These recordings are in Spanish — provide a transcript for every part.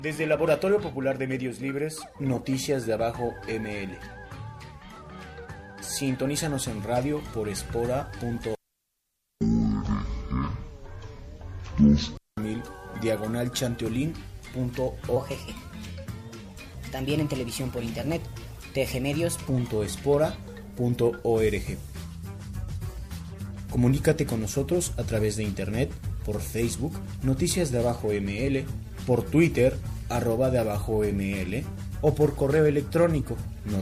Desde el Laboratorio Popular de Medios Libres, Noticias de Abajo ML. Sintonízanos en radio por espora.org, diagonal chanteolín.org. También en televisión por internet, tgmedios.espora.org. Comunícate con nosotros a través de internet, por Facebook, Noticias de Abajo ML, por Twitter, @de abajo ML, o por correo electrónico,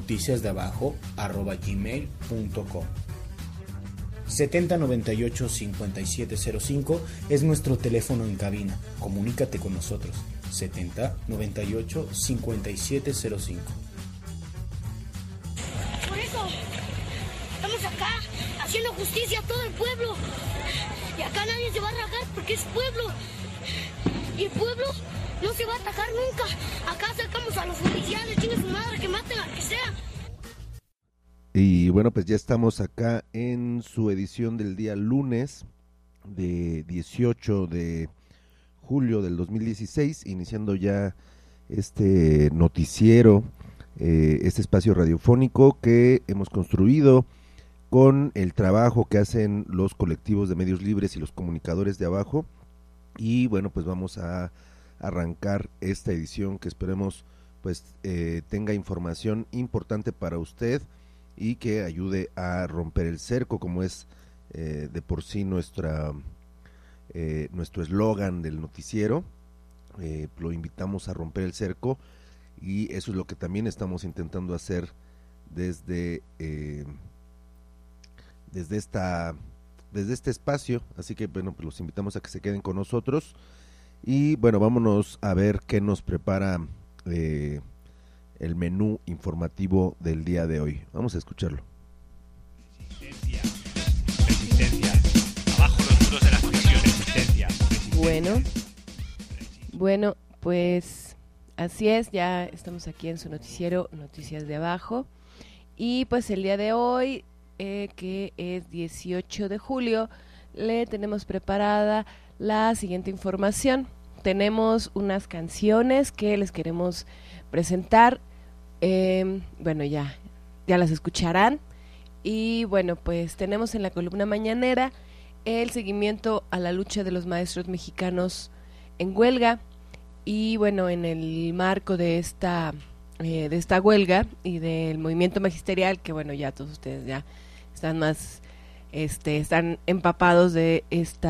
noticiasdeabajo@gmail.com. 7098-5705 es nuestro teléfono en cabina. Comunícate con nosotros. 7098-5705. Por eso, estamos acá haciendo justicia a todo el pueblo. Y acá nadie se va a rajar porque es pueblo. Y el pueblo no se va a atacar nunca. Acá sacamos a los oficiales, chingue su madre, que maten al que sea. Y bueno, pues ya estamos acá en su edición del día lunes de 18 de julio del 2016, iniciando ya este noticiero, este espacio radiofónico que hemos construido con el trabajo que hacen los colectivos de medios libres y los comunicadores de abajo. Y bueno, pues vamos a arrancar esta edición que esperemos pues tenga información importante para usted y que ayude a romper el cerco, como es de por sí nuestro eslogan del noticiero. Lo invitamos a romper el cerco, y eso es lo que también estamos intentando hacer desde este espacio. Así que bueno, pues los invitamos a que se queden con nosotros. Y bueno, vámonos a ver qué nos prepara el menú informativo del día de hoy. Vamos a escucharlo. Resistencia. Abajo los muros de las prisiones. Resistencia. Bueno, pues así es, ya estamos aquí en su noticiero Noticias de Abajo. Y pues el día de hoy, que es 18 de julio, le tenemos preparada la siguiente información. Tenemos unas canciones que les queremos presentar. Bueno, ya las escucharán. Y bueno, pues tenemos en la columna mañanera el seguimiento a la lucha de los maestros mexicanos en huelga. Y bueno, en el marco de esta huelga y del movimiento magisterial, que bueno, ya todos ustedes ya están más están empapados de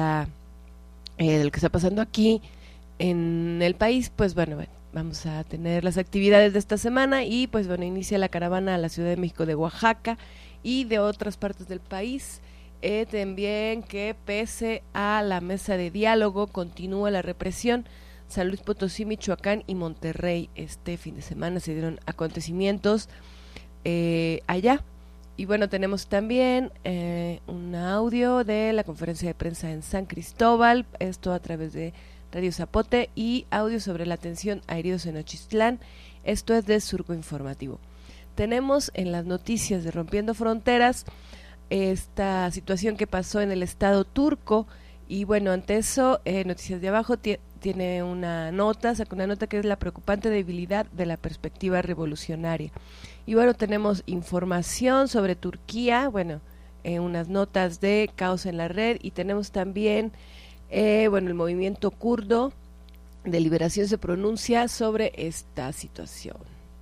de lo que está pasando aquí en el país. Pues bueno, vamos a tener las actividades de esta semana. Y pues bueno, inicia la caravana a la Ciudad de México de Oaxaca y de otras partes del país. También que pese a la mesa de diálogo continúa la represión. San Luis Potosí, Michoacán y Monterrey, este fin de semana se dieron acontecimientos allá. Y bueno, tenemos también un audio de la conferencia de prensa en San Cristóbal, esto a través de Radio Zapote, y audio sobre la atención a heridos en Nochistlán, esto es de Surco Informativo. Tenemos en las noticias de Rompiendo Fronteras esta situación que pasó en el estado turco. Y bueno, ante eso, Noticias de Abajo tiene una nota, saca una nota que es la preocupante debilidad de la perspectiva revolucionaria. Y bueno, tenemos información sobre Turquía, bueno, unas notas de Caos en la Red, y tenemos también, el movimiento kurdo de liberación se pronuncia sobre esta situación.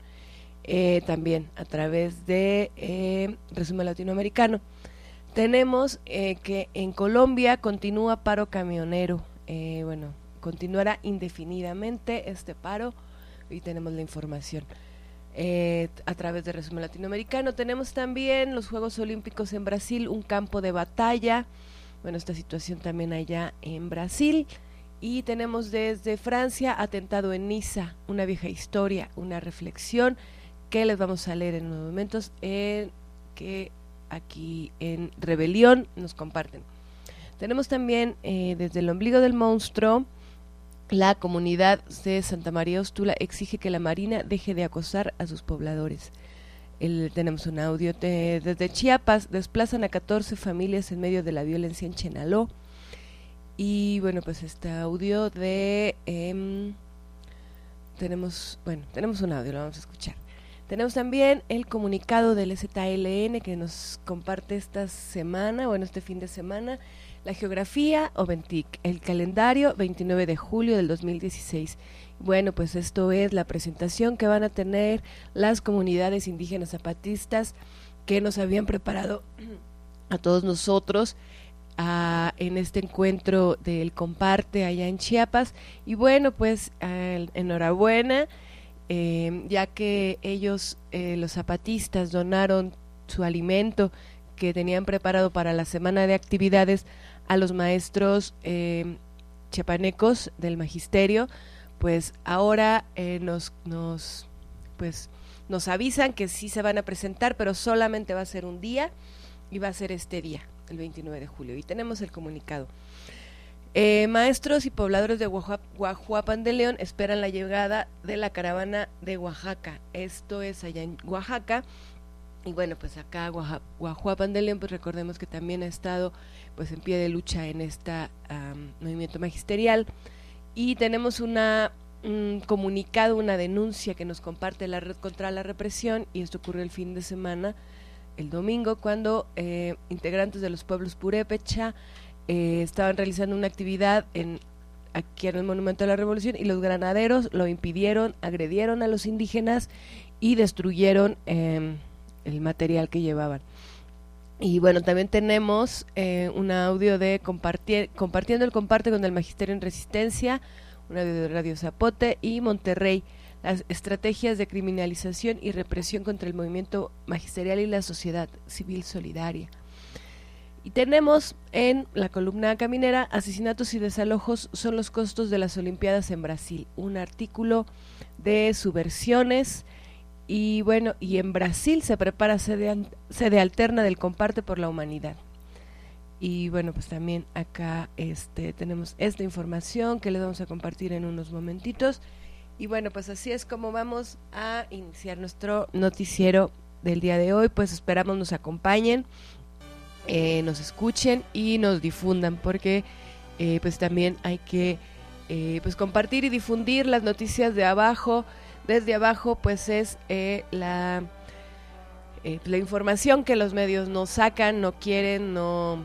También a través de Resumen Latinoamericano. Tenemos que en Colombia continúa paro camionero, continuará indefinidamente este paro, y tenemos la información a través de Resumen Latinoamericano. Tenemos también los Juegos Olímpicos en Brasil, un campo de batalla, bueno, esta situación también allá en Brasil. Y tenemos desde Francia, atentado en Niza, una vieja historia, una reflexión que les vamos a leer en unos momentos, que aquí en Rebelión nos comparten. Tenemos también desde el ombligo del monstruo, la comunidad de Santa María Ostula exige que la Marina deje de acosar a sus pobladores. Tenemos un audio desde Chiapas, desplazan a 14 familias en medio de la violencia en Chenaló. Y bueno, pues este audio de tenemos un audio, lo vamos a escuchar. Tenemos también el comunicado del ZLN que nos comparte esta semana, este fin de semana, la geografía Oventic, el calendario 29 de julio del 2016. Bueno, pues esto es la presentación que van a tener las comunidades indígenas zapatistas que nos habían preparado a todos nosotros en este encuentro del Comparte allá en Chiapas. Y bueno, pues enhorabuena, ya que ellos, los zapatistas, donaron su alimento que tenían preparado para la semana de actividades a los maestros chiapanecos del magisterio. Pues ahora nos avisan que sí se van a presentar, pero solamente va a ser un día, y va a ser este día, el 29 de julio. Y tenemos el comunicado. Maestros y pobladores de Guajuapan de León esperan la llegada de la caravana de Oaxaca. Esto es allá en Oaxaca. Y bueno, pues acá Guajuapan de León, pues recordemos que también ha estado pues en pie de lucha en este movimiento magisterial. Y tenemos un comunicado, una denuncia que nos comparte la Red contra la Represión, y esto ocurrió el fin de semana, el domingo, cuando integrantes de los pueblos purépecha estaban realizando una actividad aquí en el Monumento a la Revolución, y los granaderos lo impidieron, agredieron a los indígenas y destruyeron el material que llevaban. Y bueno, también tenemos un audio de compartiendo el Comparte con el Magisterio en Resistencia, un audio de Radio Zapote y Monterrey, las estrategias de criminalización y represión contra el movimiento magisterial y la sociedad civil solidaria. Y tenemos en la columna caminera, asesinatos y desalojos son los costos de las Olimpiadas en Brasil, un artículo de Subversiones. Y bueno, y en Brasil se prepara sede alterna del Comparte por la Humanidad. Y bueno, pues también acá tenemos esta información que les vamos a compartir en unos momentitos. Y bueno, pues así es como vamos a iniciar nuestro noticiero del día de hoy. Pues esperamos nos acompañen, nos escuchen y nos difundan, porque pues también hay que pues compartir y difundir las noticias de abajo. Desde abajo pues es la información que los medios no sacan, no quieren, no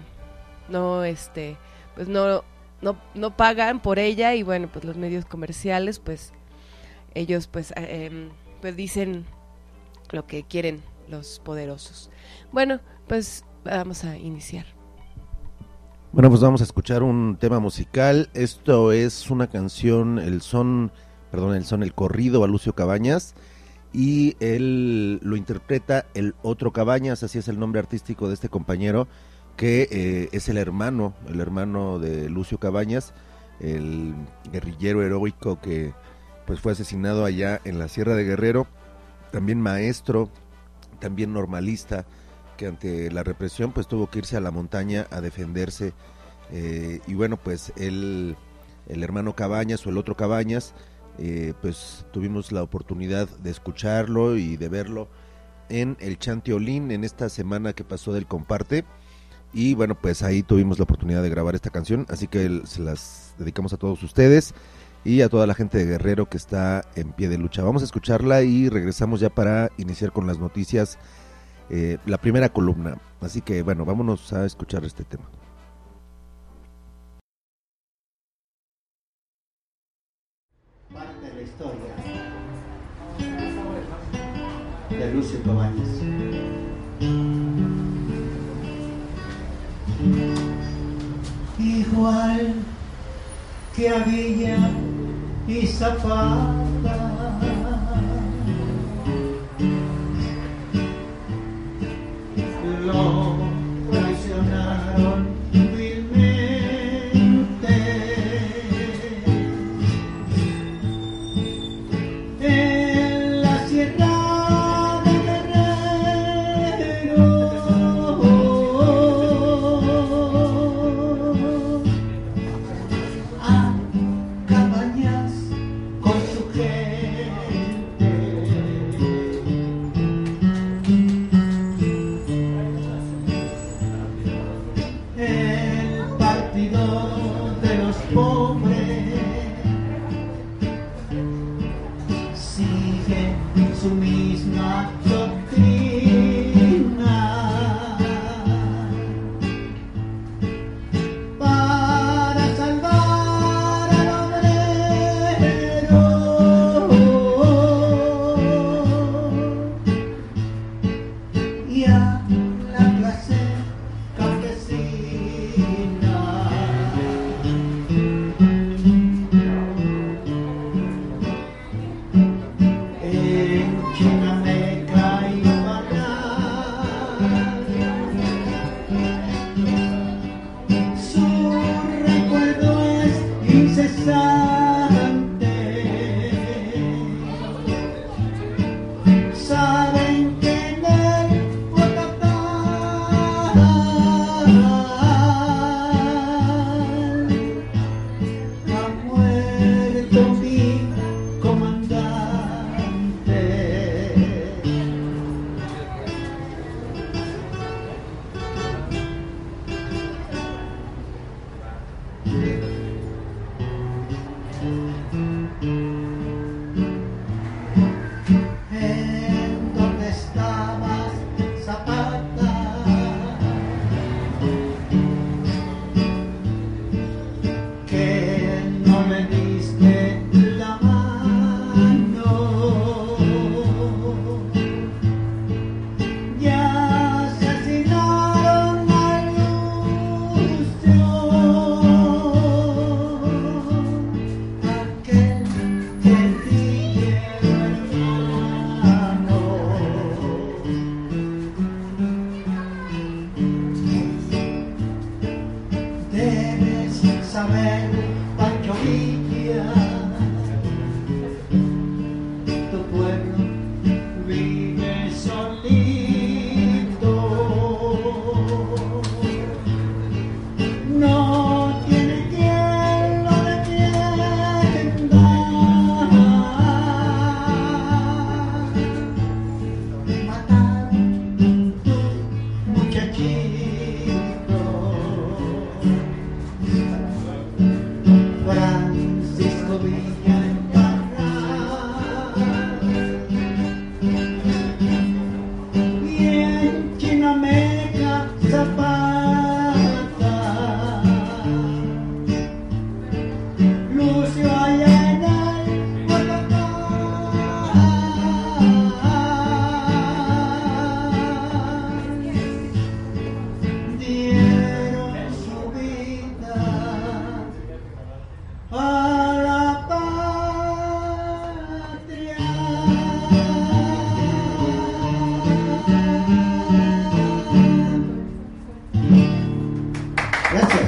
pagan por ella. Y bueno, pues los medios comerciales pues ellos pues dicen lo que quieren los poderosos. Bueno, pues vamos a iniciar. Bueno, pues vamos a escuchar un tema musical. Esto es una canción, el corrido a Lucio Cabañas, y él lo interpreta el otro Cabañas, así es el nombre artístico de este compañero, que es el hermano de Lucio Cabañas, el guerrillero heroico que pues fue asesinado allá en la Sierra de Guerrero, también maestro, también normalista, que ante la represión pues tuvo que irse a la montaña a defenderse, y bueno, pues el hermano Cabañas o el otro Cabañas, pues tuvimos la oportunidad de escucharlo y de verlo en el Chanteolín en esta semana que pasó del Comparte, y bueno, pues ahí tuvimos la oportunidad de grabar esta canción, así que se las dedicamos a todos ustedes y a toda la gente de Guerrero que está en pie de lucha. Vamos a escucharla y regresamos ya para iniciar con las noticias, la primera columna, así que bueno, vámonos a escuchar este tema. Parte de la historia de Lucio Cabañas. Igual que a Villa y Zapata, lo traicionaron vilmente. En la Sierra de Guerrero, a Cabañas con su gente que su misma doctrina para salvar al obrero y a la clase campesina. En Chinameca y Parral, su recuerdo es incesante. Saben que en el Guadalajara ha muerto mi comandante. ¿En dónde estabas, Zapata? Que no le diste la mano. Ya asesinaron a Lucio, aquel guerrillero hermano. Debes saber, Pancho Villa, tu pueblo vive solito. No tiene quien lo defienda. Mataron tu muchachito. Francisco Villa en Parral y en Chinameca Zapata, Lucio allá en el Guadalajara dieron su vida a la patria. Gracias.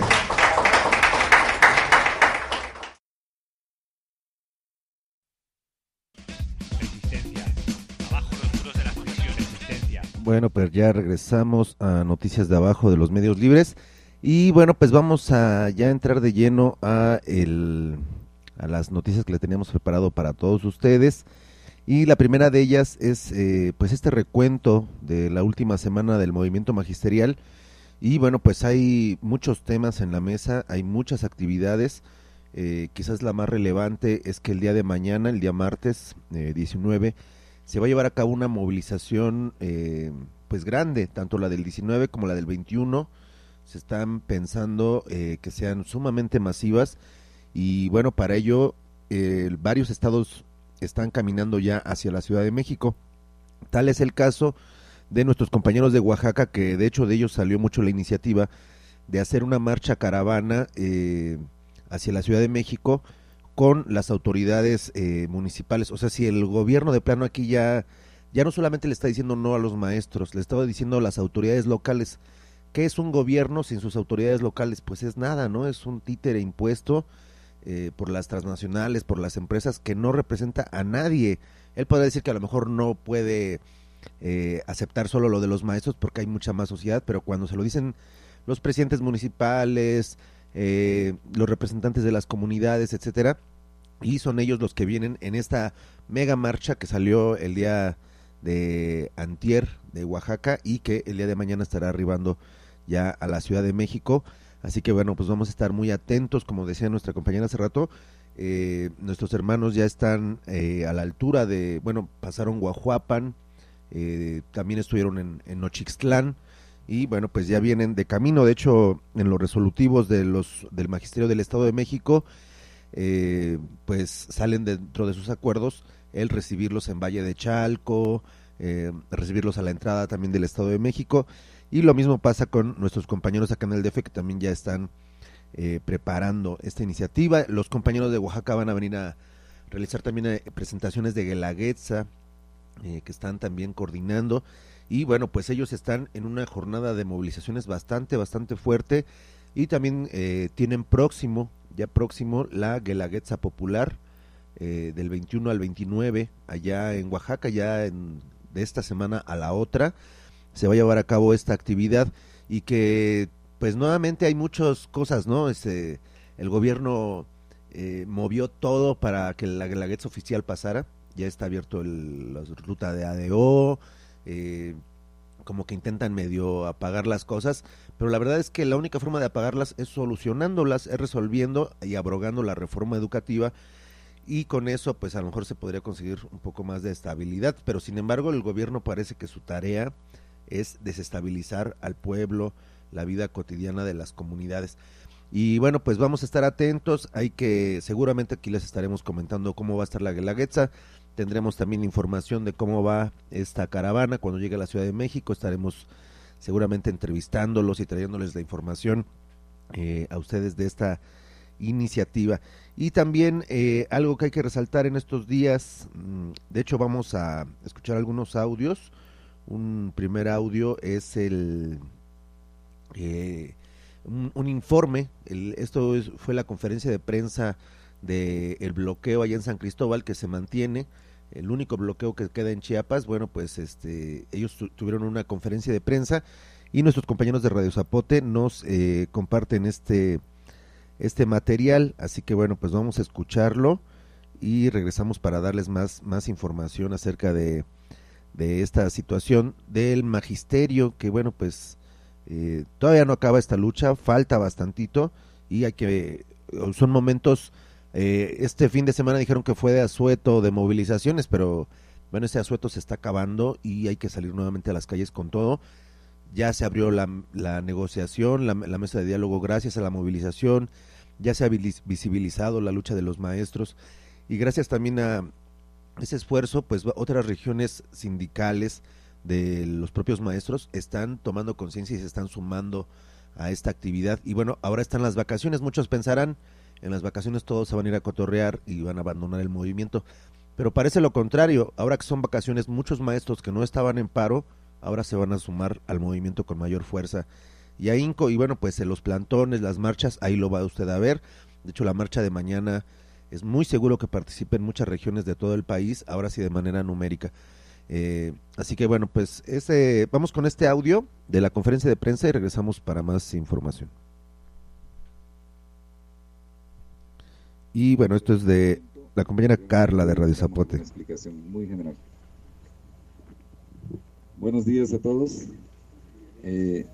Resistencia. Abajo los muros de las prisiones. Resistencia. Bueno, pues ya regresamos a Noticias de Abajo de los Medios Libres. Y bueno, pues vamos a ya entrar de lleno a las noticias que le teníamos preparado para todos ustedes. Y la primera de ellas es pues este recuento de la última semana del movimiento magisterial. Y bueno, pues hay muchos temas en la mesa, hay muchas actividades. Quizás la más relevante es que el día de mañana, el día martes 19, se va a llevar a cabo una movilización pues grande, tanto la del 19 como la del 21. Se están pensando que sean sumamente masivas y bueno, para ello varios estados están caminando ya hacia la Ciudad de México. Tal es el caso de nuestros compañeros de Oaxaca, que de hecho de ellos salió mucho la iniciativa de hacer una marcha caravana hacia la Ciudad de México con las autoridades municipales. O sea, si el gobierno de plano aquí ya no solamente le está diciendo no a los maestros, le estaba diciendo a las autoridades locales. ¿Qué es un gobierno sin sus autoridades locales? Pues es nada, ¿no? Es un títere impuesto por las transnacionales, por las empresas, que no representa a nadie. Él podrá decir que a lo mejor no puede aceptar solo lo de los maestros porque hay mucha más sociedad, pero cuando se lo dicen los presidentes municipales, los representantes de las comunidades, etcétera, y son ellos los que vienen en esta mega marcha que salió el día de antier de Oaxaca y que el día de mañana estará arribando ya a la Ciudad de México. Así que bueno, pues vamos a estar muy atentos, como decía nuestra compañera hace rato, Nuestros hermanos ya están a la altura de, bueno, pasaron Guajuapan, también estuvieron en Nochixtlán, y bueno, pues ya vienen de camino. De hecho, en los resolutivos del Magisterio del Estado de México, pues salen dentro de sus acuerdos el recibirlos en Valle de Chalco, recibirlos a la entrada también del Estado de México, y lo mismo pasa con nuestros compañeros acá en el DF, que también ya están preparando esta iniciativa. Los compañeros de Oaxaca van a venir a realizar también presentaciones de Guelaguetza, que están también coordinando, y bueno, pues ellos están en una jornada de movilizaciones bastante fuerte, y también tienen ya próximo la Guelaguetza Popular, del 21 al 29 allá en Oaxaca. De esta semana a la otra se va a llevar a cabo esta actividad, y que pues nuevamente hay muchas cosas, ¿no? El gobierno movió todo para que la Guelaguetza oficial pasara. Ya está abierto la ruta de ADO, como que intentan medio apagar las cosas, pero la verdad es que la única forma de apagarlas es solucionándolas, es resolviendo y abrogando la reforma educativa, y con eso pues a lo mejor se podría conseguir un poco más de estabilidad, pero sin embargo el gobierno parece que su tarea es desestabilizar al pueblo, la vida cotidiana de las comunidades. Y bueno, pues vamos a estar atentos, seguramente aquí les estaremos comentando cómo va a estar la Guelaguetza. Tendremos también información de cómo va esta caravana cuando llegue a la Ciudad de México. Estaremos seguramente entrevistándolos y trayéndoles la información a ustedes de esta iniciativa. Y también algo que hay que resaltar en estos días, de hecho vamos a escuchar algunos audios. Un primer audio es un informe. Fue la conferencia de prensa del bloqueo allá en San Cristóbal, que se mantiene, el único bloqueo que queda en Chiapas. Bueno, pues ellos tuvieron una conferencia de prensa, y nuestros compañeros de Radio Zapote nos comparten este material, así que bueno, pues vamos a escucharlo y regresamos para darles más información acerca de esta situación del magisterio, que bueno, pues todavía no acaba esta lucha, falta bastantito, y son momentos. Este fin de semana dijeron que fue de asueto, de movilizaciones, pero bueno, ese asueto se está acabando y hay que salir nuevamente a las calles con todo. Ya se abrió la negociación, la mesa de diálogo, gracias a la movilización. Ya se ha visibilizado la lucha de los maestros, y gracias también a ese esfuerzo, pues otras regiones sindicales de los propios maestros están tomando conciencia y se están sumando a esta actividad. Y bueno, ahora están las vacaciones. Muchos pensarán, en las vacaciones todos se van a ir a cotorrear y van a abandonar el movimiento, pero parece lo contrario. Ahora que son vacaciones, muchos maestros que no estaban en paro ahora se van a sumar al movimiento con mayor fuerza y ahínco. Y bueno, pues en los plantones, las marchas, ahí lo va usted a ver. De hecho, la marcha de mañana es muy seguro que participen muchas regiones de todo el país, ahora sí de manera numérica. Así que bueno, pues vamos con este audio de la conferencia de prensa y regresamos para más información. Y bueno, esto es de la compañera Carla de Radio Zapote. Una explicación muy general. Buenos días a todos. En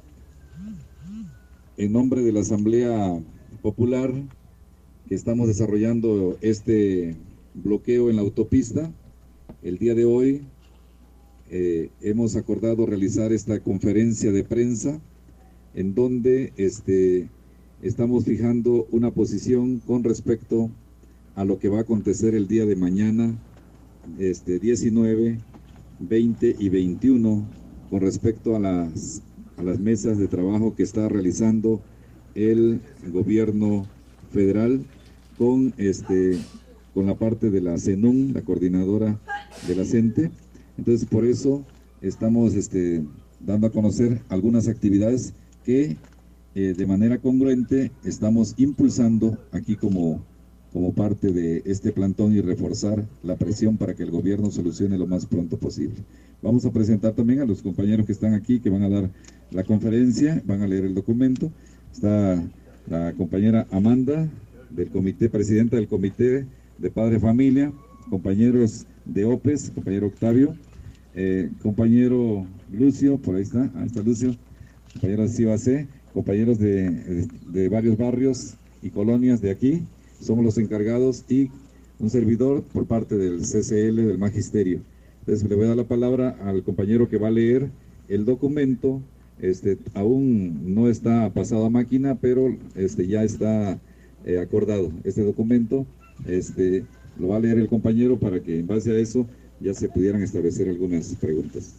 nombre de la Asamblea Popular, que estamos desarrollando este bloqueo en la autopista, el día de hoy hemos acordado realizar esta conferencia de prensa en donde estamos fijando una posición con respecto a lo que va a acontecer el día de mañana, 19, 20 y 21, con respecto a las mesas de trabajo que está realizando el gobierno federal con la parte de la CENUN, la coordinadora de la CENTE. Entonces, por eso estamos dando a conocer algunas actividades que de manera congruente estamos impulsando aquí como parte de este plantón y reforzar la presión para que el gobierno solucione lo más pronto posible. Vamos a presentar también a los compañeros que están aquí, que van a dar la conferencia, van a leer el documento. Está la compañera Amanda, presidenta del Comité de Padre Familia, compañeros de OPES, compañero Octavio, compañero Lucio, por ahí está Lucio, compañero Ciba C, compañeros de varios barrios y colonias de aquí, somos los encargados, y un servidor por parte del CCL, del Magisterio. Entonces le voy a dar la palabra al compañero que va a leer el documento. Aún no está pasado a máquina, pero ya está acordado este documento. Lo va a leer el compañero para que en base a eso ya se pudieran establecer algunas preguntas.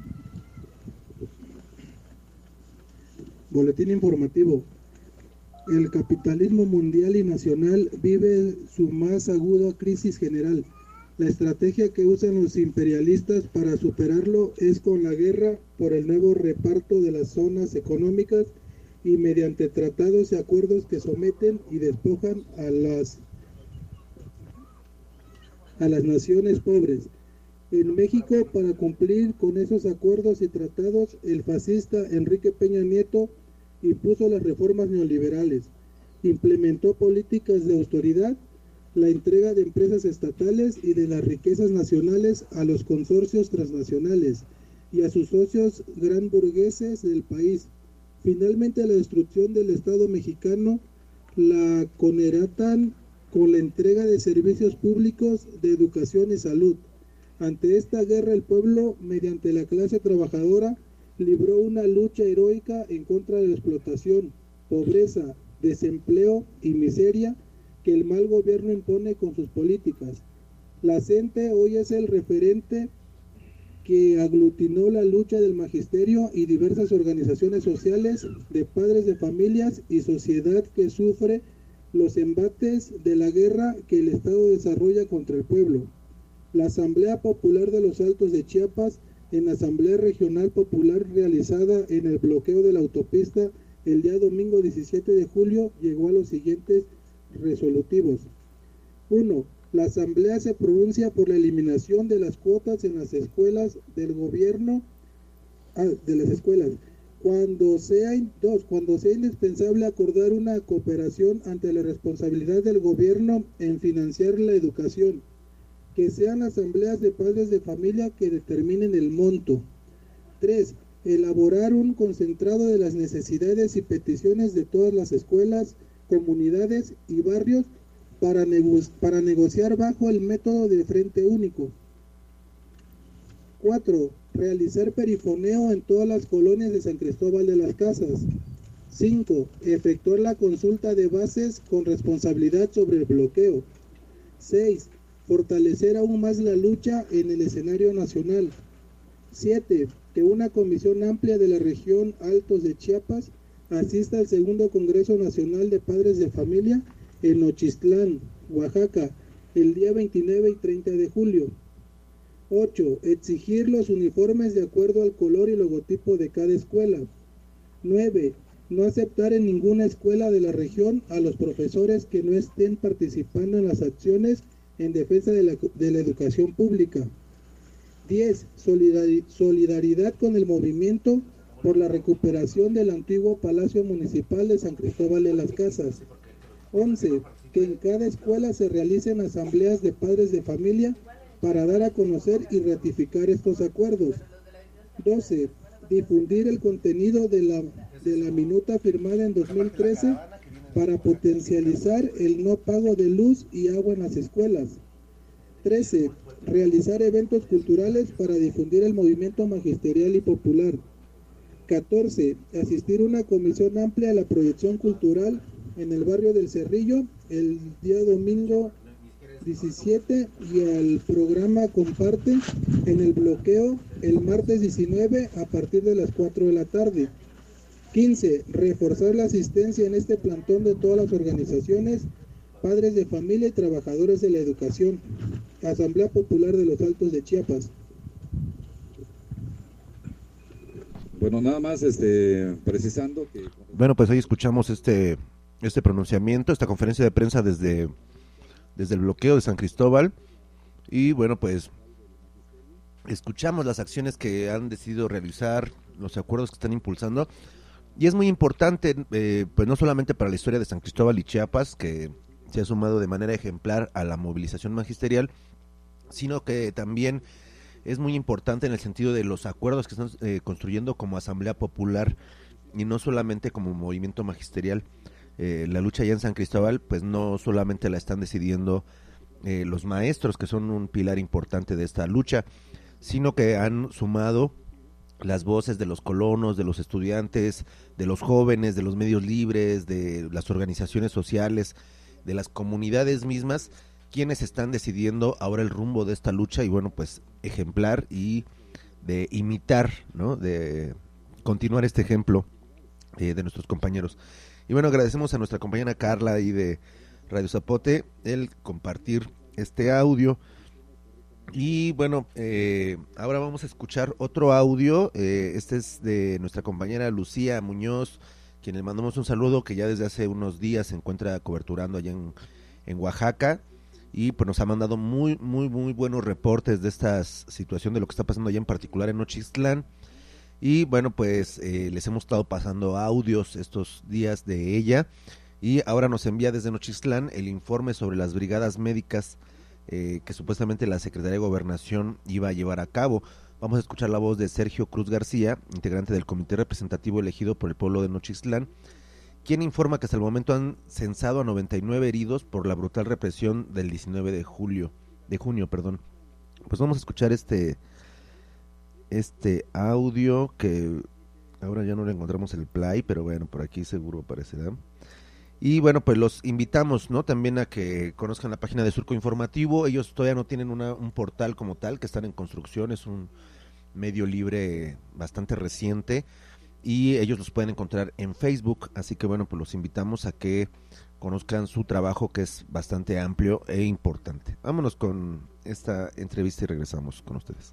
Boletín informativo. El capitalismo mundial y nacional vive su más aguda crisis general. La estrategia que usan los imperialistas para superarlo es con la guerra por el nuevo reparto de las zonas económicas y mediante tratados y acuerdos que someten y despojan a las naciones pobres. En México, para cumplir con esos acuerdos y tratados, el fascista Enrique Peña Nieto impuso las reformas neoliberales, implementó políticas de austeridad, la entrega de empresas estatales y de las riquezas nacionales a los consorcios transnacionales y a sus socios gran burgueses del país. Finalmente, la destrucción del Estado mexicano la coneratan con la entrega de servicios públicos de educación y salud. Ante esta guerra, el pueblo, mediante la clase trabajadora, libró una lucha heroica en contra de la explotación, pobreza, desempleo y miseria que el mal gobierno impone con sus políticas. La CENTE hoy es el referente que aglutinó la lucha del magisterio y diversas organizaciones sociales, de padres de familias y sociedad que sufre los embates de la guerra que el Estado desarrolla contra el pueblo. La Asamblea Popular de los Altos de Chiapas, en la Asamblea Regional Popular realizada en el bloqueo de la autopista el día domingo 17 de julio, llegó a los siguientes resolutivos. 1. La Asamblea se pronuncia por la eliminación de las cuotas en las escuelas del gobierno, cuando sea indispensable acordar una cooperación ante la responsabilidad del gobierno en financiar la educación, que sean asambleas de padres de familia que determinen el monto. 3. Elaborar un concentrado de las necesidades y peticiones de todas las escuelas, comunidades y barrios para negociar bajo el método de frente único. 4. Realizar perifoneo en todas las colonias de San Cristóbal de las Casas. 5. Efectuar la consulta de bases con responsabilidad sobre el bloqueo. 6. Fortalecer aún más la lucha en el escenario nacional. 7. Que una comisión amplia de la región Altos de Chiapas asista al segundo Congreso Nacional de Padres de Familia en Nochistlán, Oaxaca, el día 29 y 30 de julio. 8. Exigir los uniformes de acuerdo al color y logotipo de cada escuela. 9. No aceptar en ninguna escuela de la región a los profesores que no estén participando en las acciones en defensa de la educación pública. 10. Solidaridad con el movimiento por la recuperación del antiguo Palacio Municipal de San Cristóbal de las Casas. 11. Que en cada escuela se realicen asambleas de padres de familia para dar a conocer y ratificar estos acuerdos. 12. Difundir el contenido de la minuta firmada en 2013 para potencializar el no pago de luz y agua en las escuelas. 13. Realizar eventos culturales para difundir el movimiento magisterial y popular. 14. Asistir a una comisión amplia a la proyección cultural en el barrio del Cerrillo el día domingo 17 y al programa Comparte en el bloqueo el martes 19 a partir de las 4 de la tarde. 15. Reforzar la asistencia en este plantón de todas las organizaciones, padres de familia y trabajadores de la educación. Asamblea Popular de los Altos de Chiapas. Bueno, nada más precisando que... Bueno, pues hoy escuchamos este pronunciamiento, esta conferencia de prensa desde el bloqueo de San Cristóbal, y bueno, pues escuchamos las acciones que han decidido realizar, los acuerdos que están impulsando, y es muy importante, pues no solamente para la historia de San Cristóbal y Chiapas, que se ha sumado de manera ejemplar a la movilización magisterial, sino que también es muy importante en el sentido de los acuerdos que están construyendo como Asamblea Popular y no solamente como movimiento magisterial. la lucha allá en San Cristóbal, pues no solamente la están decidiendo los maestros, que son un pilar importante de esta lucha, sino que han sumado las voces de los colonos, de los estudiantes, de los jóvenes, de los medios libres, de las organizaciones sociales, de las comunidades mismas, quienes están decidiendo ahora el rumbo de esta lucha, y bueno, pues ejemplar y de imitar, ¿no? De continuar este ejemplo de nuestros compañeros. Y bueno, agradecemos a nuestra compañera Carla ahí de Radio Zapote el compartir este audio. Y bueno, ahora vamos a escuchar otro audio. Este es de nuestra compañera Lucía Muñoz, quien le mandamos un saludo, que ya desde hace unos días se encuentra coberturando allá en Oaxaca, y pues nos ha mandado muy buenos reportes de esta situación, de lo que está pasando allá, en particular en Nochistlán. Y bueno, pues les hemos estado pasando audios estos días de ella, y ahora nos envía desde Nochistlán el informe sobre las brigadas médicas que supuestamente la Secretaría de Gobernación iba a llevar a cabo. Vamos a escuchar la voz de Sergio Cruz García, integrante del comité representativo elegido por el pueblo de Nochistlán, quien informa que hasta el momento han censado a 99 heridos por la brutal represión del 19 de junio. Pues vamos a escuchar este audio, que ahora ya no le encontramos el play, pero bueno, por aquí seguro aparecerá. Y bueno, pues los invitamos, ¿no?, también a que conozcan la página de Surco Informativo. Ellos todavía no tienen un portal como tal, que están en construcción, es un medio libre bastante reciente, y ellos los pueden encontrar en Facebook, así que bueno, pues los invitamos a que conozcan su trabajo, que es bastante amplio e importante. Vámonos con esta entrevista y regresamos con ustedes.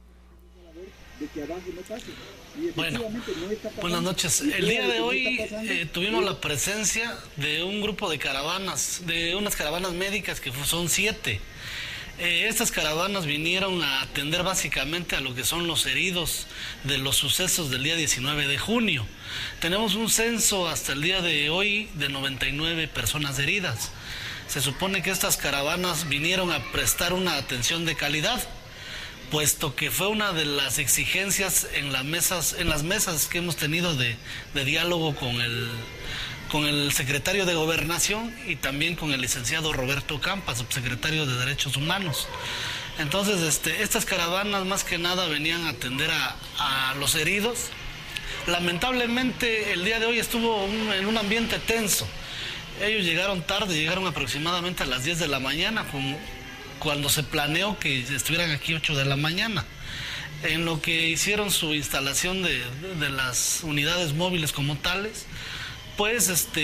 Bueno, buenas noches. El día de hoy tuvimos la presencia de un grupo de caravanas, de unas caravanas médicas que son 7. Estas caravanas vinieron a atender básicamente a lo que son los heridos de los sucesos del día 19 de junio. Tenemos un censo hasta el día de hoy de 99 personas heridas. Se supone que estas caravanas vinieron a prestar una atención de calidad, puesto que fue una de las exigencias en las mesas que hemos tenido de diálogo con el secretario de Gobernación y también con el licenciado Roberto Campa, subsecretario de Derechos Humanos. Entonces, estas caravanas más que nada venían a atender a los heridos. Lamentablemente el día de hoy estuvo en un ambiente tenso. Ellos llegaron tarde, llegaron aproximadamente a las 10 de la mañana, cuando se planeó que estuvieran aquí 8 de la mañana. En lo que hicieron su instalación de las unidades móviles como tales, pues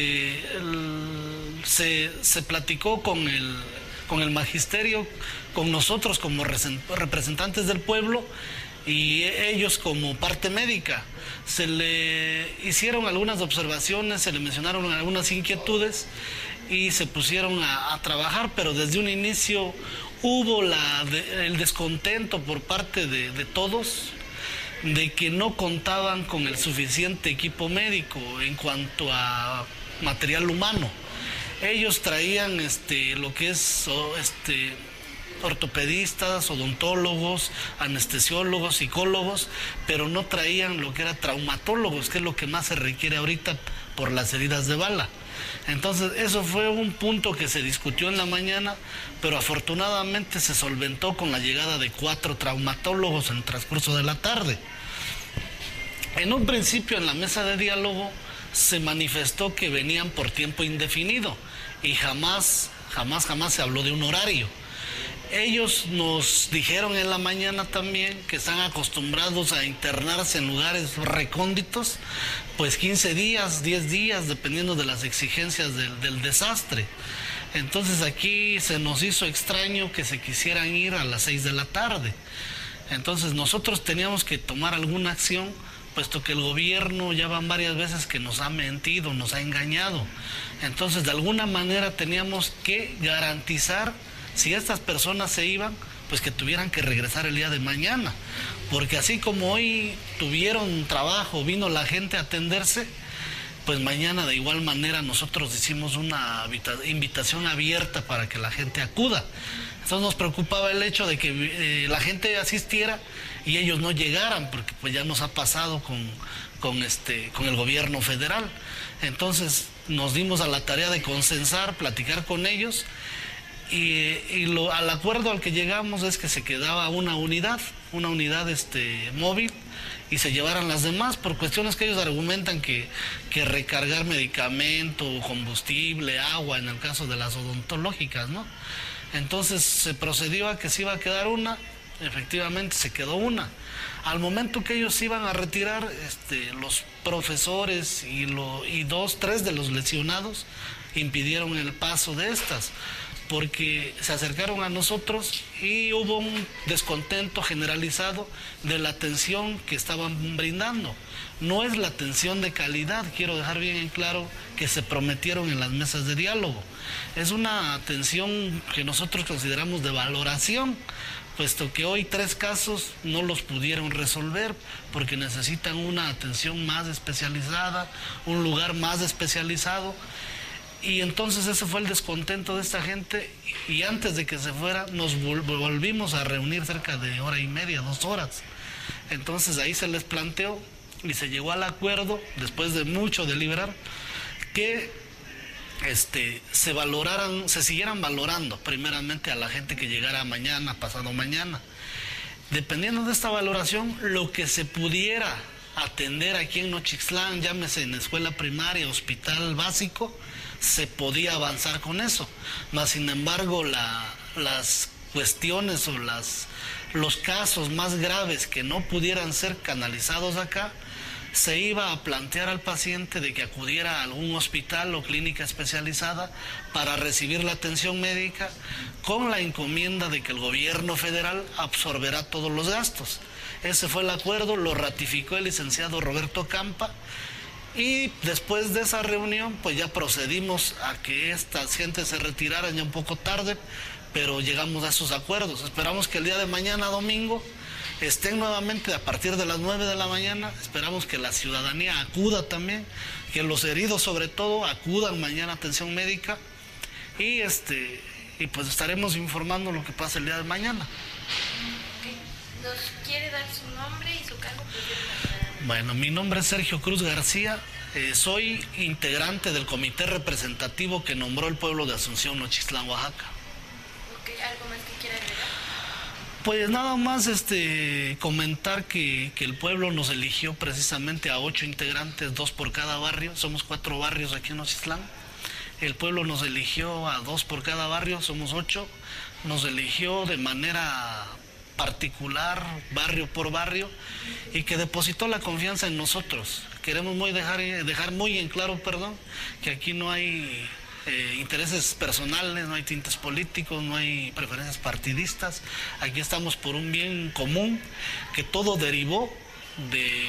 se platicó con el magisterio, con nosotros como representantes del pueblo y ellos como parte médica. Se le hicieron algunas observaciones, se le mencionaron algunas inquietudes y se pusieron a trabajar, pero desde un inicio hubo el descontento por parte de todos de que no contaban con el suficiente equipo médico en cuanto a material humano. Ellos traían lo que es ortopedistas, odontólogos, anestesiólogos, psicólogos, pero no traían lo que era traumatólogos, que es lo que más se requiere ahorita por las heridas de bala. Entonces eso fue un punto que se discutió en la mañana, pero afortunadamente se solventó con la llegada de 4 traumatólogos en el transcurso de la tarde. En un principio en la mesa de diálogo se manifestó que venían por tiempo indefinido y jamás se habló de un horario. Ellos nos dijeron en la mañana también que están acostumbrados a internarse en lugares recónditos, pues 15 días, 10 días, dependiendo de las exigencias del desastre. Entonces aquí se nos hizo extraño que se quisieran ir a las 6 de la tarde. Entonces nosotros teníamos que tomar alguna acción, puesto que el gobierno ya van varias veces que nos ha mentido, nos ha engañado. Entonces de alguna manera teníamos que garantizar, si estas personas se iban, pues que tuvieran que regresar el día de mañana, porque así como hoy tuvieron trabajo, vino la gente a atenderse, pues mañana de igual manera nosotros hicimos una invitación abierta para que la gente acuda. Entonces nos preocupaba el hecho de que la gente asistiera y ellos no llegaran, porque pues ya nos ha pasado con el gobierno federal. Entonces nos dimos a la tarea de consensar, platicar con ellos, al acuerdo al que llegamos es que se quedaba una unidad móvil, y se llevaran las demás, por cuestiones que ellos argumentan que recargar medicamento, combustible, agua, en el caso de las odontológicas, ¿no? Entonces se procedió a que se iba a quedar una, efectivamente se quedó una. Al momento que ellos iban a retirar, los profesores y 3 de los lesionados impidieron el paso de estas, porque se acercaron a nosotros y hubo un descontento generalizado de la atención que estaban brindando. No es la atención de calidad, quiero dejar bien en claro, que se prometieron en las mesas de diálogo. Es una atención que nosotros consideramos de valoración, puesto que hoy 3 casos no los pudieron resolver porque necesitan una atención más especializada, un lugar más especializado. Y entonces ese fue el descontento de esta gente, y antes de que se fuera nos volvimos a reunir cerca de 1:30, 2 horas. Entonces ahí se les planteó y se llegó al acuerdo, después de mucho deliberar, que se siguieran valorando primeramente a la gente que llegara mañana, pasado mañana. Dependiendo de esta valoración, lo que se pudiera atender aquí en Nochixtlán, llámese en escuela primaria, hospital básico, se podía avanzar con eso. Mas sin embargo las cuestiones o los casos más graves que no pudieran ser canalizados acá, se iba a plantear al paciente de que acudiera a algún hospital o clínica especializada para recibir la atención médica, con la encomienda de que el gobierno federal absorberá todos los gastos. Ese fue el acuerdo, lo ratificó el licenciado Roberto Campa. Y después de esa reunión, pues ya procedimos a que estas gentes se retiraran ya un poco tarde, pero llegamos a esos acuerdos. Esperamos que el día de mañana, domingo, estén nuevamente a partir de las 9 de la mañana. Esperamos que la ciudadanía acuda también, que los heridos sobre todo acudan mañana a atención médica, y pues estaremos informando lo que pasa el día de mañana. ¿Nos quiere dar su nombre y su cargo? Bueno, mi nombre es Sergio Cruz García, soy integrante del comité representativo que nombró el pueblo de Asunción, Nochixtlán, Oaxaca. ¿Algo más que quiera agregar? Pues nada más comentar que el pueblo nos eligió precisamente a 8 integrantes, 2 por cada barrio, somos 4 barrios aquí en Nochixtlán. El pueblo nos eligió a 2 por cada barrio, somos 8, nos eligió de manera particular, barrio por barrio, y que depositó la confianza en nosotros. Queremos dejar muy en claro, que aquí no hay intereses personales, no hay tintes políticos, no hay preferencias partidistas. Aquí estamos por un bien común, que todo derivó de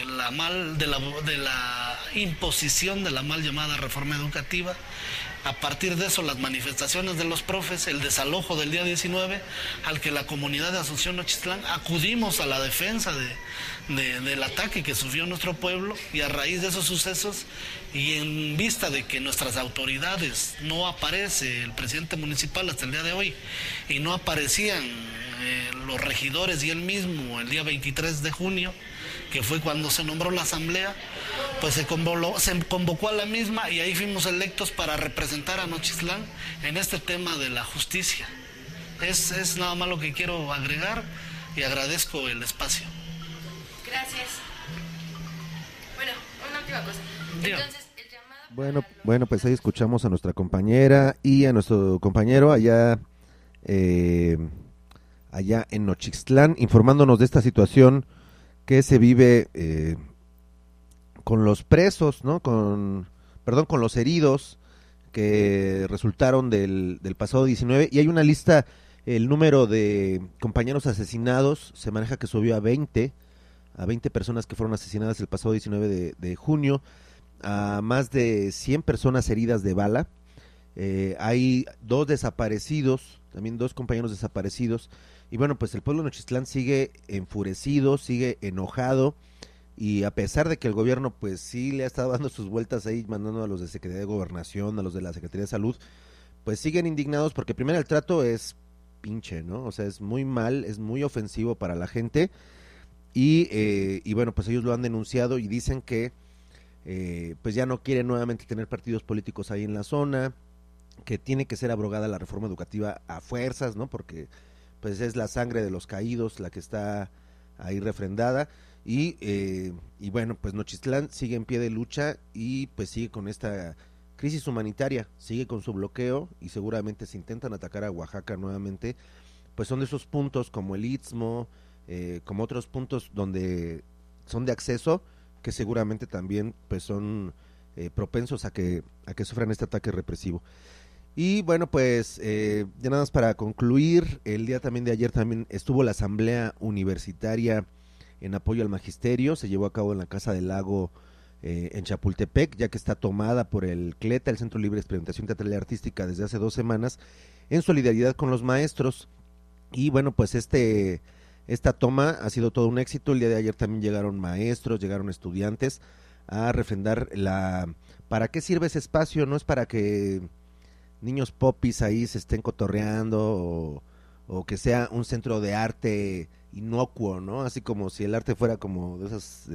la imposición de la mal llamada reforma educativa. A partir de eso, las manifestaciones de los profes, el desalojo del día 19, al que la comunidad de Asunción Nochixtlán acudimos a la defensa del ataque que sufrió nuestro pueblo, y a raíz de esos sucesos, y en vista de que nuestras autoridades no aparece el presidente municipal hasta el día de hoy, y no aparecían los regidores y él mismo el día 23 de junio, que fue cuando se nombró la asamblea, pues se convocó a la misma, y ahí fuimos electos para representar a Nochixtlán en este tema de la justicia. Es nada más lo que quiero agregar, y agradezco el espacio. Gracias. Bueno, una última cosa. Entonces, el llamado... Bueno, pues ahí escuchamos a nuestra compañera y a nuestro compañero allá en Nochixtlán, informándonos de esta situación que se vive con los presos, ¿no? Con los heridos que resultaron del pasado 19, y hay una lista, el número de compañeros asesinados se maneja que subió a 20 personas que fueron asesinadas el pasado 19 de junio, a más de 100 personas heridas de bala. Hay 2 desaparecidos, también 2 compañeros desaparecidos. Y bueno, pues el pueblo de Nochixtlán sigue enfurecido, sigue enojado, y a pesar de que el gobierno pues sí le ha estado dando sus vueltas ahí, mandando a los de Secretaría de Gobernación, a los de la Secretaría de Salud, pues siguen indignados porque primero el trato es pinche, ¿no? O sea, es muy mal, es muy ofensivo para la gente y bueno, pues ellos lo han denunciado y dicen que pues ya no quieren nuevamente tener partidos políticos ahí en la zona, que tiene que ser abrogada la reforma educativa a fuerzas, ¿no? Porque pues es la sangre de los caídos la que está ahí refrendada y bueno, pues Nochistlán sigue en pie de lucha y pues sigue con esta crisis humanitaria, sigue con su bloqueo y seguramente si intentan atacar a Oaxaca nuevamente, pues son de esos puntos como el Istmo, como otros puntos donde son de acceso, que seguramente también pues son propensos a que sufran este ataque represivo. Y bueno, pues ya nada más para concluir, el día también de ayer también estuvo la asamblea universitaria en apoyo al magisterio, se llevó a cabo en la Casa del Lago en Chapultepec, ya que está tomada por el CLETA, el Centro Libre de Experimentación Teatral y Artística, desde hace 2 semanas, en solidaridad con los maestros. Y bueno, pues esta toma ha sido todo un éxito. El día de ayer también llegaron maestros, llegaron estudiantes a refrendar ¿para qué sirve ese espacio? No es para que niños popis ahí se estén cotorreando o que sea un centro de arte inocuo, ¿no? Así como si el arte fuera como de esas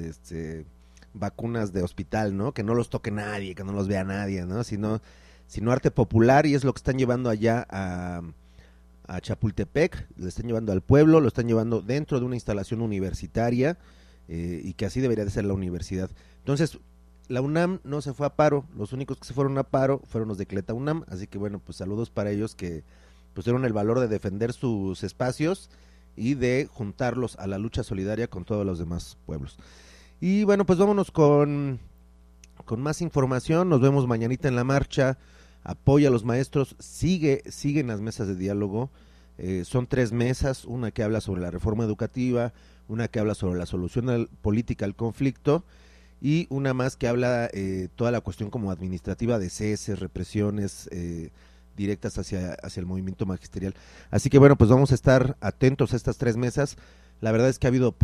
vacunas de hospital, ¿no? Que no los toque nadie, que no los vea nadie, ¿no? Sino arte popular, y es lo que están llevando allá a Chapultepec, lo están llevando al pueblo, lo están llevando dentro de una instalación universitaria y que así debería de ser la universidad. Entonces, la UNAM no se fue a paro, los únicos que se fueron a paro fueron los de CLETA UNAM, así que bueno, pues saludos para ellos que pues tuvieron el valor de defender sus espacios y de juntarlos a la lucha solidaria con todos los demás pueblos. Y bueno, pues vámonos con más información, nos vemos mañanita en la marcha, apoya a los maestros, siguen las mesas de diálogo, son 3 mesas, una que habla sobre la reforma educativa, una que habla sobre la solución política al conflicto, y una más que habla toda la cuestión como administrativa de ceses, represiones directas hacia el movimiento magisterial. Así que bueno, pues vamos a estar atentos a estas 3 mesas. La verdad es que ha habido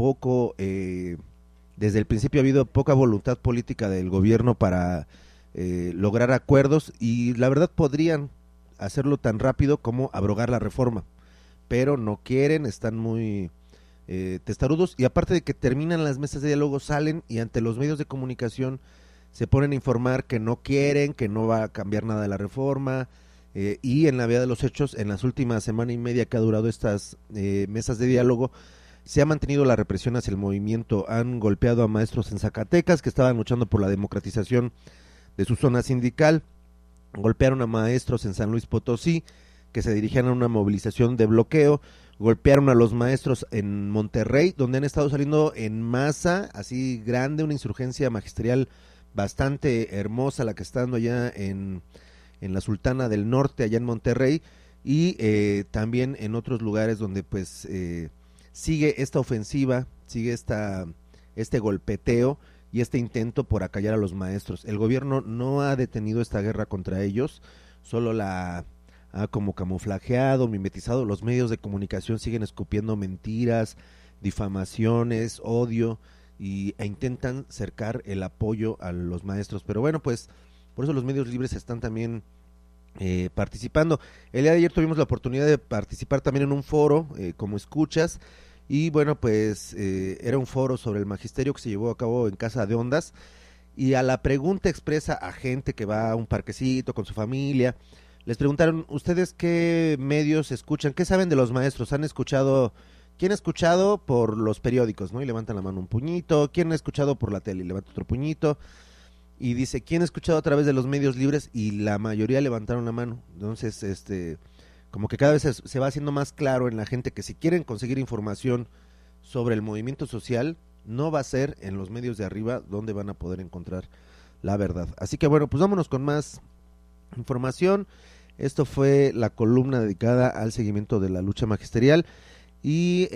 desde el principio ha habido poca voluntad política del gobierno para lograr acuerdos, y la verdad podrían hacerlo tan rápido como abrogar la reforma, pero no quieren, están muy testarudos, y aparte de que terminan las mesas de diálogo, salen y ante los medios de comunicación se ponen a informar que no quieren, que no va a cambiar nada de la reforma, y en la vía de los hechos, en las últimas semana y media que ha durado estas mesas de diálogo, se ha mantenido la represión hacia el movimiento. Han golpeado a maestros en Zacatecas que estaban luchando por la democratización de su zona sindical, golpearon a maestros en San Luis Potosí que se dirigían a una movilización de bloqueo, golpearon a los maestros en Monterrey, donde han estado saliendo en masa, así grande, una insurgencia magisterial bastante hermosa la que está dando allá en la Sultana del Norte, allá en Monterrey, y también en otros lugares donde pues sigue esta ofensiva, sigue este golpeteo y este intento por acallar a los maestros. El gobierno no ha detenido esta guerra contra ellos, solo la ha como camuflajeado, mimetizado. Los medios de comunicación siguen escupiendo mentiras, difamaciones, odio, e intentan cercar el apoyo a los maestros. Pero bueno, pues por eso los medios libres están también participando. El día de ayer tuvimos la oportunidad de participar también en un foro como escuchas, y bueno, pues era un foro sobre el magisterio que se llevó a cabo en Casa de Ondas, y a la pregunta expresa a gente que va a un parquecito con su familia, les preguntaron: ¿ustedes qué medios escuchan? ¿Qué saben de los maestros? ¿Han escuchado? ¿Quién ha escuchado por los periódicos? ¿No? Y levantan la mano un puñito. ¿Quién ha escuchado por la tele? Y levanta otro puñito. Y dice: ¿quién ha escuchado a través de los medios libres? Y la mayoría levantaron la mano. Entonces, como que cada vez se va haciendo más claro en la gente que si quieren conseguir información sobre el movimiento social, no va a ser en los medios de arriba donde van a poder encontrar la verdad. Así que bueno, pues vámonos con más información. Esto fue la columna dedicada al seguimiento de la lucha magisterial, y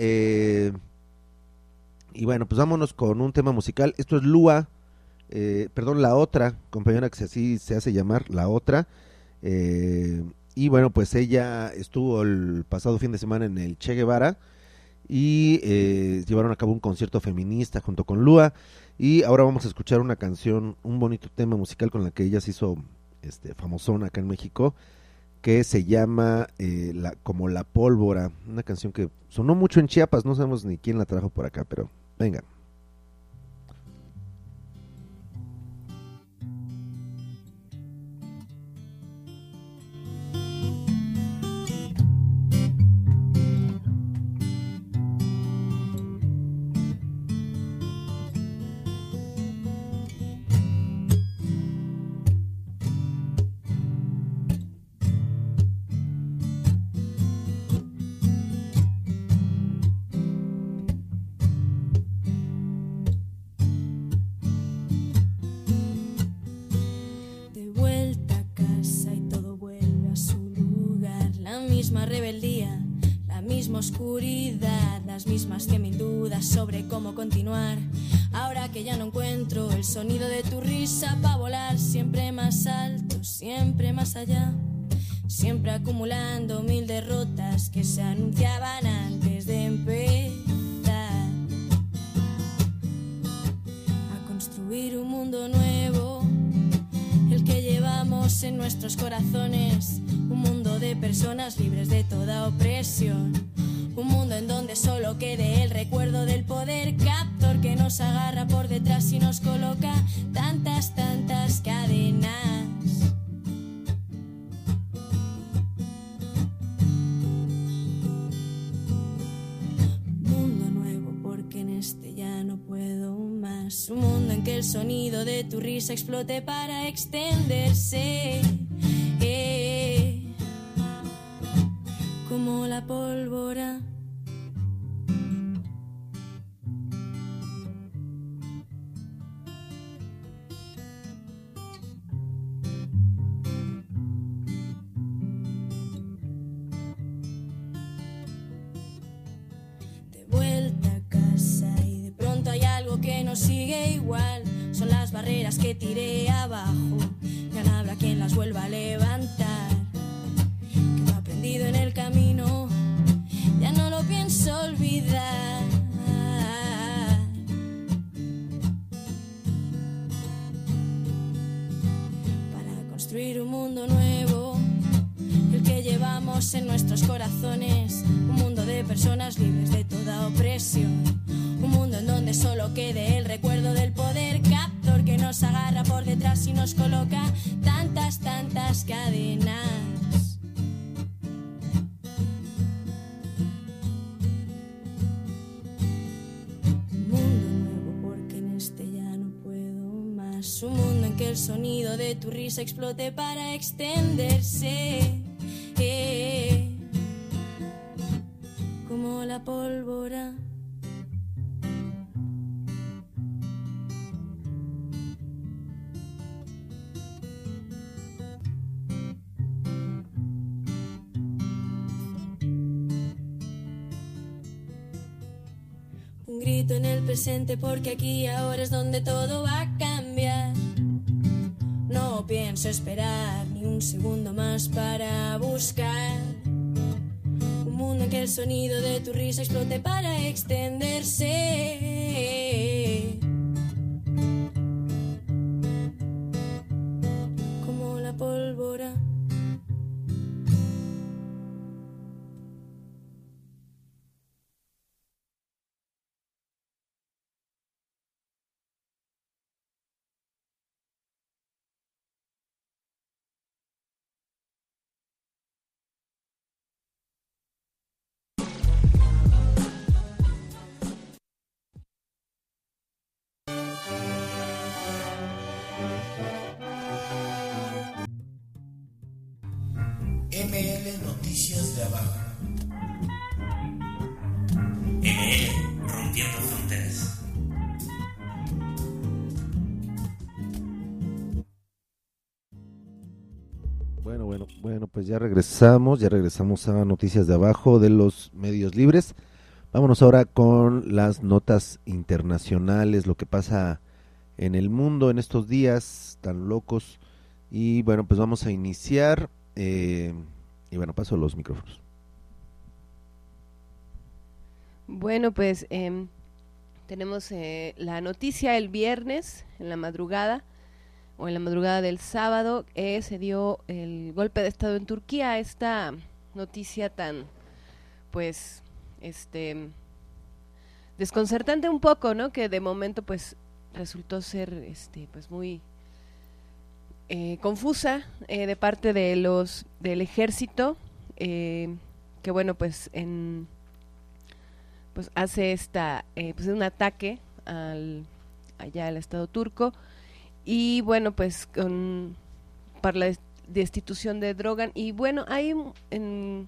bueno, pues vámonos con un tema musical. Esto es Lua, La Otra, compañera que así se hace llamar, La Otra, y bueno, pues ella estuvo el pasado fin de semana en el Che Guevara, y llevaron a cabo un concierto feminista junto con Lua, y ahora vamos a escuchar una canción, un bonito tema musical con la que ella se hizo famosona acá en México, que se llama como La Pólvora, una canción que sonó mucho en Chiapas, no sabemos ni quién la trajo por acá, pero venga. Oscuridad, las mismas 100.000 dudas sobre cómo continuar. Ahora que ya no encuentro el sonido de tu risa pa' volar siempre más alto, siempre más allá, siempre acumulando 1000 derrotas que se anunciaban antes de empezar a construir un mundo nuevo, el que llevamos en nuestros corazones, un mundo de personas libres de toda opresión. Un mundo en donde solo quede el recuerdo del poder captor que nos agarra por detrás y nos coloca tantas, tantas cadenas. Mundo nuevo porque en este ya no puedo más. Un mundo en que el sonido de tu risa explote para extenderse. Como la pólvora. De vuelta a casa y de pronto hay algo que no sigue igual. Son las barreras que tiré abajo. Ya no habrá quien las vuelva a levantar. En el camino, ya no lo pienso olvidar. Para construir un mundo nuevo, el que llevamos en nuestros corazones, un mundo de personas libres de toda opresión, un mundo en donde solo quede el recuerdo del poder captor que nos agarra por detrás y nos coloca tantas, tantas cadenas. Un mundo en que el sonido de tu risa explote para extenderse, como la pólvora. Un grito en el presente porque aquí y ahora es donde todo va a cambiar. No pienso esperar ni un segundo más para buscar un mundo en que el sonido de tu risa explote para extenderse. Como la pólvora. ML Noticias de Abajo. ML Rompiendo Fronteras. Bueno, pues ya regresamos a Noticias de Abajo de los medios libres. Vámonos ahora con las notas internacionales, lo que pasa en el mundo en estos días tan locos. Y bueno, pues vamos a iniciar. Y bueno, paso los micrófonos. Bueno, pues tenemos la noticia el viernes en la madrugada o en la madrugada del sábado se dio el golpe de estado en Turquía. Esta noticia tan pues desconcertante un poco, ¿no? Que de momento pues resultó ser pues muy confusa de parte de del ejército, que bueno pues pues hace pues un ataque allá al Estado turco, y bueno pues para la destitución de Erdogan. Y bueno, hay en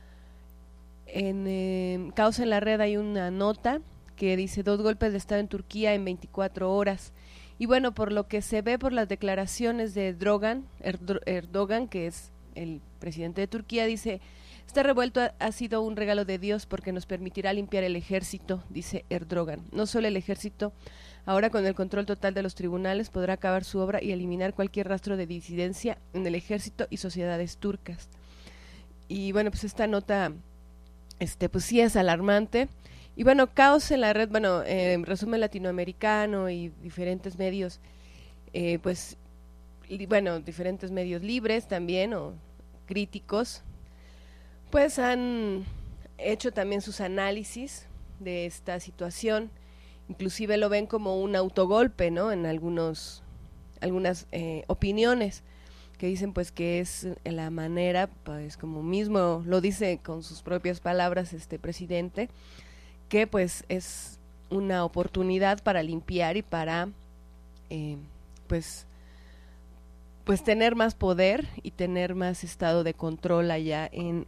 Caos en la Red hay una nota que dice 2 golpes de estado en Turquía en 24 horas. Y bueno, por lo que se ve por las declaraciones de Erdogan, que es el presidente de Turquía, dice: esta revuelta ha sido un regalo de Dios porque nos permitirá limpiar el ejército, dice Erdogan. No solo el ejército, ahora con el control total de los tribunales podrá acabar su obra y eliminar cualquier rastro de disidencia en el ejército y sociedades turcas. Y bueno, pues esta nota pues sí es alarmante. Y bueno, Caos en la Red, bueno, Resumen Latinoamericano y diferentes medios, pues, bueno, diferentes medios libres también o críticos, pues han hecho también sus análisis de esta situación. Inclusive lo ven como un autogolpe, ¿no? En algunas opiniones que dicen pues que es la manera, pues como mismo lo dice con sus propias palabras este presidente, que pues es una oportunidad para limpiar y para pues tener más poder y tener más estado de control allá en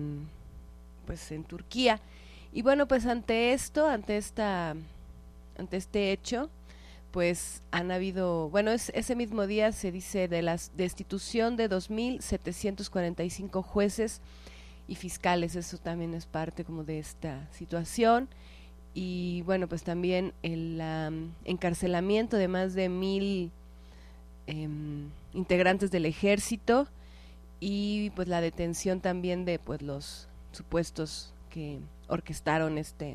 Turquía. Y bueno, pues ante este hecho, pues han habido, bueno, ese mismo día se dice de la destitución de 2.745 jueces y fiscales. Eso también es parte como de esta situación. Y bueno, pues también el encarcelamiento de más de 1,000 integrantes del ejército, y pues la detención también de pues los supuestos que orquestaron este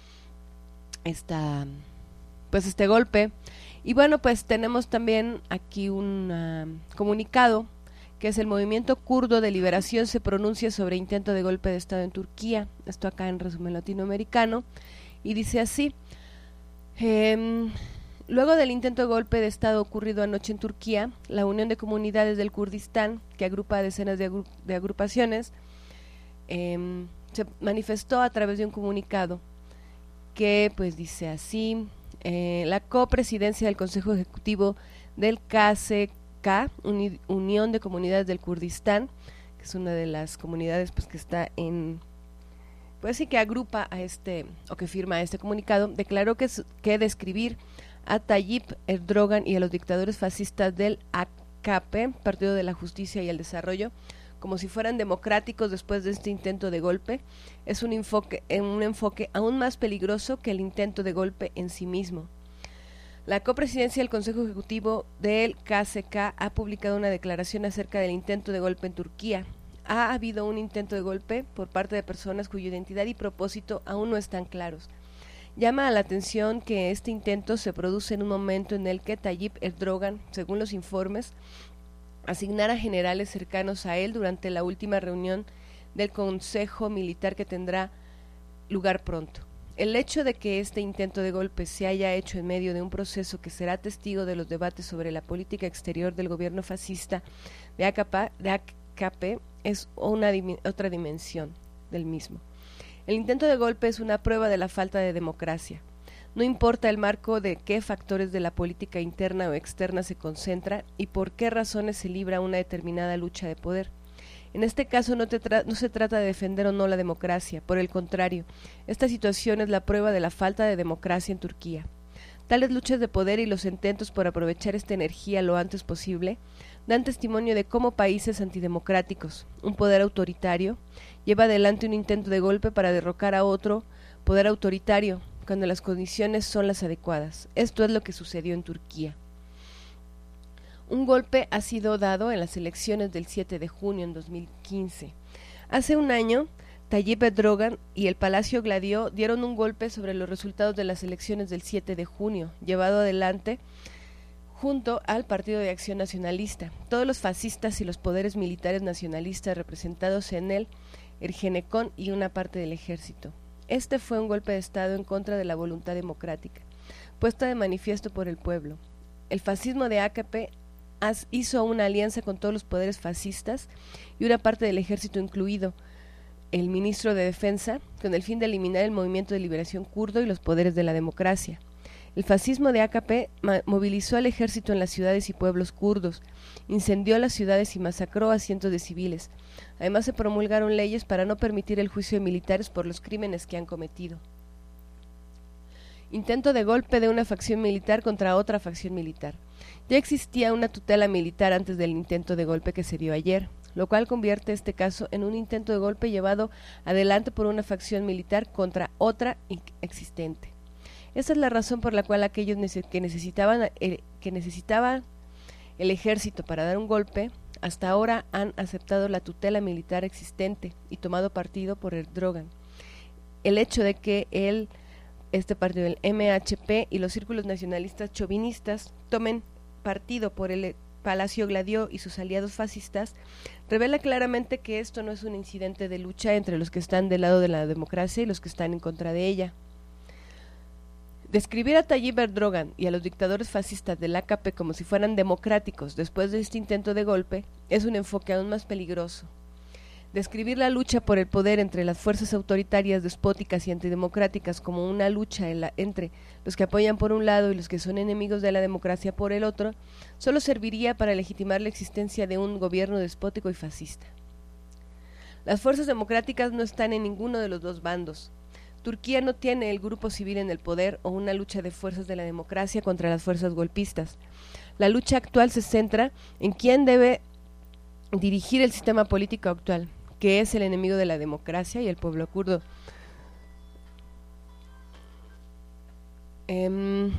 golpe. Y bueno, pues tenemos también aquí un comunicado que es: el movimiento kurdo de liberación se pronuncia sobre intento de golpe de estado en Turquía. Esto acá en Resumen Latinoamericano, y dice así: luego del intento de golpe de estado ocurrido anoche en Turquía, la Unión de Comunidades del Kurdistán, que agrupa a decenas de agrupaciones, se manifestó a través de un comunicado que pues dice así: la copresidencia del Consejo Ejecutivo del KCK, Unión de Comunidades del Kurdistán, que es una de las comunidades pues que está pues sí, que agrupa a o que firma este comunicado, declaró que describir a Tayyip Erdogan y a los dictadores fascistas del AKP, Partido de la Justicia y el Desarrollo, como si fueran democráticos después de este intento de golpe, es un enfoque aún más peligroso que el intento de golpe en sí mismo. La copresidencia del Consejo Ejecutivo del KCK ha publicado una declaración acerca del intento de golpe en Turquía. Ha habido un intento de golpe por parte de personas cuya identidad y propósito aún no están claros. Llama a la atención que este intento se produce en un momento en el que Tayyip Erdogan, según los informes, asignara generales cercanos a él durante la última reunión del Consejo Militar que tendrá lugar pronto. El hecho de que este intento de golpe se haya hecho en medio de un proceso que será testigo de los debates sobre la política exterior del gobierno fascista de AKP es otra dimensión del mismo. El intento de golpe es una prueba de la falta de democracia. No importa el marco de qué factores de la política interna o externa se concentra y por qué razones se libra una determinada lucha de poder. En este caso no se trata de defender o no la democracia, por el contrario, esta situación es la prueba de la falta de democracia en Turquía. Tales luchas de poder y los intentos por aprovechar esta energía lo antes posible dan testimonio de cómo países antidemocráticos, un poder autoritario, lleva adelante un intento de golpe para derrocar a otro poder autoritario cuando las condiciones son las adecuadas. Esto es lo que sucedió en Turquía. Un golpe ha sido dado en las elecciones del 7 de junio en 2015. Hace un año, Tayyip Erdogan y el Palacio Gladio dieron un golpe sobre los resultados de las elecciones del 7 de junio, llevado adelante junto al Partido de Acción Nacionalista. Todos los fascistas y los poderes militares nacionalistas representados en él, Ergenekon y una parte del ejército. Este fue un golpe de Estado en contra de la voluntad democrática, puesta de manifiesto por el pueblo. El fascismo de AKP hizo una alianza con todos los poderes fascistas y una parte del ejército, incluido el ministro de Defensa, con el fin de eliminar el movimiento de liberación kurdo y los poderes de la democracia. El fascismo de AKP movilizó al ejército en las ciudades y pueblos kurdos, incendió las ciudades y masacró a cientos de civiles. Además se promulgaron leyes para no permitir el juicio de militares por los crímenes que han cometido. Intento de golpe de una facción militar contra otra facción militar. Ya existía una tutela militar antes del intento de golpe que se dio ayer, lo cual convierte este caso en un intento de golpe llevado adelante por una facción militar contra otra existente. Esa es la razón por la cual aquellos que necesitaban el ejército para dar un golpe, hasta ahora han aceptado la tutela militar existente y tomado partido por Erdogan. El hecho de que este partido, el MHP y los círculos nacionalistas chauvinistas tomen partido por el Palacio Gladio y sus aliados fascistas, revela claramente que esto no es un incidente de lucha entre los que están del lado de la democracia y los que están en contra de ella. Describir a Tayyip Erdogan y a los dictadores fascistas del AKP como si fueran democráticos después de este intento de golpe es un enfoque aún más peligroso. Describir la lucha por el poder entre las fuerzas autoritarias, despóticas y antidemocráticas como una lucha entre los que apoyan por un lado y los que son enemigos de la democracia por el otro, solo serviría para legitimar la existencia de un gobierno despótico y fascista. Las fuerzas democráticas no están en ninguno de los dos bandos. Turquía no tiene el grupo civil en el poder o una lucha de fuerzas de la democracia contra las fuerzas golpistas. La lucha actual se centra en quién debe dirigir el sistema político actual, que es el enemigo de la democracia y el pueblo kurdo. El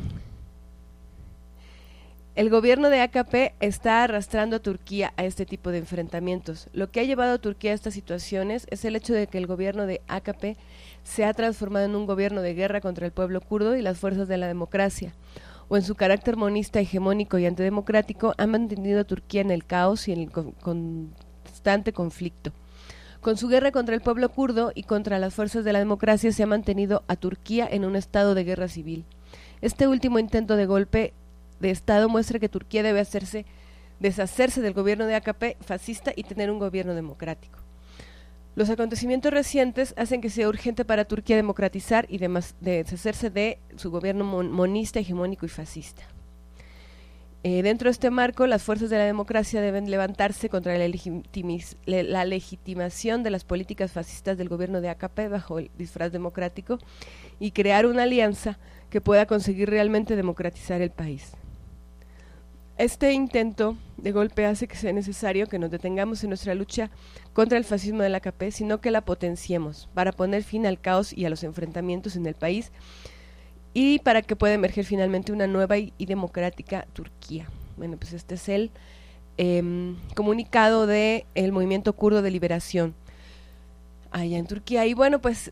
gobierno de AKP está arrastrando a Turquía a este tipo de enfrentamientos. Lo que ha llevado a Turquía a estas situaciones es el hecho de que el gobierno de AKP se ha transformado en un gobierno de guerra contra el pueblo kurdo y las fuerzas de la democracia, o en su carácter monista, hegemónico y antidemocrático, ha mantenido a Turquía en el caos y en el constante conflicto. Con su guerra contra el pueblo kurdo y contra las fuerzas de la democracia se ha mantenido a Turquía en un estado de guerra civil. Este último intento de golpe de Estado muestra que Turquía debe deshacerse del gobierno de AKP fascista y tener un gobierno democrático. Los acontecimientos recientes hacen que sea urgente para Turquía democratizar y deshacerse de su gobierno monista, hegemónico y fascista. Dentro de este marco, las fuerzas de la democracia deben levantarse contra la legitimación de las políticas fascistas del gobierno de AKP bajo el disfraz democrático y crear una alianza que pueda conseguir realmente democratizar el país. Este intento de golpe hace que sea necesario que nos detengamos en nuestra lucha contra el fascismo del AKP, sino que la potenciemos para poner fin al caos y a los enfrentamientos en el país y para que pueda emerger finalmente una nueva y democrática Turquía. Bueno, pues este es el comunicado del movimiento kurdo de liberación allá en Turquía. Y bueno, pues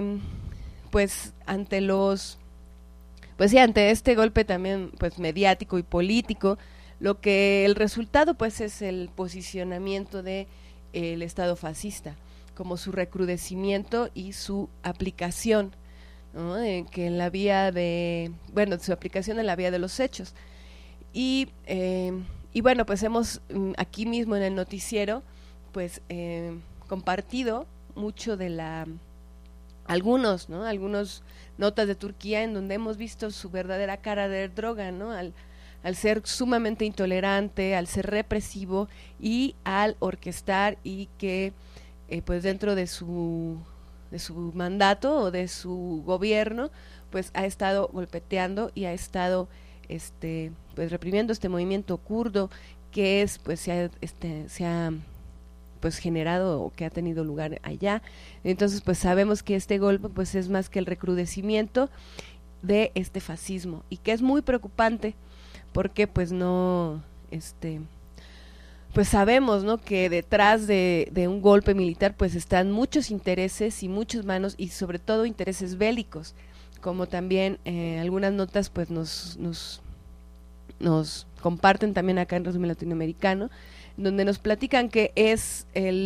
ante este golpe también pues mediático y político, el resultado pues es el posicionamiento de el Estado fascista, como su recrudecimiento y su aplicación, ¿no? Que en la vía su aplicación en la vía de los hechos. Y bueno, pues hemos aquí mismo en el noticiero pues compartido mucho de algunos notas de Turquía en donde hemos visto su verdadera cara de Erdogan, ¿no? Al ser sumamente intolerante, al ser represivo y al orquestar y que pues dentro de su mandato o de su gobierno pues ha estado golpeteando y ha estado pues reprimiendo este movimiento kurdo que se ha pues generado o que ha tenido lugar allá. Entonces pues sabemos que este golpe pues es más que el recrudecimiento de este fascismo y que es muy preocupante porque pues no pues sabemos, ¿no?, que detrás de un golpe militar pues están muchos intereses y muchas manos, y sobre todo intereses bélicos, como también algunas notas pues nos comparten también acá en Resumen Latinoamericano, donde nos platican que es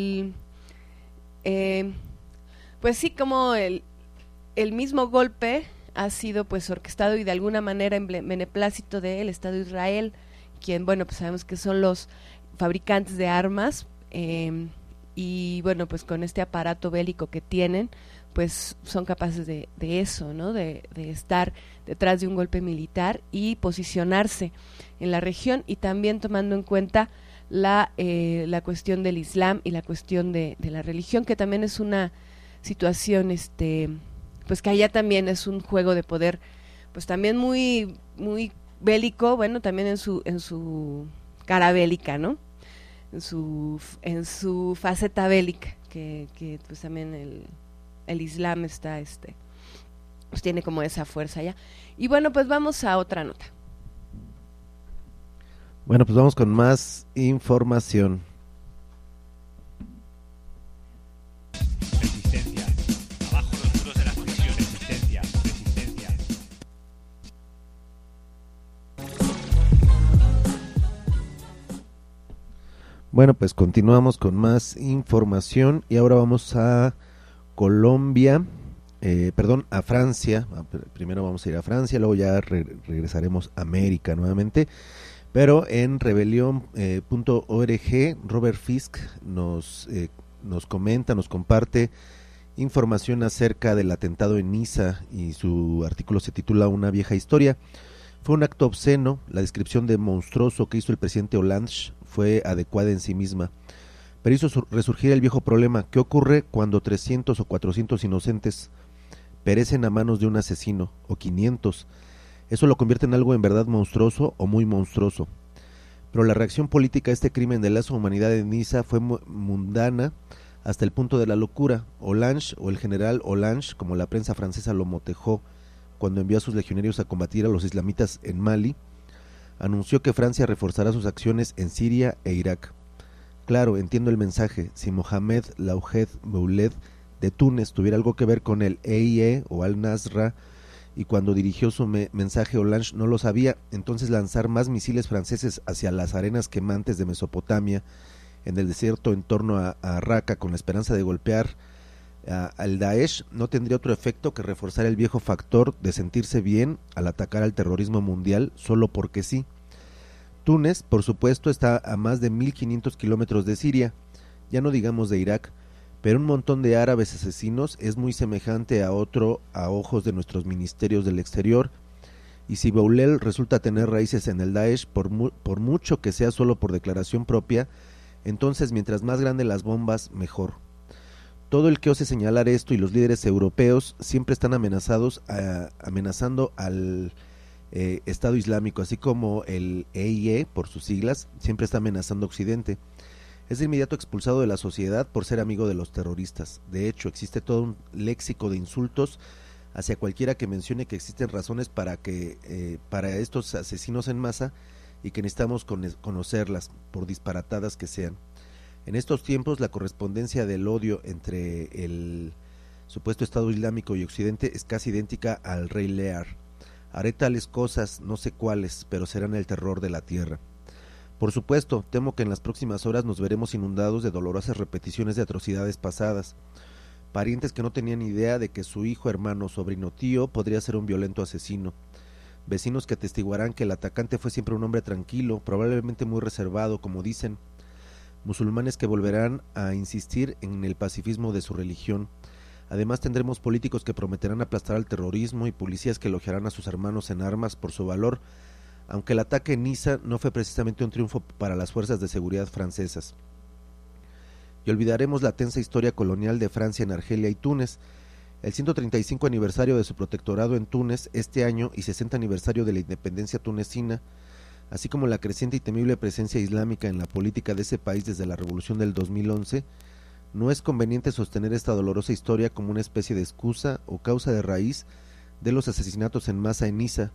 pues sí, como el mismo golpe ha sido pues orquestado y de alguna manera en beneplácito del Estado de Israel, quien, bueno, pues sabemos que son los fabricantes de armas, y bueno, pues con este aparato bélico que tienen, pues son capaces de eso, ¿no?, de estar detrás de un golpe militar y posicionarse en la región, y también tomando en cuenta la cuestión del Islam y la cuestión de la religión, que también es una situación, pues que allá también es un juego de poder, pues también muy muy bélico, bueno, también en su cara bélica, ¿no?, en su faceta bélica, que pues también el Islam está pues tiene como esa fuerza allá. Y bueno, pues vamos a otra nota. Bueno, pues vamos con más información. Resistencia. Abajo los muros de la prisión. Resistencia. Resistencia. Bueno, pues continuamos con más información y ahora vamos a Colombia, a Francia. Primero vamos a ir a Francia, luego ya regresaremos a América nuevamente. Pero en rebelión.org, Robert Fisk nos comenta, nos comparte información acerca del atentado en Niza, y su artículo se titula Una vieja historia. Fue un acto obsceno, la descripción de monstruoso que hizo el presidente Hollande fue adecuada en sí misma, pero hizo resurgir el viejo problema: ¿qué ocurre cuando 300 o 400 inocentes perecen a manos de un asesino, o 500? Eso lo convierte en algo en verdad monstruoso o muy monstruoso. Pero la reacción política a este crimen de lesa humanidad en Niza fue mundana hasta el punto de la locura. Hollande, o el general Hollande, como la prensa francesa lo motejó cuando envió a sus legionarios a combatir a los islamitas en Mali, anunció que Francia reforzará sus acciones en Siria e Irak. Claro, entiendo el mensaje. Si Mohamed Laouhed Bouled de Túnez tuviera algo que ver con el EIE o Al-Nasra, y cuando dirigió su mensaje Hollande no lo sabía, entonces lanzar más misiles franceses hacia las arenas quemantes de Mesopotamia, en el desierto en torno a Raqqa, con la esperanza de golpear al Daesh, no tendría otro efecto que reforzar el viejo factor de sentirse bien al atacar al terrorismo mundial solo porque sí. Túnez, por supuesto, está a más de 1500 kilómetros de Siria, ya no digamos de Irak, pero un montón de árabes asesinos es muy semejante a otro a ojos de nuestros ministerios del exterior, y si Boulel resulta tener raíces en el Daesh, por mucho que sea solo por declaración propia, entonces mientras más grandes las bombas, mejor. Todo el que ose señalar esto, y los líderes europeos siempre están amenazando al Estado Islámico, así como el EIE, por sus siglas, siempre está amenazando a Occidente. Es de inmediato expulsado de la sociedad por ser amigo de los terroristas. De hecho, existe todo un léxico de insultos hacia cualquiera que mencione que existen razones para estos asesinos en masa, y que necesitamos conocerlas, por disparatadas que sean. En estos tiempos, la correspondencia del odio entre el supuesto Estado Islámico y Occidente es casi idéntica al Rey Lear. Haré tales cosas, no sé cuáles, pero serán el terror de la tierra. Por supuesto, temo que en las próximas horas nos veremos inundados de dolorosas repeticiones de atrocidades pasadas. Parientes que no tenían idea de que su hijo, hermano, sobrino, tío podría ser un violento asesino. Vecinos que atestiguarán que el atacante fue siempre un hombre tranquilo, probablemente muy reservado, como dicen. Musulmanes que volverán a insistir en el pacifismo de su religión. Además tendremos políticos que prometerán aplastar al terrorismo, y policías que elogiarán a sus hermanos en armas por su valor, aunque el ataque en Niza no fue precisamente un triunfo para las fuerzas de seguridad francesas. Y olvidaremos la tensa historia colonial de Francia en Argelia y Túnez, el 135 aniversario de su protectorado en Túnez este año y 60 aniversario de la independencia tunecina, así como la creciente y temible presencia islámica en la política de ese país desde la revolución del 2011, no es conveniente sostener esta dolorosa historia como una especie de excusa o causa de raíz de los asesinatos en masa en Niza,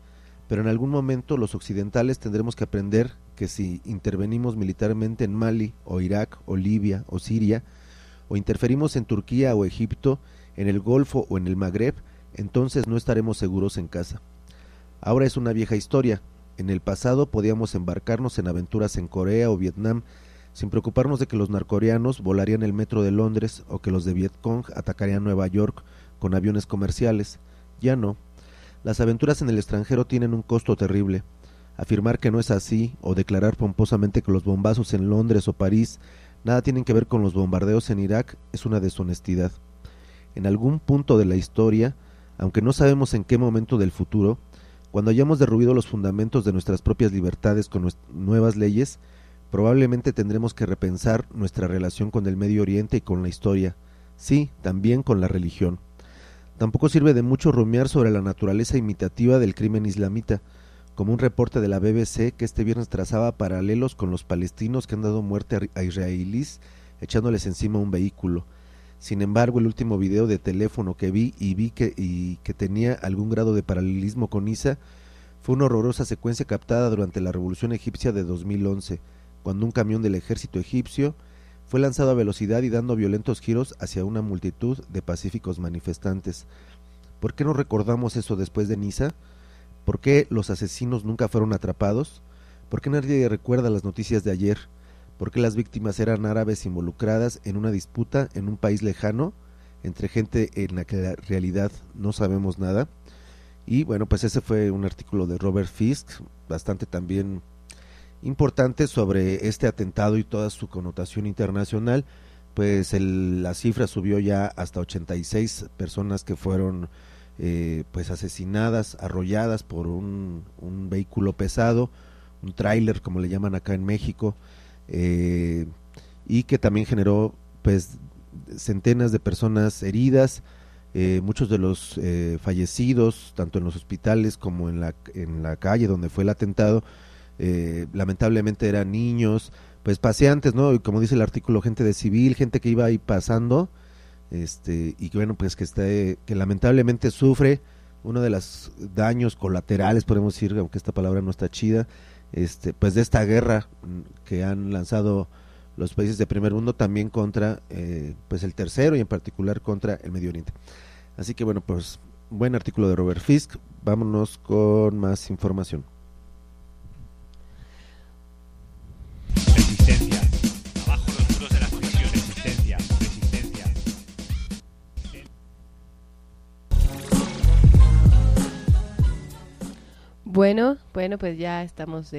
pero en algún momento los occidentales tendremos que aprender que si intervenimos militarmente en Mali, o Irak, o Libia, o Siria, o interferimos en Turquía o Egipto, en el Golfo o en el Magreb, entonces no estaremos seguros en casa. Ahora es una vieja historia. En el pasado podíamos embarcarnos en aventuras en Corea o Vietnam sin preocuparnos de que los norcoreanos volarían el metro de Londres o que los de Vietcong atacarían Nueva York con aviones comerciales. Ya no. Las aventuras en el extranjero tienen un costo terrible. Afirmar que no es así o declarar pomposamente que los bombazos en Londres o París nada tienen que ver con los bombardeos en Irak es una deshonestidad. En algún punto de la historia, aunque no sabemos en qué momento del futuro, cuando hayamos derruido los fundamentos de nuestras propias libertades con nuevas leyes, probablemente tendremos que repensar nuestra relación con el Medio Oriente y con la historia, sí, también con la religión. Tampoco sirve de mucho rumiar sobre la naturaleza imitativa del crimen islamita, como un reporte de la BBC que este viernes trazaba paralelos con los palestinos que han dado muerte a israelíes echándoles encima un vehículo. Sin embargo, el último video de teléfono que vi que tenía algún grado de paralelismo con Isa fue una horrorosa secuencia captada durante la Revolución Egipcia de 2011, cuando un camión del ejército egipcio fue lanzado a velocidad y dando violentos giros hacia una multitud de pacíficos manifestantes. ¿Por qué no recordamos eso después de Niza? ¿Por qué los asesinos nunca fueron atrapados? ¿Por qué nadie recuerda las noticias de ayer? ¿Por qué las víctimas eran árabes involucradas en una disputa en un país lejano, entre gente en la que en realidad no sabemos nada? Y bueno, pues ese fue un artículo de Robert Fisk, bastante también importante sobre este atentado y toda su connotación internacional. Pues la cifra subió ya hasta 86 personas que fueron pues asesinadas, arrolladas por un vehículo pesado, un tráiler como le llaman acá en México, y que también generó pues centenas de personas heridas, muchos de los fallecidos tanto en los hospitales como en la calle donde fue el atentado, lamentablemente eran niños, pues paseantes, ¿no? Y como dice el artículo, gente de civil, gente que iba ahí pasando, y que bueno, pues que lamentablemente sufre uno de los daños colaterales, podemos decir, aunque esta palabra no está chida, pues de esta guerra que han lanzado los países de primer mundo también contra pues el tercero y en particular contra el Medio Oriente. Así que bueno, pues buen artículo de Robert Fisk. Vámonos con más información. Resistencia. Abajo los muros de la prisión. Resistencia. Resistencia. Bueno, pues ya estamos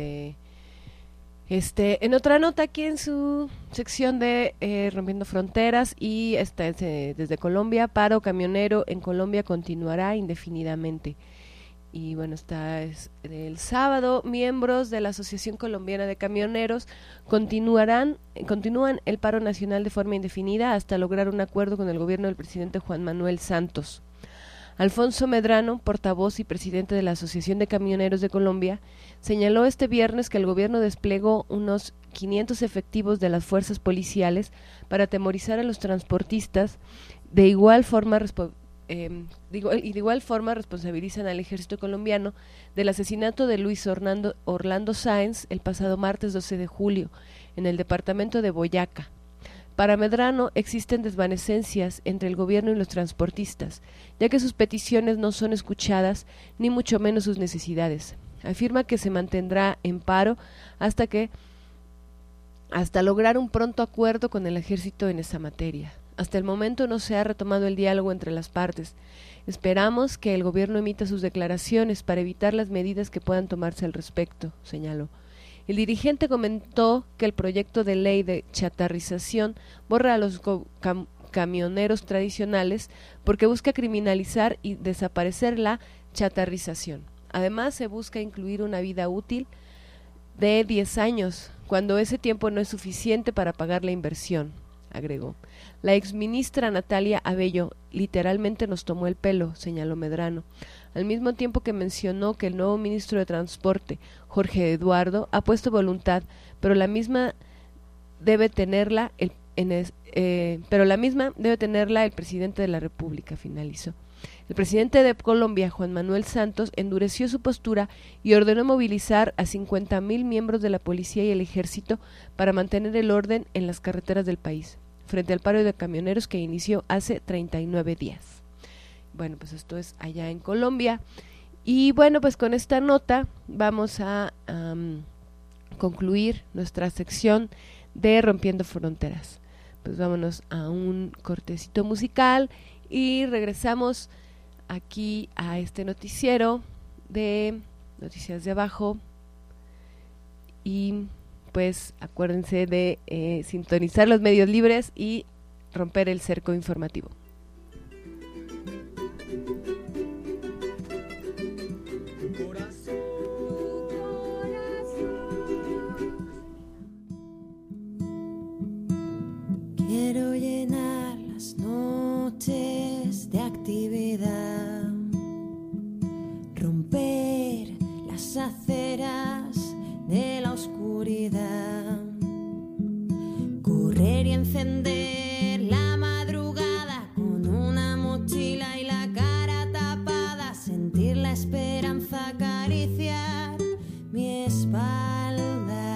en otra nota aquí en su sección de Rompiendo Fronteras, y esta es desde Colombia. Paro camionero en Colombia continuará indefinidamente. Y bueno, el sábado, miembros de la Asociación Colombiana de Camioneros continúan el paro nacional de forma indefinida hasta lograr un acuerdo con el gobierno del presidente Juan Manuel Santos. Alfonso Medrano, portavoz y presidente de la Asociación de Camioneros de Colombia, señaló este viernes que el gobierno desplegó unos 500 efectivos de las fuerzas policiales para atemorizar a los transportistas. De igual forma responsabilizan al ejército colombiano del asesinato de Luis Orlando Sáenz el pasado martes 12 de julio en el departamento de Boyacá. Para Medrano existen desvanecencias entre el gobierno y los transportistas, ya que sus peticiones no son escuchadas, ni mucho menos sus necesidades. Afirma que se mantendrá en paro hasta lograr un pronto acuerdo con el ejército en esta materia. Hasta el momento no se ha retomado el diálogo entre las partes. Esperamos que el gobierno emita sus declaraciones para evitar las medidas que puedan tomarse al respecto, señaló. El dirigente comentó que el proyecto de ley de chatarrización borra a los camioneros tradicionales porque busca criminalizar y desaparecer la chatarrización. Además, se busca incluir una vida útil de 10 años, cuando ese tiempo no es suficiente para pagar la inversión, agregó. La exministra Natalia Abello literalmente nos tomó el pelo, señaló Medrano, al mismo tiempo que mencionó que el nuevo ministro de Transporte, Jorge Eduardo, ha puesto voluntad, pero la misma debe tenerla el presidente de la República, finalizó. El presidente de Colombia, Juan Manuel Santos, endureció su postura y ordenó movilizar a 50,000 miembros de la policía y el ejército para mantener el orden en las carreteras del país, frente al paro de camioneros que inició hace 39 días. Bueno, pues esto es allá en Colombia. Y bueno, pues con esta nota vamos a concluir nuestra sección de Rompiendo Fronteras. Pues vámonos a un cortecito musical y regresamos aquí a este noticiero de Noticias de Abajo. Y pues acuérdense de sintonizar los medios libres y romper el cerco informativo. Quiero llenar las noches de actividad, romper las aceras de la oscuridad, correr y encender la madrugada con una mochila y la cara tapada, sentir la esperanza acariciar mi espalda.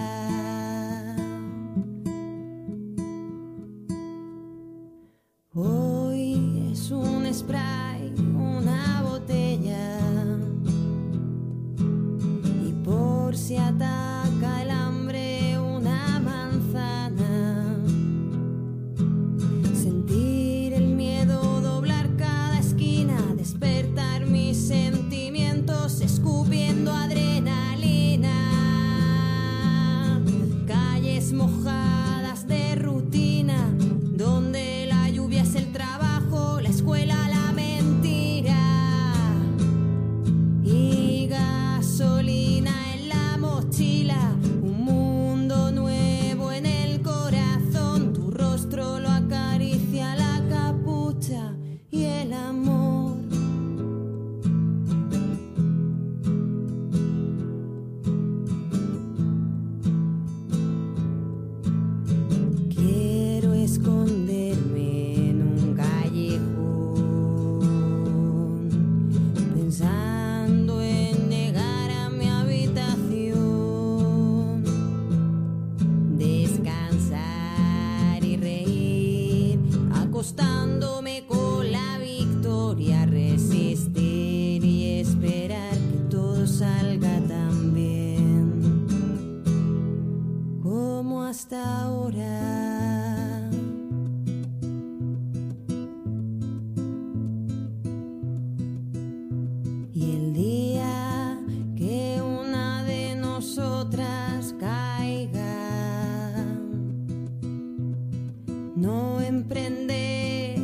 Hoy es un spray, una botella, y por si ataca el hambre una manzana, sentir el miedo doblar cada esquina, despertar mis sentimientos escupiendo adrenalina, calles mojadas de rutina donde es el trabajo, la escuela, la mentira y gasolina en la mochila, un mundo nuevo en el corazón, tu rostro lo acaricia la capucha y el amor. Quiero esconderme pensando en llegar a mi habitación, descansar y reír, acostándome con la victoria, resistir y esperar que todo salga tan bien como hasta ahora. Y el día que una de nosotras caiga, no emprender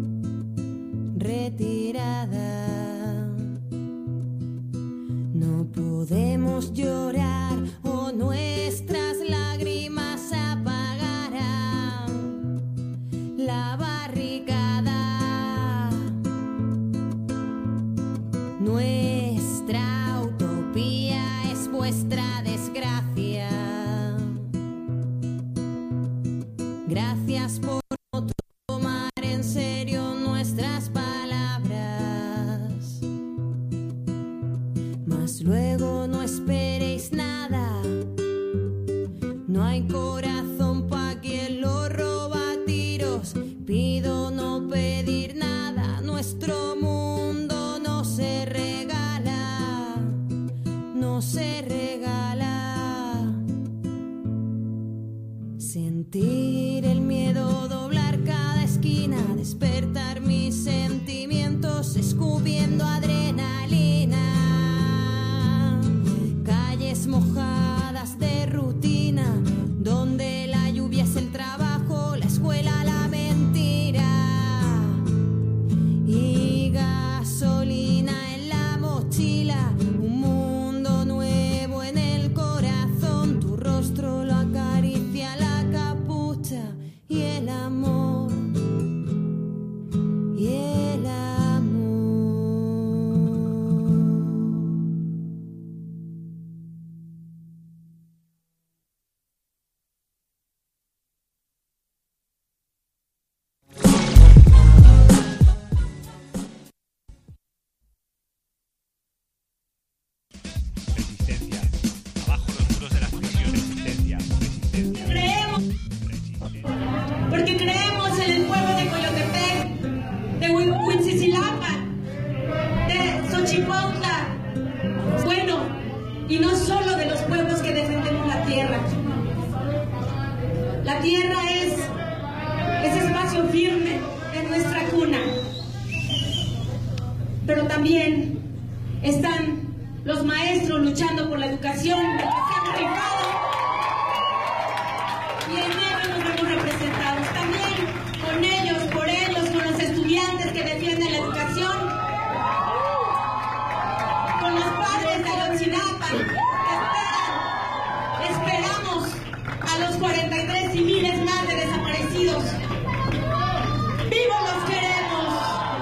retirada, no podemos llorar o nuestras lágrimas apagarán la barricada. Nuestra utopía es vuestra desgracia. Gracias por no tomar en serio nuestras palabras. Mas luego no esperéis nada. No hay corazón pa' quien lo roba a tiros. Pido no pedir nada. Nuestro mundo no se regala, no se regala. Sentir el miedo doblar cada esquina, despertar mis sentimientos escupiendo adrenalina, calles mojadas de rutina donde la lluvia es el trabajo, la escuela la mentira y gasolina en la mochila, un mundo nuevo y no solo de los pueblos que defendemos la tierra. La tierra es ese espacio firme de nuestra cuna, pero también están los maestros luchando por la educación, que se han rifado, y en ellos nos vemos representados. También con ellos, por ellos, con los estudiantes que defienden la educación, con los padres de Ayotzinapa que esperamos a los 43 civiles más de desaparecidos. ¡Vivos los queremos!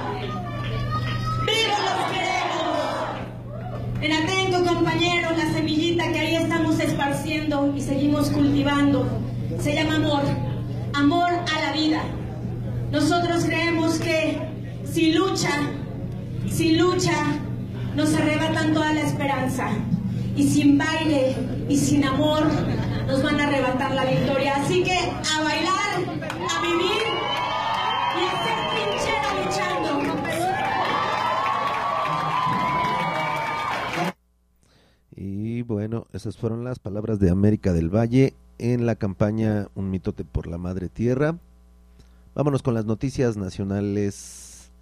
¡Vivos los queremos! En Atenco, compañeros, la semillita que ahí estamos esparciendo y seguimos cultivando se llama amor, amor a la vida. Nosotros creemos que sin lucha, nos arrebatan toda la esperanza, y sin baile y sin amor nos van a arrebatar la victoria. Así que a bailar, a vivir y a ser trinchera luchando. Y bueno, esas fueron las palabras de América del Valle en la campaña Un Mitote por la Madre Tierra. Vámonos con las noticias nacionales.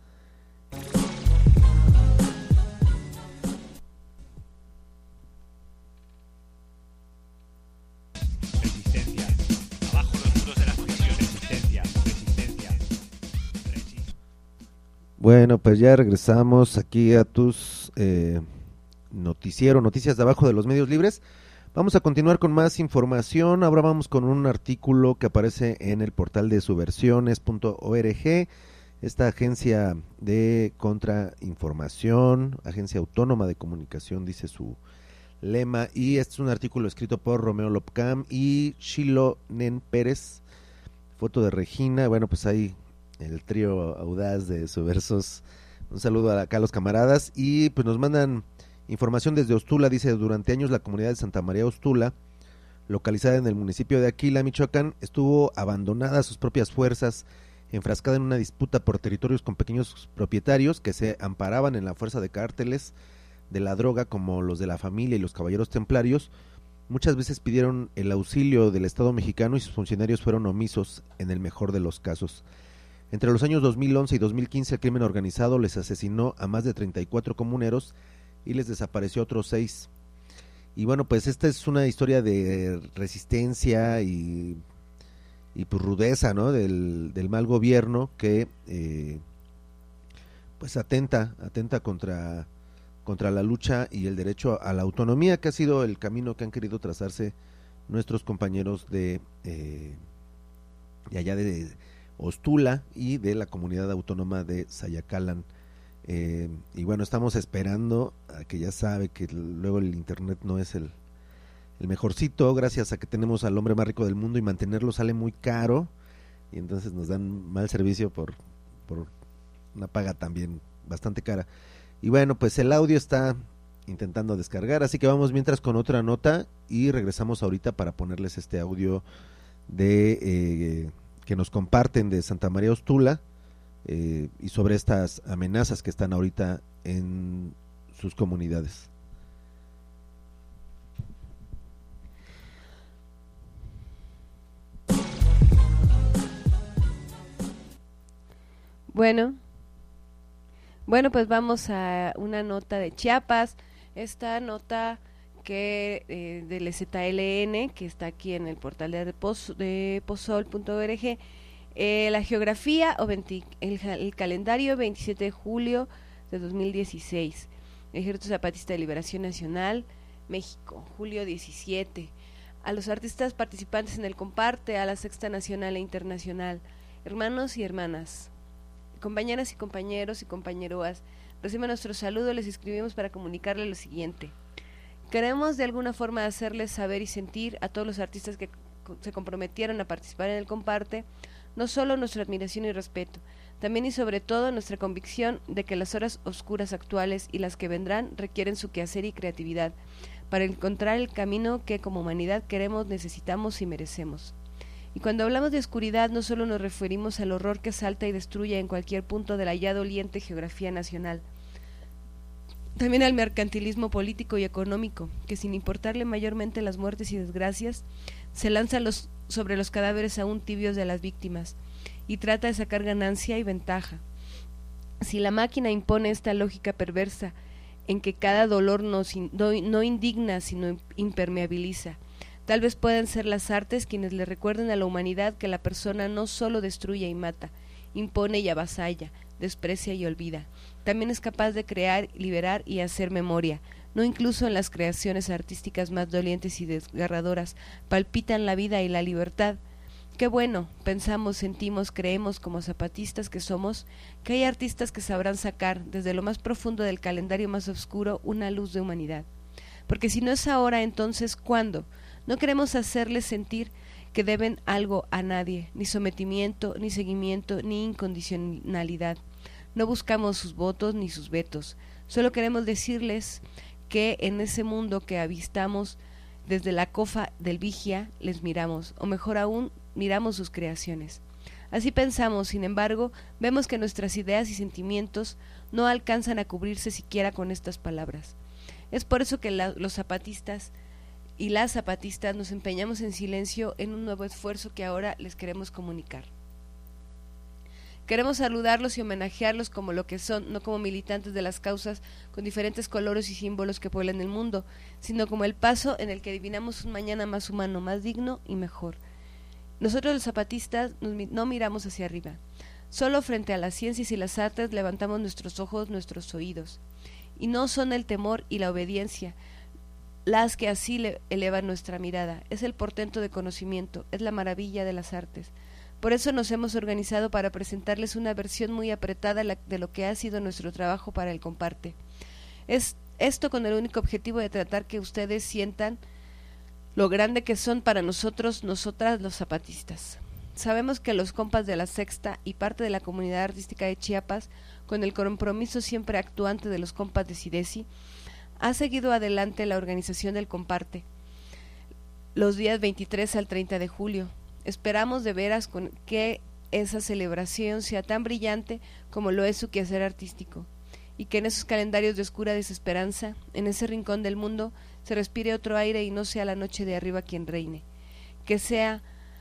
Resistencia. Abajo los muros de las prisiones. Resistencia. Bueno, pues ya regresamos aquí a tus noticias de abajo de los medios libres. Vamos a continuar con más información. Ahora vamos con un artículo que aparece en el portal de subversiones.org, esta agencia de contrainformación, agencia autónoma de comunicación, dice su lema, y este es un artículo escrito por Romeo Lopcam y Shilo Nen Pérez, foto de Regina. Bueno, pues ahí el trío audaz de Subversos. Un saludo acá a los camaradas, y pues nos mandan información desde Ostula. Dice: durante años la comunidad de Santa María Ostula, localizada en el municipio de Aquila, Michoacán, estuvo abandonada a sus propias fuerzas, enfrascada en una disputa por territorios con pequeños propietarios que se amparaban en la fuerza de cárteles de la droga como los de la familia y los caballeros templarios. Muchas veces pidieron el auxilio del Estado mexicano y sus funcionarios fueron omisos en el mejor de los casos. Entre los años 2011 y 2015 el crimen organizado les asesinó a más de 34 comuneros y les desapareció otros 6. Y bueno, pues esta es una historia de resistencia y pues rudeza, ¿no? del mal gobierno que pues atenta contra la lucha y el derecho a la autonomía, que ha sido el camino que han querido trazarse nuestros compañeros de allá de Ostula y de la comunidad autónoma de Sayacalan. Y bueno, estamos esperando a que, ya sabe que luego el internet no es el mejorcito, gracias a que tenemos al hombre más rico del mundo, y mantenerlo sale muy caro, y entonces nos dan mal servicio por una paga también bastante cara. Y bueno, pues el audio está intentando descargar, así que vamos mientras con otra nota y regresamos ahorita para ponerles este audio de que nos comparten de Santa María Ostula, y sobre estas amenazas que están ahorita en sus comunidades. Bueno, pues vamos a una nota de Chiapas. Esta nota que del ZLN, que está aquí en el portal de pozol.org, la geografía o el calendario 27 de julio de 2016. Ejército Zapatista de Liberación Nacional, México, julio 17. A los artistas participantes en el Comparte, a la Sexta Nacional e Internacional, hermanos y hermanas, compañeras y compañeros y compañeroas, reciban nuestro saludo. Les escribimos para comunicarles lo siguiente. Queremos de alguna forma hacerles saber y sentir a todos los artistas que se comprometieron a participar en el Comparte no solo nuestra admiración y respeto, también y sobre todo nuestra convicción de que las horas oscuras actuales y las que vendrán requieren su quehacer y creatividad para encontrar el camino que como humanidad queremos, necesitamos y merecemos. Y cuando hablamos de oscuridad no solo nos referimos al horror que asalta y destruye en cualquier punto de la ya doliente geografía nacional. También al mercantilismo político y económico, que sin importarle mayormente las muertes y desgracias, se lanza sobre los cadáveres aún tibios de las víctimas y trata de sacar ganancia y ventaja. Si la máquina impone esta lógica perversa en que cada dolor no indigna sino impermeabiliza, tal vez puedan ser las artes quienes le recuerden a la humanidad que la persona no solo destruye y mata, impone y avasalla, desprecia y olvida, también es capaz de crear, liberar y hacer memoria. No incluso en las creaciones artísticas más dolientes y desgarradoras palpitan la vida y la libertad. Qué bueno, pensamos, sentimos, creemos como zapatistas que somos, que hay artistas que sabrán sacar desde lo más profundo del calendario más oscuro una luz de humanidad. Porque si no es ahora, entonces ¿cuándo? No queremos hacerles sentir que deben algo a nadie, ni sometimiento, ni seguimiento, ni incondicionalidad. No buscamos sus votos ni sus vetos, solo queremos decirles que en ese mundo que avistamos desde la cofa del vigia les miramos, o mejor aún, miramos sus creaciones. Así pensamos, sin embargo, vemos que nuestras ideas y sentimientos no alcanzan a cubrirse siquiera con estas palabras. Es por eso que los zapatistas y las zapatistas nos empeñamos en silencio en un nuevo esfuerzo que ahora les queremos comunicar. Queremos saludarlos y homenajearlos como lo que son, no como militantes de las causas con diferentes colores y símbolos que pueblan el mundo, sino como el paso en el que adivinamos un mañana más humano, más digno y mejor. Nosotros los zapatistas no miramos hacia arriba, solo frente a las ciencias y las artes levantamos nuestros ojos, nuestros oídos, y no son el temor y la obediencia las que así elevan nuestra mirada, es el portento de conocimiento, es la maravilla de las artes. Por eso nos hemos organizado para presentarles una versión muy apretada de lo que ha sido nuestro trabajo para el Comparte. Es esto con el único objetivo de tratar que ustedes sientan lo grande que son para nosotros, nosotras los zapatistas. Sabemos que los compas de la Sexta y parte de la comunidad artística de Chiapas, con el compromiso siempre actuante de los compas de SIDESI, ha seguido adelante la organización del Comparte los días 23 al 30 de julio. Esperamos de veras que esa celebración sea tan brillante como lo es su quehacer artístico, y que en esos calendarios de oscura desesperanza, en ese rincón del mundo, se respire otro aire y no sea la noche de arriba quien reine, que sea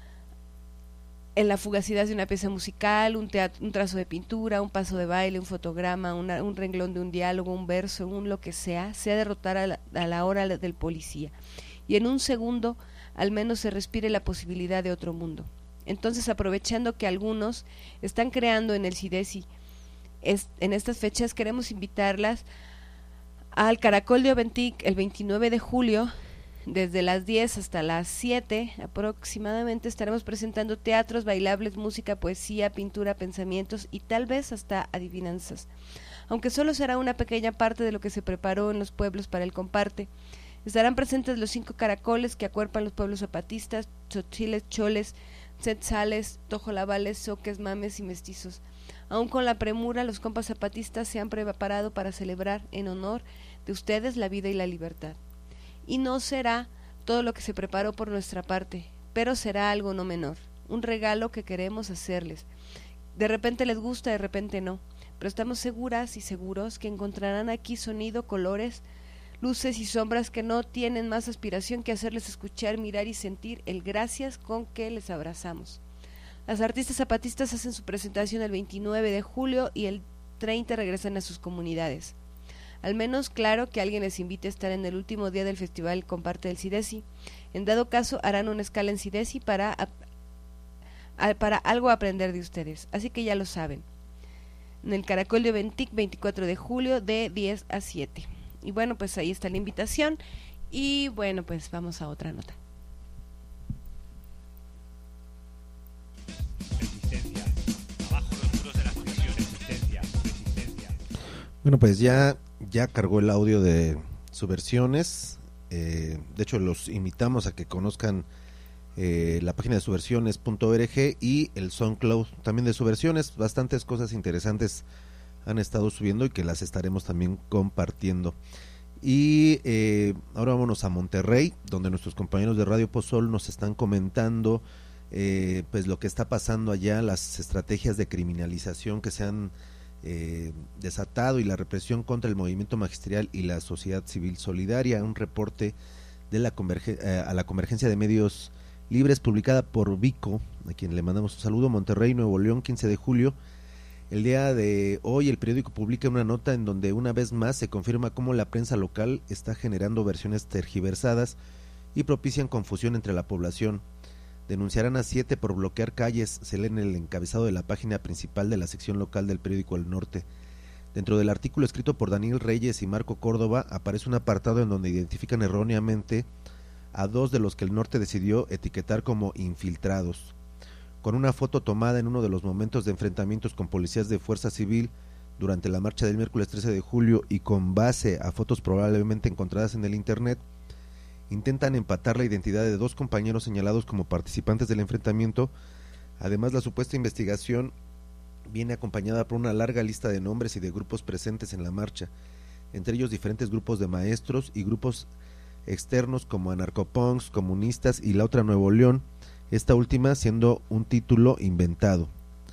en la fugacidad de una pieza musical, un trazo de pintura, un paso de baile, un fotograma, un renglón de un diálogo, un verso, un lo que sea derrotar a la hora del policía, y en un segundo al menos se respire la posibilidad de otro mundo. Entonces, aprovechando que algunos están creando en el SIDESI en estas fechas, queremos invitarlas al Caracol de Oventic el 29 de julio, desde las 10 hasta las 7 aproximadamente. Estaremos presentando teatros, bailables, música, poesía, pintura, pensamientos y tal vez hasta adivinanzas, aunque solo será una pequeña parte de lo que se preparó en los pueblos para el Comparte. Estarán presentes los 5 caracoles que acuerpan los pueblos zapatistas: Tzotziltes, choles, tzetzales, tojolabales, zoques, mames y mestizos. Aún con la premura, los compas zapatistas se han preparado para celebrar en honor de ustedes la vida y la libertad. Y no será todo lo que se preparó por nuestra parte, pero será algo no menor, un regalo que queremos hacerles. De repente les gusta, de repente no, pero estamos seguras y seguros que encontrarán aquí sonido, colores, luces y sombras que no tienen más aspiración que hacerles escuchar, mirar y sentir el gracias con que les abrazamos. Las artistas zapatistas hacen su presentación el 29 de julio y el 30 regresan a sus comunidades. Al menos, claro, que alguien les invite a estar en el último día del festival Comparte del SIDESI. En dado caso, harán una escala en SIDESI para algo aprender de ustedes. Así que ya lo saben. En el Caracol de Oventic, 24 de julio, de 10 a 7. Y bueno, pues ahí está la invitación. Y bueno, pues vamos a otra nota. Resistencia. Abajo los muros de la prisión. Resistencia. Resistencia. Bueno, pues ya cargó el audio de Subversiones. De hecho, los invitamos a que conozcan la página de subversiones.org y el SoundCloud también de Subversiones. Bastantes cosas interesantes han estado subiendo y que las estaremos también compartiendo. Y ahora vámonos a Monterrey, donde nuestros compañeros de Radio Pozol nos están comentando pues lo que está pasando allá, las estrategias de criminalización que se han desatado y la represión contra el movimiento magisterial y la sociedad civil solidaria. Un reporte de la a la Convergencia de Medios Libres, publicada por Vico, a quien le mandamos un saludo. Monterrey, Nuevo León, 15 de julio. El día de hoy el periódico publica una nota en donde una vez más se confirma cómo la prensa local está generando versiones tergiversadas y propician confusión entre la población. Denunciarán a 7 por bloquear calles, se lee en el encabezado de la página principal de la sección local del periódico El Norte. Dentro del artículo escrito por Daniel Reyes y Marco Córdoba aparece un apartado en donde identifican erróneamente a 2 de los que El Norte decidió etiquetar como infiltrados. Con una foto tomada en uno de los momentos de enfrentamientos con policías de Fuerza Civil durante la marcha del miércoles 13 de julio y con base a fotos probablemente encontradas en el internet, intentan empatar la identidad de 2 compañeros señalados como participantes del enfrentamiento. Además, la supuesta investigación viene acompañada por una larga lista de nombres y de grupos presentes en la marcha, entre ellos diferentes grupos de maestros y grupos externos como anarcopunks, comunistas y La Otra Nuevo León, esta última siendo un título inventado.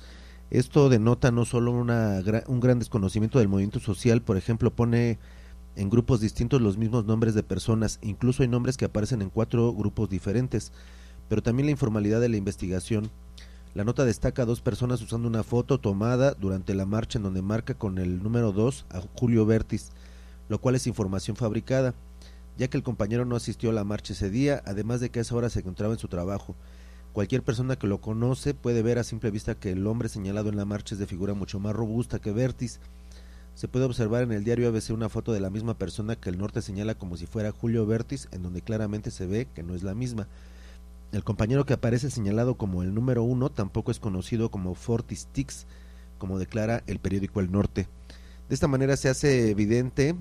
Esto denota no solo un gran desconocimiento del movimiento social. Por ejemplo, pone en grupos distintos los mismos nombres de personas, incluso hay nombres que aparecen en 4 grupos diferentes, pero también la informalidad de la investigación. La nota destaca a 2 personas usando una foto tomada durante la marcha en donde marca con el número 2 a Julio Vértiz, lo cual es información fabricada, ya que el compañero no asistió a la marcha ese día, además de que a esa hora se encontraba en su trabajo. Cualquier persona que lo conoce puede ver a simple vista que el hombre señalado en la marcha es de figura mucho más robusta que Vértiz. Se puede observar en el diario ABC una foto de la misma persona que El Norte señala como si fuera Julio Vértiz, en donde claramente se ve que no es la misma. El compañero que aparece señalado como el número 1 tampoco es conocido como Fortis Tix, como declara el periódico El Norte. De esta manera se hace evidente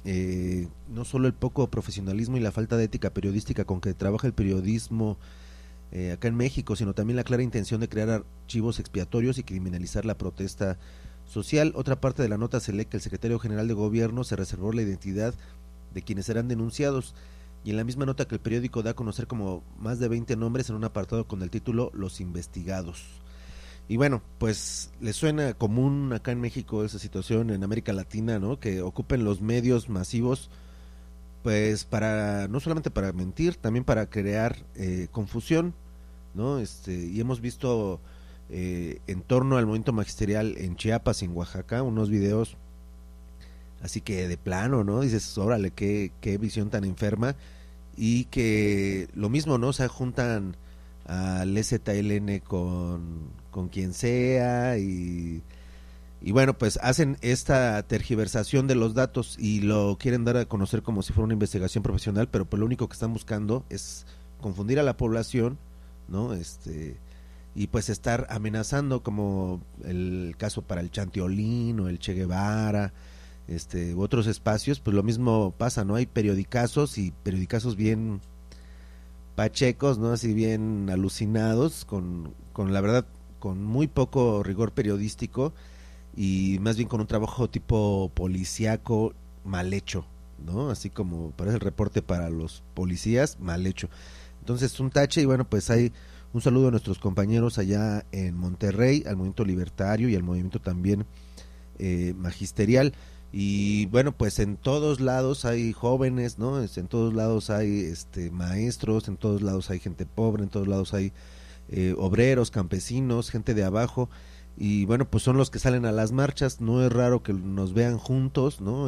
no solo el poco profesionalismo y la falta de ética periodística con que trabaja el periodismo acá en México, sino también la clara intención de crear archivos expiatorios y criminalizar la protesta social. Otra parte de la nota se lee que el secretario general de gobierno se reservó la identidad de quienes serán denunciados, y en la misma nota que el periódico da a conocer como más de 20 nombres en un apartado con el título Los investigados. Y bueno, pues les suena común acá en México esa situación, en América Latina, ¿no? Que ocupen los medios masivos pues para no solamente para mentir, también para crear confusión, ¿no? Y hemos visto en torno al movimiento magisterial en Chiapas y en Oaxaca unos videos así que de plano, ¿no? Dices, órale, qué visión tan enferma, y que lo mismo, ¿no? O sea, juntan al EZLN con quien sea y bueno, pues hacen esta tergiversación de los datos y lo quieren dar a conocer como si fuera una investigación profesional, pero pues lo único que están buscando es confundir a la población, ¿no? Y pues estar amenazando, como el caso para el Chantiolín o el Che Guevara, u otros espacios, pues lo mismo pasa, ¿no? Hay periodicazos y periodicazos bien pachecos, ¿no? Así bien alucinados, con la verdad, con muy poco rigor periodístico y más bien con un trabajo tipo policíaco mal hecho, ¿no? Así como parece el reporte para los policías, mal hecho. Entonces un tache. Y bueno, pues hay un saludo a nuestros compañeros allá en Monterrey, al movimiento libertario y al movimiento también magisterial. Y bueno, pues en todos lados hay jóvenes, ¿no? En todos lados hay maestros, en todos lados hay gente pobre, en todos lados hay obreros, campesinos, gente de abajo, y bueno, pues son los que salen a las marchas. No es raro que nos vean juntos, ¿no?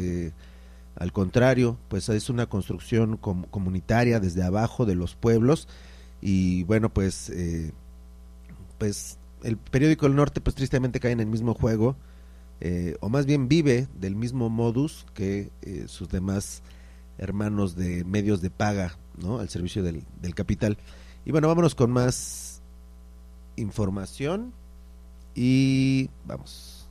Al contrario, pues es una construcción comunitaria desde abajo de los pueblos. Y bueno, pues el periódico El Norte pues tristemente cae en el mismo juego, o más bien vive del mismo modus que sus demás hermanos de medios de paga, ¿no? Al servicio del capital. Y bueno, vámonos con más información y vamos.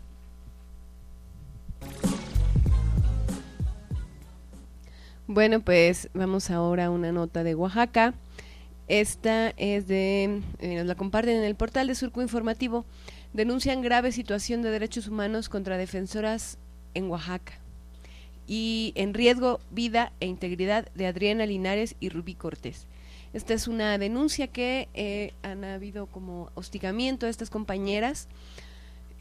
Bueno, pues vamos ahora a una nota de Oaxaca. Esta es nos la comparten en el portal de Surco Informativo. Denuncian grave situación de derechos humanos contra defensoras en Oaxaca y en riesgo vida e integridad de Adriana Linares y Rubí Cortés. Esta es una denuncia que han habido como hostigamiento a estas compañeras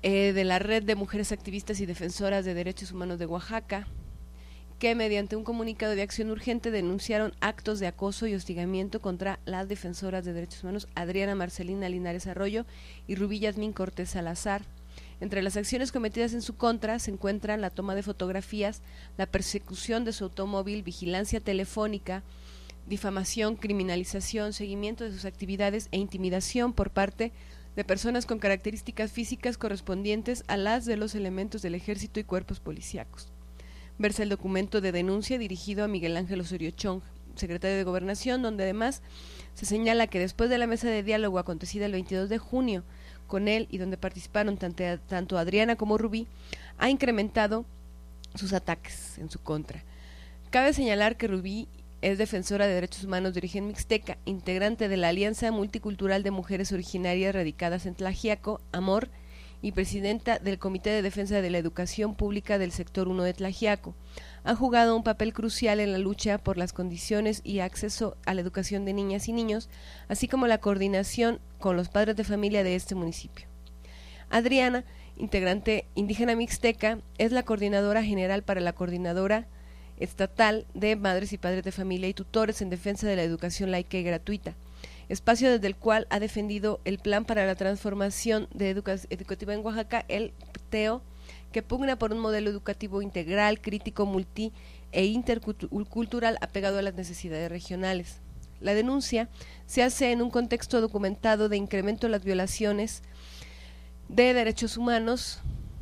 de la Red de Mujeres Activistas y Defensoras de Derechos Humanos de Oaxaca, que mediante un comunicado de acción urgente denunciaron actos de acoso y hostigamiento contra las defensoras de derechos humanos Adriana Marcelina Linares Arroyo y Rubí Yasmín Cortés Salazar. Entre las acciones cometidas en su contra se encuentran la toma de fotografías, la persecución de su automóvil, vigilancia telefónica, difamación, criminalización, seguimiento de sus actividades e intimidación por parte de personas con características físicas correspondientes a las de los elementos del ejército y cuerpos policíacos. Verse el documento de denuncia dirigido a Miguel Ángel Osorio Chong, secretario de Gobernación, donde además se señala que después de la mesa de diálogo acontecida el 22 de junio con él y donde participaron tanto Adriana como Rubí, ha incrementado sus ataques en su contra. Cabe señalar que Rubí es defensora de derechos humanos de origen mixteca, integrante de la Alianza Multicultural de Mujeres Originarias Radicadas en Tlaxiaco, AMOR, y presidenta del Comité de Defensa de la Educación Pública del Sector 1 de Tlaxiaco. Ha jugado un papel crucial en la lucha por las condiciones y acceso a la educación de niñas y niños, así como la coordinación con los padres de familia de este municipio. Adriana, integrante indígena mixteca, es la coordinadora general para la Coordinadora Estatal de Madres y Padres de Familia y Tutores en Defensa de la Educación Laica y Gratuita, espacio desde el cual ha defendido el Plan para la Transformación de Educativa en Oaxaca, el PTEO, que pugna por un modelo educativo integral, crítico, multi e intercultural apegado a las necesidades regionales. La denuncia se hace en un contexto documentado de incremento de las violaciones de derechos humanos.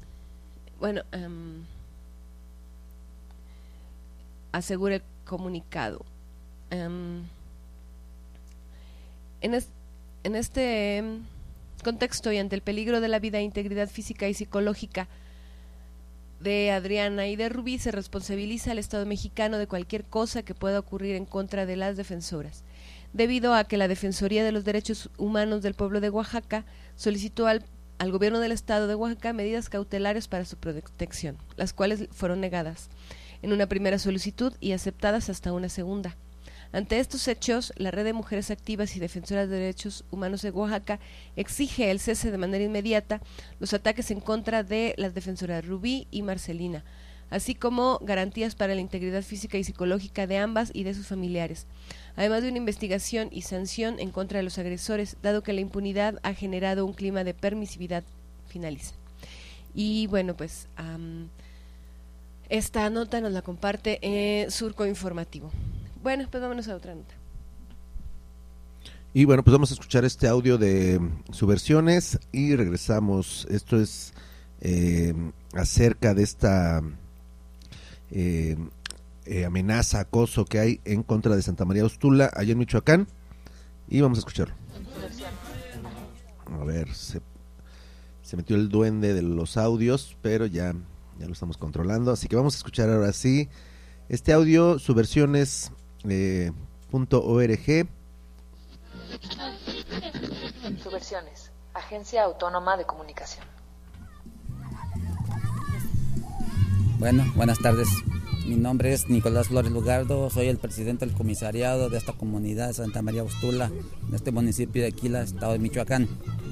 Asegura el comunicado. En este contexto y ante el peligro de la vida e integridad física y psicológica de Adriana y de Rubí, se responsabiliza al Estado mexicano de cualquier cosa que pueda ocurrir en contra de las defensoras, debido a que la Defensoría de los Derechos Humanos del Pueblo de Oaxaca solicitó al gobierno del Estado de Oaxaca medidas cautelares para su protección, las cuales fueron negadas en una primera solicitud y aceptadas hasta una segunda. Ante estos hechos, la Red de Mujeres Activas y Defensoras de Derechos Humanos de Oaxaca exige el cese de manera inmediata los ataques en contra de las defensoras Rubí y Marcelina, así como garantías para la integridad física y psicológica de ambas y de sus familiares, además de una investigación y sanción en contra de los agresores, dado que la impunidad ha generado un clima de permisividad, finaliza. Y bueno, pues esta nota nos la comparte Surco Informativo. Bueno, pues vámonos a otra nota. Y bueno, pues vamos a escuchar este audio de Subversiones y regresamos. Esto es acerca de esta amenaza, acoso que hay en contra de Santa María Ostula, allá en Michoacán, y vamos a escucharlo. A ver, se metió el duende de los audios, pero ya lo estamos controlando, así que vamos a escuchar ahora sí este audio, subversiones.org. Subversiones, Agencia Autónoma de Comunicación. Bueno, buenas tardes. Mi nombre es Nicolás Flores Lugardo, soy el presidente del comisariado de esta comunidad de Santa María Ostula, de este municipio de Aquila, estado de Michoacán.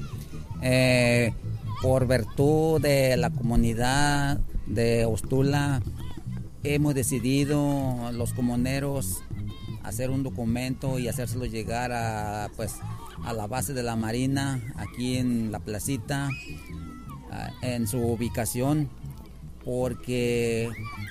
Por virtud de la comunidad de Ostula, hemos decidido los comuneros hacer un documento y hacérselo llegar a la base de la Marina, aquí en la placita, en su ubicación, porque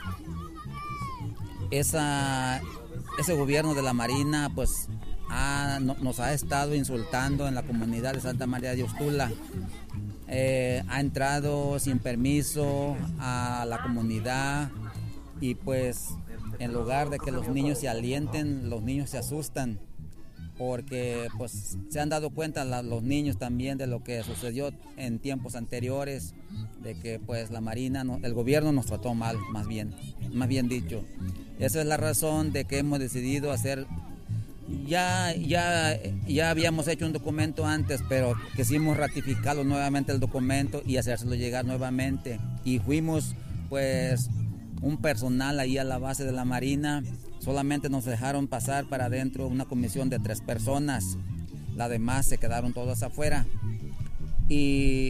ese gobierno de la Marina pues nos ha estado insultando en la comunidad de Santa María de Ostula. Ha entrado sin permiso a la comunidad y pues en lugar de que los niños se alienten, los niños se asustan, porque pues se han dado cuenta los niños también de lo que sucedió en tiempos anteriores, de que pues la Marina, el gobierno nos trató mal, más bien dicho. Esa es la razón de que hemos decidido hacer. Ya habíamos hecho un documento antes, pero quisimos ratificarlo nuevamente el documento y hacérselo llegar nuevamente. Y fuimos pues un personal ahí a la base de la Marina, solamente nos dejaron pasar para adentro una comisión de 3 personas, las demás se quedaron todas afuera. Y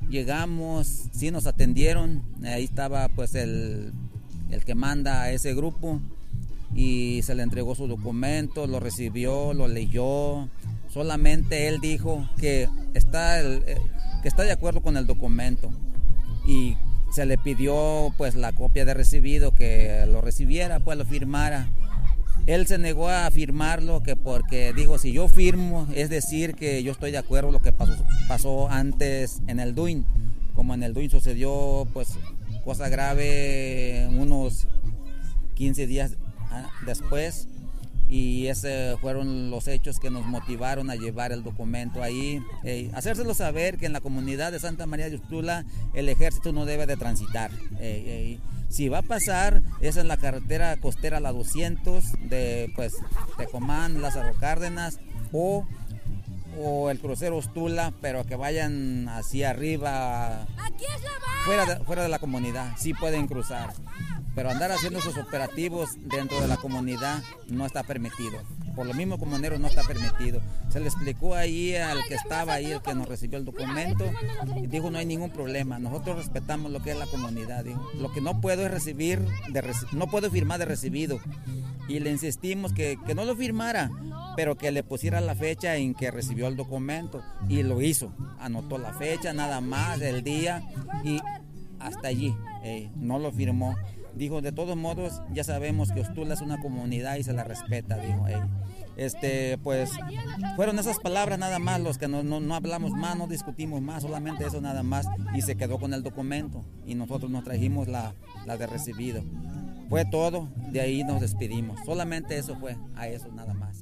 llegamos, sí nos atendieron, ahí estaba pues el que manda a ese grupo y se le entregó su documento, lo recibió, lo leyó, solamente él dijo que está de acuerdo con el documento y se le pidió pues la copia de recibido, que lo recibiera, pues lo firmara. Él se negó a firmarlo, que porque dijo, si yo firmo es decir que yo estoy de acuerdo con lo que pasó antes en el DUIN. Como en el DUIN sucedió pues cosa grave unos 15 días después, y esos fueron los hechos que nos motivaron a llevar el documento ahí, hacérselo saber que en la comunidad de Santa María de Ustula el ejército no debe de transitar. Si va a pasar es en la carretera costera la 200 de Tecomán, Lázaro Cárdenas o el crucero Ustula, pero que vayan hacia arriba, fuera de la comunidad, sí pueden cruzar. Pero andar haciendo esos operativos dentro de la comunidad no está permitido. Por lo mismo, comuneros, no está permitido. Se le explicó ahí al que estaba ahí, el que nos recibió el documento, y dijo, no hay ningún problema, nosotros respetamos lo que es la comunidad. Dijo, lo que no puedo es no puedo firmar de recibido. Y le insistimos que no lo firmara, pero que le pusiera la fecha en que recibió el documento. Y lo hizo, anotó la fecha, nada más, el día, y hasta allí, no lo firmó. Dijo, de todos modos, ya sabemos que Ustula es una comunidad y se la respeta, dijo. Pues fueron esas palabras nada más, los que no hablamos más, no discutimos más, solamente eso nada más, y se quedó con el documento, y nosotros nos trajimos la de recibido. Fue todo, de ahí nos despedimos, solamente eso fue, a eso nada más.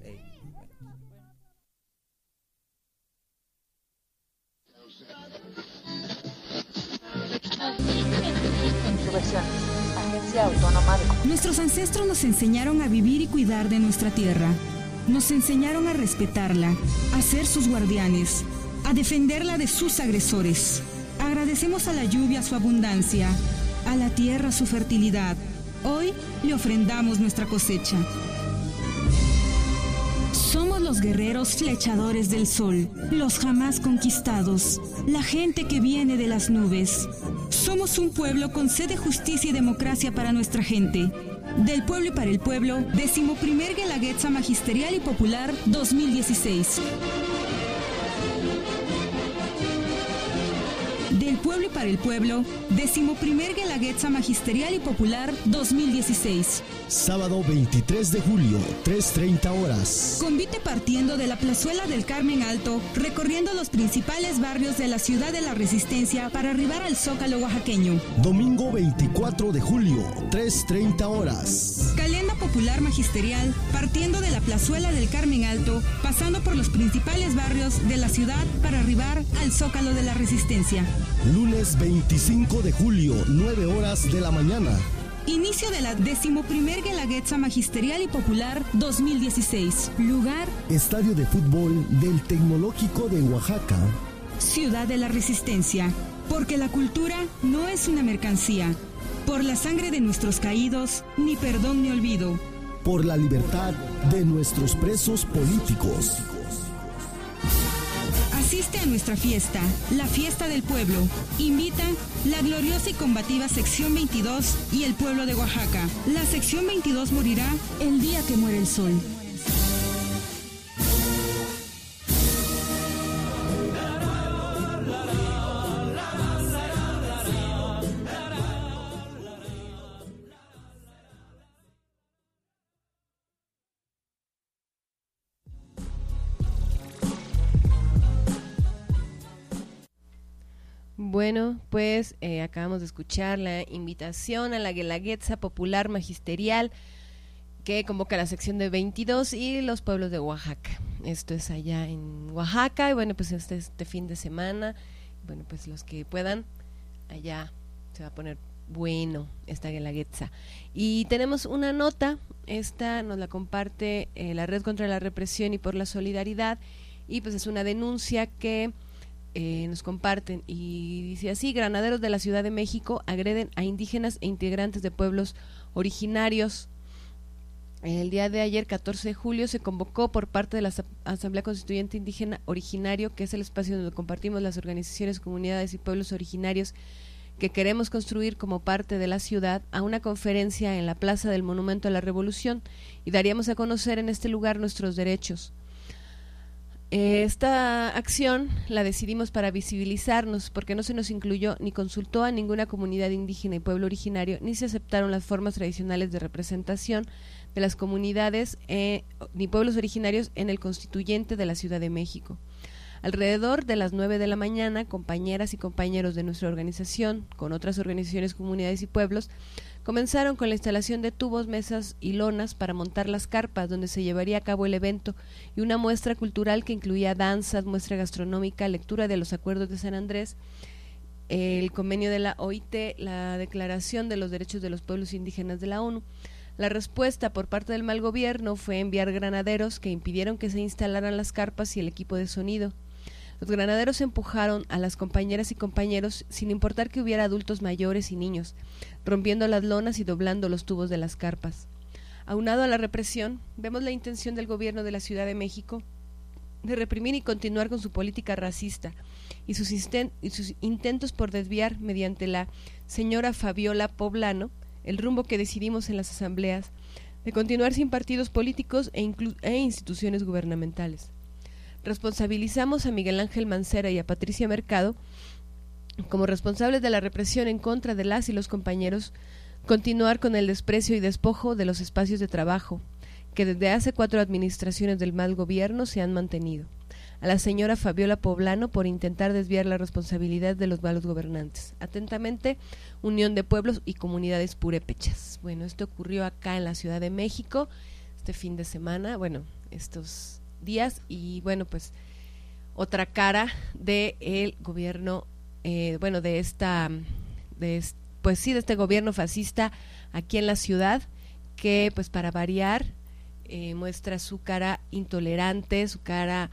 Agencia Autónoma de Comunicación. Nuestros ancestros nos enseñaron a vivir y cuidar de nuestra tierra. Nos enseñaron a respetarla, a ser sus guardianes, a defenderla de sus agresores. Agradecemos a la lluvia su abundancia, a la tierra su fertilidad. Hoy le ofrendamos nuestra cosecha. Somos los guerreros flechadores del sol, los jamás conquistados, la gente que viene de las nubes. Somos un pueblo con sed de justicia y democracia para nuestra gente. Del pueblo y para el pueblo, 11º Guelaguetza Magisterial y Popular 2016. Del pueblo y para el pueblo, 11º Guelaguetza Magisterial y Popular 2016. Sábado 23 de julio, 3:30 horas. Convite partiendo de la plazuela del Carmen Alto, recorriendo los principales barrios de la ciudad de la Resistencia para arribar al Zócalo oaxaqueño. Domingo 24 de julio, 3:30 horas. Calenda Popular Magisterial, partiendo de la plazuela del Carmen Alto, pasando por los principales barrios de la ciudad para arribar al Zócalo de la Resistencia. Lunes 25 de julio, 9 horas de la mañana. Inicio de la 11º Guelaguetza Magisterial y Popular 2016. Lugar: Estadio de Fútbol del Tecnológico de Oaxaca. Ciudad de la Resistencia. Porque la cultura no es una mercancía. Por la sangre de nuestros caídos, ni perdón ni olvido. Por la libertad de nuestros presos políticos. Asiste a nuestra fiesta, la fiesta del pueblo. Invitan la gloriosa y combativa sección 22 y el pueblo de Oaxaca. La sección 22 morirá el día que muere el sol. Bueno, pues acabamos de escuchar la invitación a la Guelaguetza Popular Magisterial que convoca la sección de 22 y los pueblos de Oaxaca. Esto es allá en Oaxaca y bueno, pues este fin de semana, bueno, pues los que puedan, allá se va a poner bueno esta Guelaguetza. Y tenemos una nota, esta nos la comparte la Red contra la Represión y por la Solidaridad y pues es una denuncia que nos comparten y dice así: granaderos de la Ciudad de México agreden a indígenas e integrantes de pueblos originarios. El día de ayer, 14 de julio, se convocó por parte de la Asamblea Constituyente Indígena Originario, que es el espacio donde compartimos las organizaciones, comunidades y pueblos originarios que queremos construir como parte de la ciudad, a una conferencia en la Plaza del Monumento a la Revolución, y daríamos a conocer en este lugar nuestros derechos. Esta acción la decidimos para visibilizarnos, porque no se nos incluyó ni consultó a ninguna comunidad indígena y pueblo originario, ni se aceptaron las formas tradicionales de representación de las comunidades ni pueblos originarios en el Constituyente de la Ciudad de México. Alrededor de las 9 de la mañana, compañeras y compañeros de nuestra organización, con otras organizaciones, comunidades y pueblos, comenzaron con la instalación de tubos, mesas y lonas para montar las carpas donde se llevaría a cabo el evento, y una muestra cultural que incluía danzas, muestra gastronómica, lectura de los acuerdos de San Andrés, el convenio de la OIT, la Declaración de los Derechos de los Pueblos Indígenas de la ONU. La respuesta por parte del mal gobierno fue enviar granaderos que impidieron que se instalaran las carpas y el equipo de sonido. Los granaderos empujaron a las compañeras y compañeros sin importar que hubiera adultos mayores y niños, rompiendo las lonas y doblando los tubos de las carpas. Aunado a la represión, vemos la intención del gobierno de la Ciudad de México de reprimir y continuar con su política racista y sus intentos por desviar mediante la señora Fabiola Poblano el rumbo que decidimos en las asambleas, de continuar sin partidos políticos e instituciones gubernamentales. Responsabilizamos a Miguel Ángel Mancera y a Patricia Mercado como responsables de la represión en contra de las y los compañeros, continuar con el desprecio y despojo de los espacios de trabajo que desde hace 4 administraciones del mal gobierno se han mantenido. A la señora Fabiola Poblano por intentar desviar la responsabilidad de los malos gobernantes. Atentamente, Unión de Pueblos y Comunidades Purépechas. Bueno, esto ocurrió acá en la Ciudad de México este fin de semana, estos días, y pues otra cara de el gobierno, de este gobierno fascista aquí en la ciudad, que pues para variar muestra su cara intolerante, su cara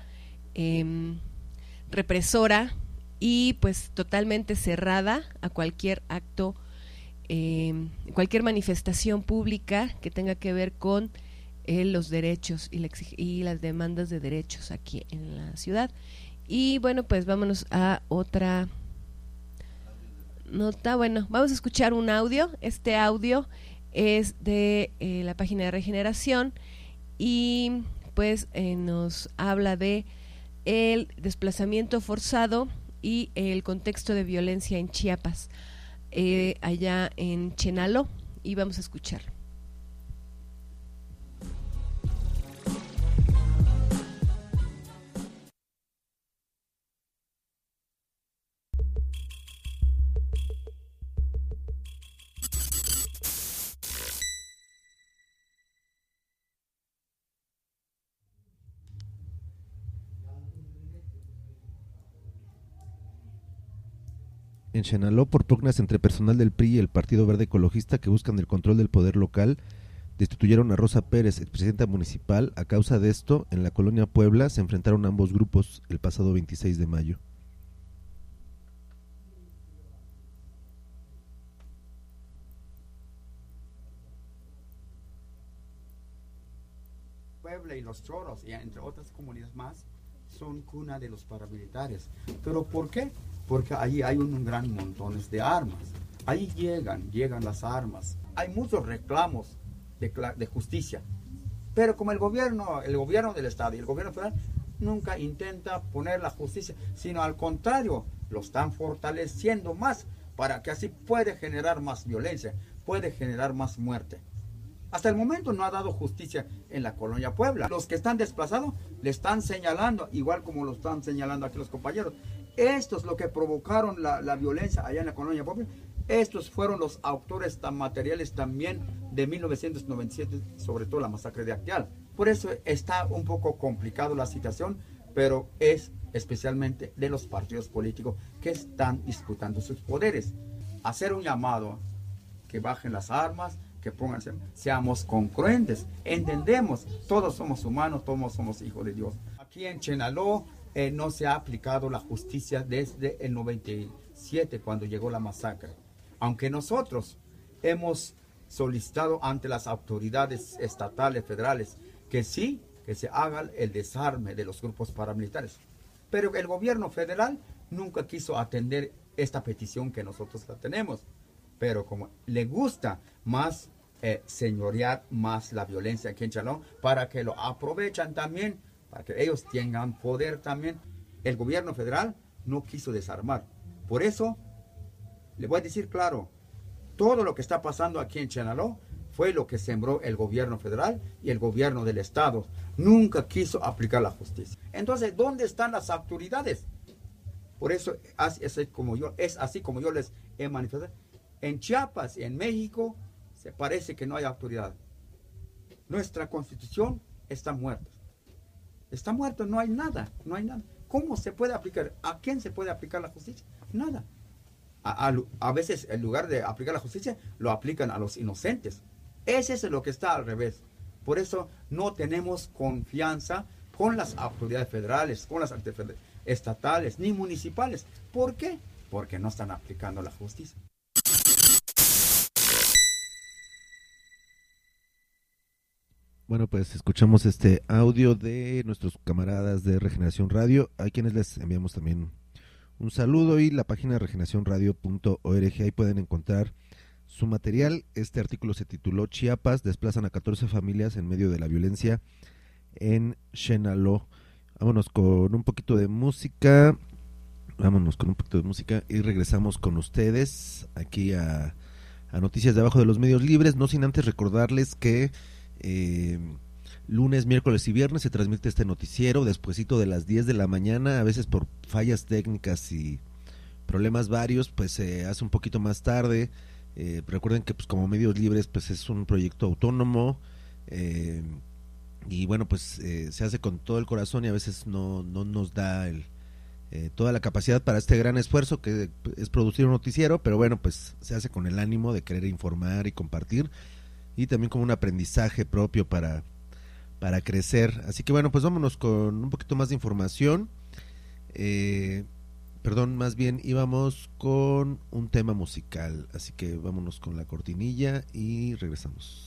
represora y pues totalmente cerrada a cualquier acto, cualquier manifestación pública que tenga que ver con los derechos y las demandas de derechos aquí en la ciudad. Y pues vámonos a otra nota. Vamos a escuchar un audio. Este audio es de la página de Regeneración y pues nos habla de el desplazamiento forzado y el contexto de violencia en Chiapas, allá en Chenaló, y vamos a escuchar. En Chenaló, por pugnas entre personal del PRI y el Partido Verde Ecologista que buscan el control del poder local, destituyeron a Rosa Pérez, expresidenta municipal. A causa de esto, en la colonia Puebla se enfrentaron ambos grupos el pasado 26 de mayo. Puebla y Los Choros, y entre otras comunidades más, son cuna de los paramilitares. ¿Pero por qué? Porque allí hay un gran montón de armas. Ahí llegan las armas. Hay muchos reclamos de justicia. Pero como el gobierno del Estado y el gobierno federal nunca intenta poner la justicia, sino al contrario, lo están fortaleciendo más para que así puede generar más violencia, puede generar más muerte. Hasta el momento no ha dado justicia en la colonia Puebla. Los que están desplazados le están señalando, igual como lo están señalando aquí los compañeros. Estos lo que provocaron la violencia allá en la colonia Puebla. Estos fueron los autores tan materiales también de 1997, sobre todo la masacre de Acteal. Por eso está un poco complicado la situación, pero es especialmente de los partidos políticos que están disputando sus poderes. Hacer un llamado que bajen las armas, que pónganse, seamos congruentes, entendemos, todos somos humanos, todos somos hijos de Dios. Aquí en Chenaló no se ha aplicado la justicia desde el 97, cuando llegó la masacre. Aunque nosotros hemos solicitado ante las autoridades estatales, federales, que sí, que se haga el desarme de los grupos paramilitares. Pero el gobierno federal nunca quiso atender esta petición que nosotros la tenemos. Pero como le gusta más señorear más la violencia aquí en Chalón, para que lo aprovechan también, para que ellos tengan poder también, el gobierno federal no quiso desarmar. Por eso, le voy a decir claro, todo lo que está pasando aquí en Chenaló fue lo que sembró el gobierno federal y el gobierno del estado. Nunca quiso aplicar la justicia. Entonces, ¿dónde están las autoridades? Por eso es así como yo les he manifestado. En Chiapas y en México se parece que no hay autoridad. Nuestra constitución está muerta. Está muerta, no hay nada, no hay nada. ¿Cómo se puede aplicar? ¿A quién se puede aplicar la justicia? Nada. A veces, en lugar de aplicar la justicia, lo aplican a los inocentes. Ese es lo que está al revés. Por eso no tenemos confianza con las autoridades federales, con las autoridades estatales, ni municipales. ¿Por qué? Porque no están aplicando la justicia. Bueno, pues escuchamos este audio de nuestros camaradas de Regeneración Radio, a quienes les enviamos también un saludo, y la página regeneracionradio.org, ahí pueden encontrar su material. Este artículo se tituló Chiapas, desplazan a 14 familias en medio de la violencia en Chenaló. Vámonos con un poquito de música, y regresamos con ustedes aquí a Noticias de Abajo de los Medios Libres, no sin antes recordarles que lunes, miércoles y viernes se transmite este noticiero despuesito de las 10 de la mañana, a veces por fallas técnicas y problemas varios, pues se hace un poquito más tarde. Recuerden que pues como Medios Libres pues es un proyecto autónomo, y bueno, pues se hace con todo el corazón y a veces no nos da toda la capacidad para este gran esfuerzo que es producir un noticiero, pero bueno, pues se hace con el ánimo de querer informar y compartir, y también como un aprendizaje propio para crecer. Así que bueno, pues vámonos con un poquito más de información. Más bien íbamos con un tema musical, así que vámonos con la cortinilla y regresamos.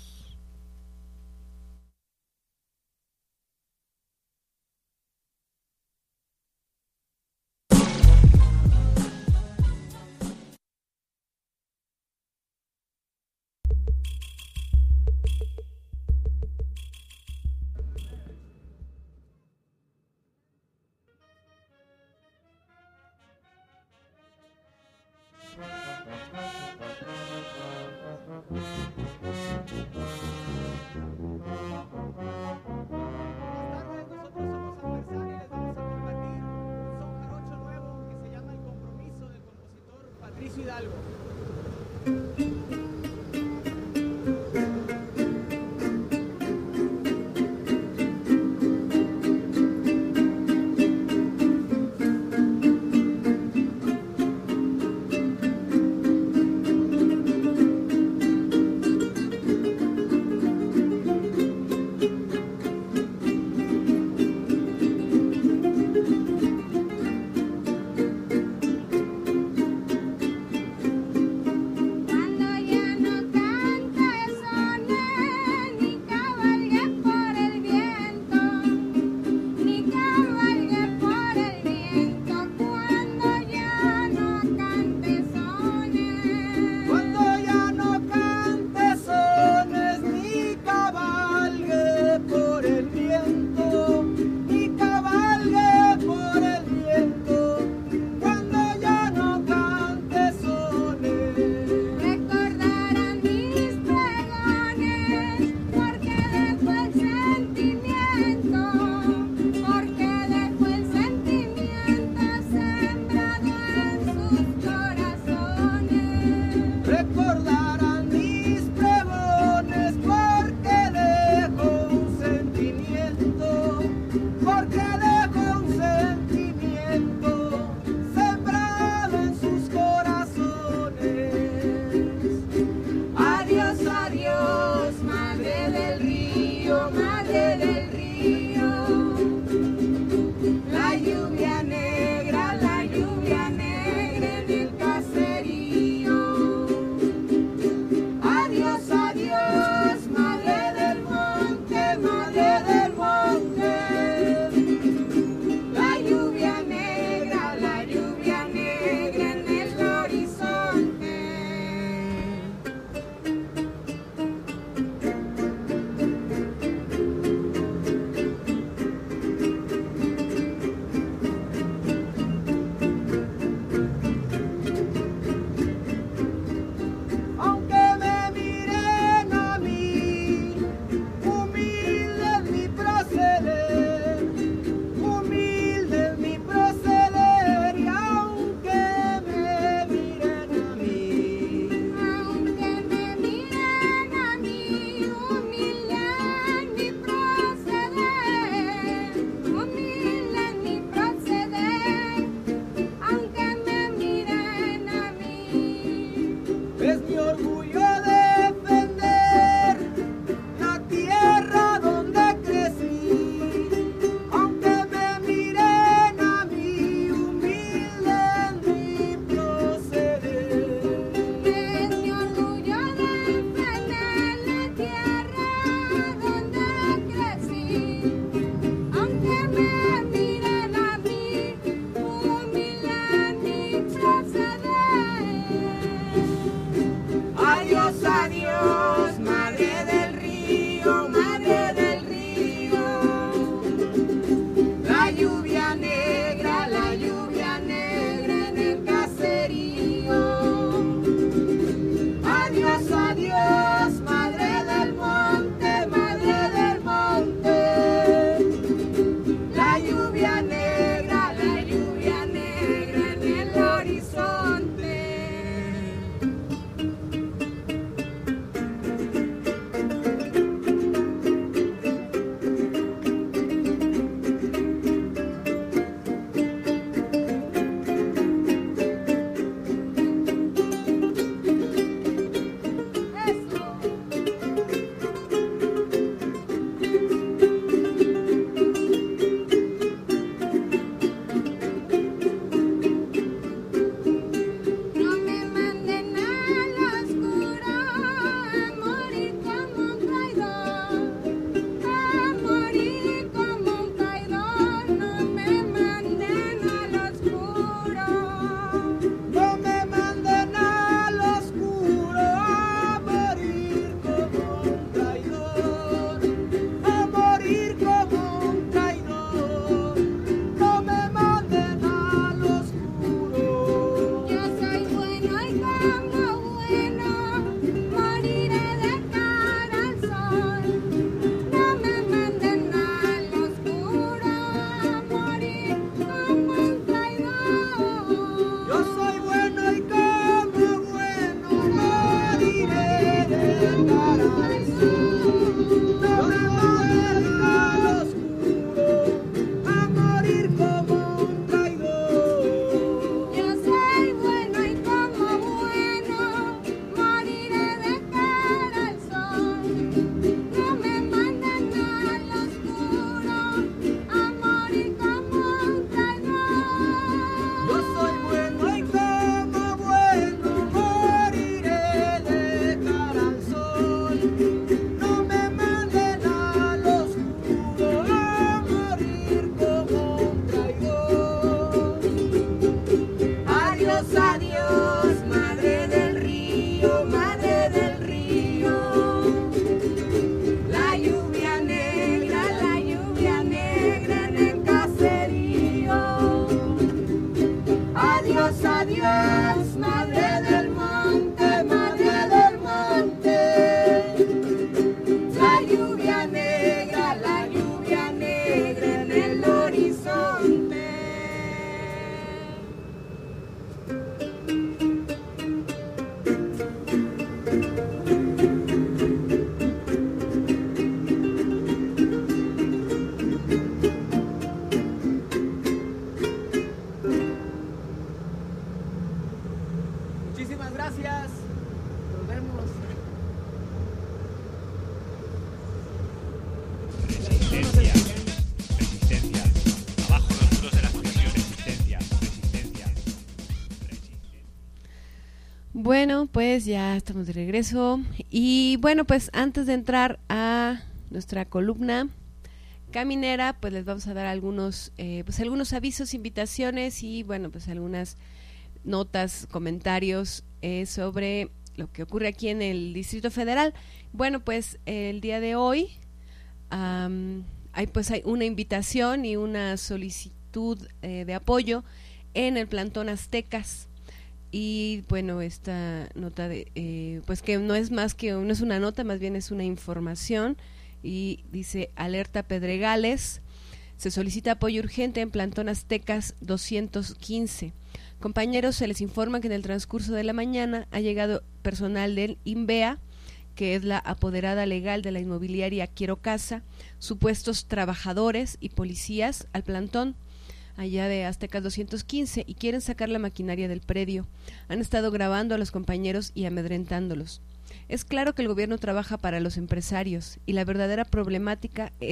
bueno, pues ya estamos de regreso. Y bueno, pues antes de entrar a nuestra columna caminera, pues les vamos a dar algunos avisos, invitaciones y bueno, pues algunas notas, comentarios sobre lo que ocurre aquí en el Distrito Federal. Bueno, pues el día de hoy hay una invitación y una solicitud de apoyo en el plantón Aztecas. Y bueno, esta nota pues que no es una nota, más bien es una información, y dice: alerta Pedregales, se solicita apoyo urgente en plantón Aztecas 215. Compañeros, se les informa que en el transcurso de la mañana ha llegado personal del INVEA, que es la apoderada legal de la inmobiliaria Quiero Casa, supuestos trabajadores y policías al plantón allá de Aztecas 215, y quieren sacar la maquinaria del predio. Han estado grabando a los compañeros y amedrentándolos. Es claro que el gobierno trabaja para los empresarios y la verdadera problemática que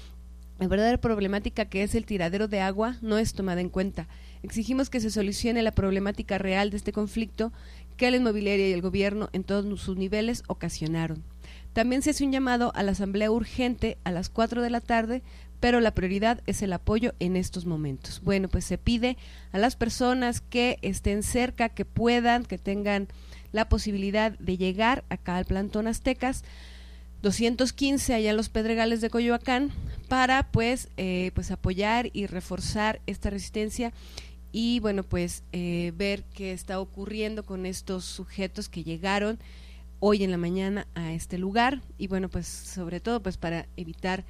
es el tiradero de agua no es tomada en cuenta. Exigimos que se solucione la problemática real de este conflicto que la inmobiliaria y el gobierno en todos sus niveles ocasionaron. También se hace un llamado a la asamblea urgente a las 4 de la tarde, pero la prioridad es el apoyo en estos momentos. Bueno, pues se pide a las personas que estén cerca, que puedan, que tengan la posibilidad de llegar acá al plantón Aztecas 215 allá en los Pedregales de Coyoacán para pues apoyar y reforzar esta resistencia y bueno, pues ver qué está ocurriendo con estos sujetos que llegaron hoy en la mañana a este lugar, y bueno, pues sobre todo pues para evitar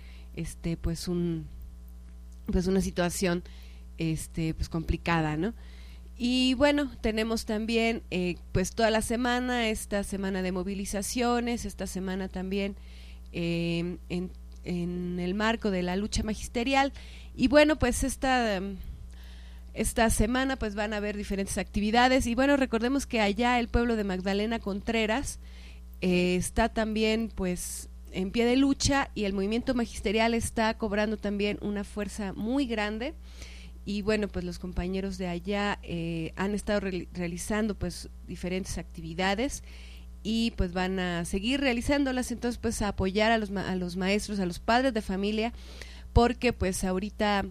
una situación pues complicada, ¿no? Y bueno, tenemos también pues toda la semana, esta semana de movilizaciones, esta semana también en el marco de la lucha magisterial, y bueno, pues esta semana pues van a haber diferentes actividades, y bueno, recordemos que allá el pueblo de Magdalena Contreras está también pues en pie de lucha, y el movimiento magisterial está cobrando también una fuerza muy grande, y bueno, pues los compañeros de allá han estado realizando pues diferentes actividades y pues van a seguir realizándolas, entonces pues a apoyar a los maestros, a los padres de familia, porque pues ahorita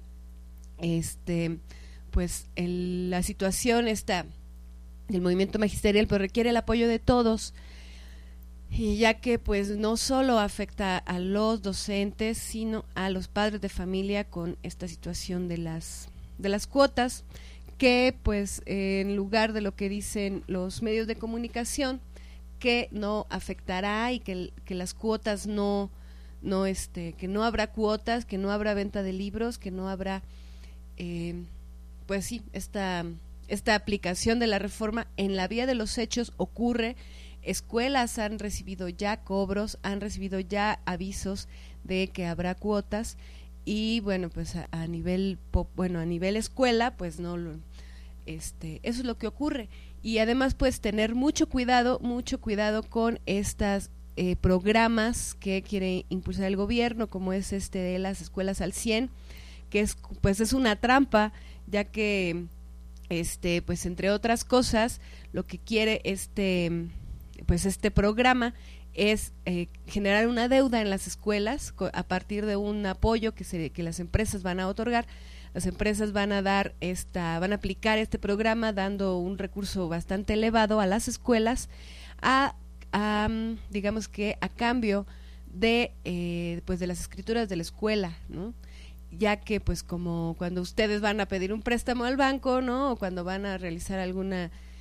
pues la situación está del movimiento magisterial pues requiere el apoyo de todos, y ya que pues no solo afecta a los docentes, sino a los padres de familia con esta situación de las cuotas, que pues en lugar de lo que dicen los medios de comunicación, que no afectará y que las cuotas que no habrá cuotas, que no habrá venta de libros, que no habrá pues sí, esta aplicación de la reforma. En la vía de los hechos ocurre. Escuelas han recibido ya cobros, han recibido ya avisos de que habrá cuotas, y bueno, pues a nivel escuela pues no eso es lo que ocurre. Y además pues tener mucho cuidado con estas programas que quiere impulsar el gobierno, como es de las escuelas al 100, que es una trampa, ya que pues entre otras cosas lo que quiere este programa es generar una deuda en las escuelas a partir de un apoyo que las empresas van a otorgar. Las empresas van a aplicar este programa dando un recurso bastante elevado a las escuelas digamos que a cambio de de las escrituras de la escuela, ¿no? Ya que pues como cuando ustedes van a pedir un préstamo al banco, ¿no? O cuando van a realizar algún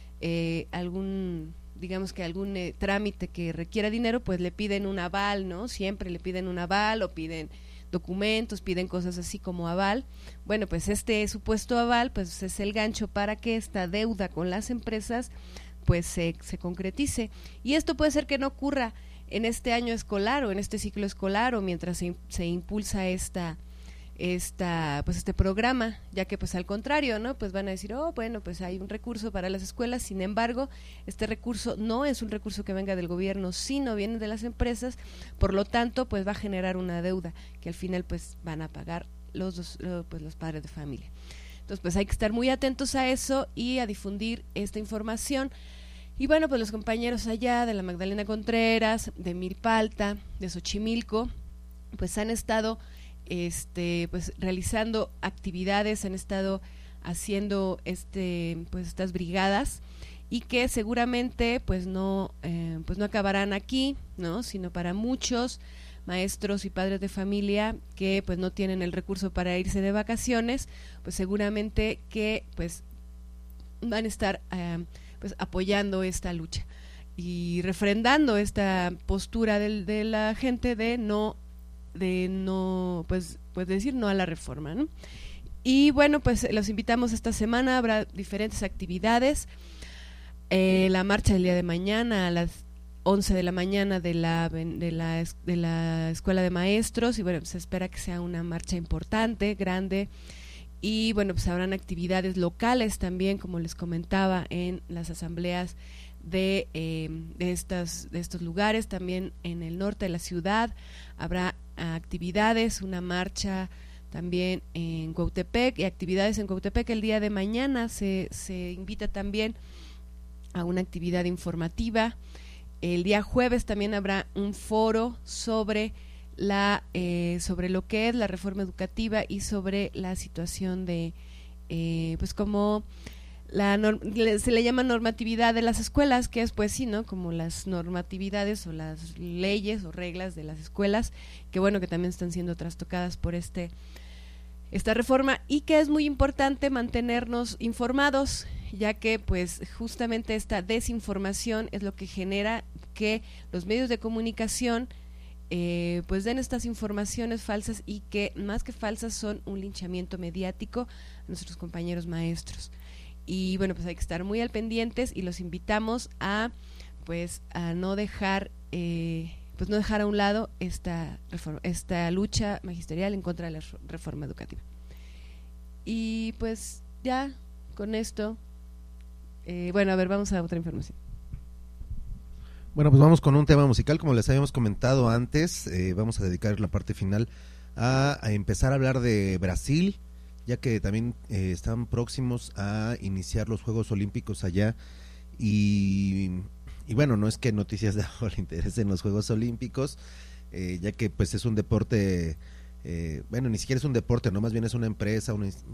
trámite que requiera dinero, pues le piden un aval, ¿no? Siempre le piden un aval, o piden documentos, piden cosas así como aval. Bueno, pues este supuesto aval pues es el gancho para que esta deuda con las empresas pues se concretice, y esto puede ser que no ocurra en este año escolar o en este ciclo escolar, o mientras se impulsa este programa, ya que pues al contrario, ¿no? Pues van a decir, bueno, pues hay un recurso para las escuelas. Sin embargo, este recurso no es un recurso que venga del gobierno, sino viene de las empresas. Por lo tanto, pues va a generar una deuda que al final pues van a pagar los padres de familia. Entonces pues hay que estar muy atentos a eso y a difundir esta información. Y bueno, pues los compañeros allá de la Magdalena Contreras, de Milpalta, de Xochimilco, pues han estado pues realizando actividades, han estado haciendo pues estas brigadas, y que seguramente pues no acabarán aquí, ¿no? Sino para muchos maestros y padres de familia que pues no tienen el recurso para irse de vacaciones, pues seguramente que pues van a estar pues apoyando esta lucha y refrendando esta postura de la gente de no pues decir no a la reforma, ¿no? Y bueno, pues los invitamos esta semana, habrá diferentes actividades. La marcha del día de mañana a las 11 de la mañana de la Escuela de Maestros, y bueno, se espera que sea una marcha importante, grande, y bueno, pues habrán actividades locales también, como les comentaba, en las asambleas de estos lugares. También en el norte de la ciudad habrá actividades, una marcha también en Cuautepec, y actividades en Cuautepec el día de mañana. Se invita también a una actividad informativa. El día jueves también habrá un foro sobre lo que es la reforma educativa y sobre la situación de pues como se le llama normatividad de las escuelas, que es pues sí, ¿no? Como las normatividades o las leyes o reglas de las escuelas, que bueno, que también están siendo trastocadas por esta reforma, y que es muy importante mantenernos informados, ya que pues justamente esta desinformación es lo que genera que los medios de comunicación pues den estas informaciones falsas, y que más que falsas son un linchamiento mediático a nuestros compañeros maestros. Y bueno, pues hay que estar muy al pendientes, y los invitamos a no dejar no dejar a un lado esta lucha magisterial en contra de la reforma educativa. Y pues ya con esto, bueno, a ver, vamos a otra información. Bueno, pues vamos con un tema musical, como les habíamos comentado antes. Vamos a dedicar la parte final a empezar a hablar de Brasil, ya que también están próximos a iniciar los Juegos Olímpicos allá, y bueno, no es que Noticias de Abajo le interesen los Juegos Olímpicos, ya que pues es un deporte, bueno, ni siquiera es un deporte, no, más bien es una empresa,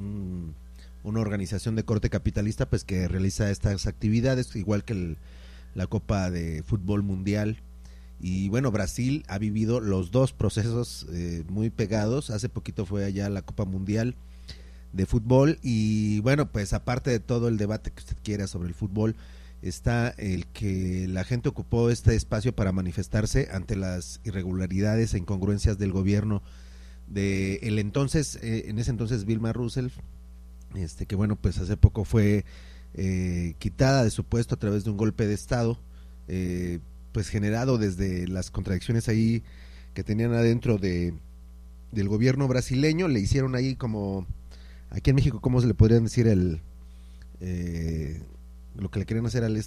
una organización de corte capitalista, pues que realiza estas actividades, igual que la Copa de Fútbol Mundial. Y bueno, Brasil ha vivido los dos procesos muy pegados. Hace poquito fue allá la Copa Mundial de Fútbol, y bueno, pues aparte de todo el debate que usted quiera sobre el fútbol, está el que la gente ocupó este espacio para manifestarse ante las irregularidades e incongruencias del gobierno de en ese entonces Dilma Rousseff, que bueno, pues hace poco fue quitada de su puesto a través de un golpe de estado, pues generado desde las contradicciones ahí que tenían adentro del gobierno brasileño. Le hicieron ahí como, aquí en México, ¿cómo se le podrían decir lo que le querían hacer al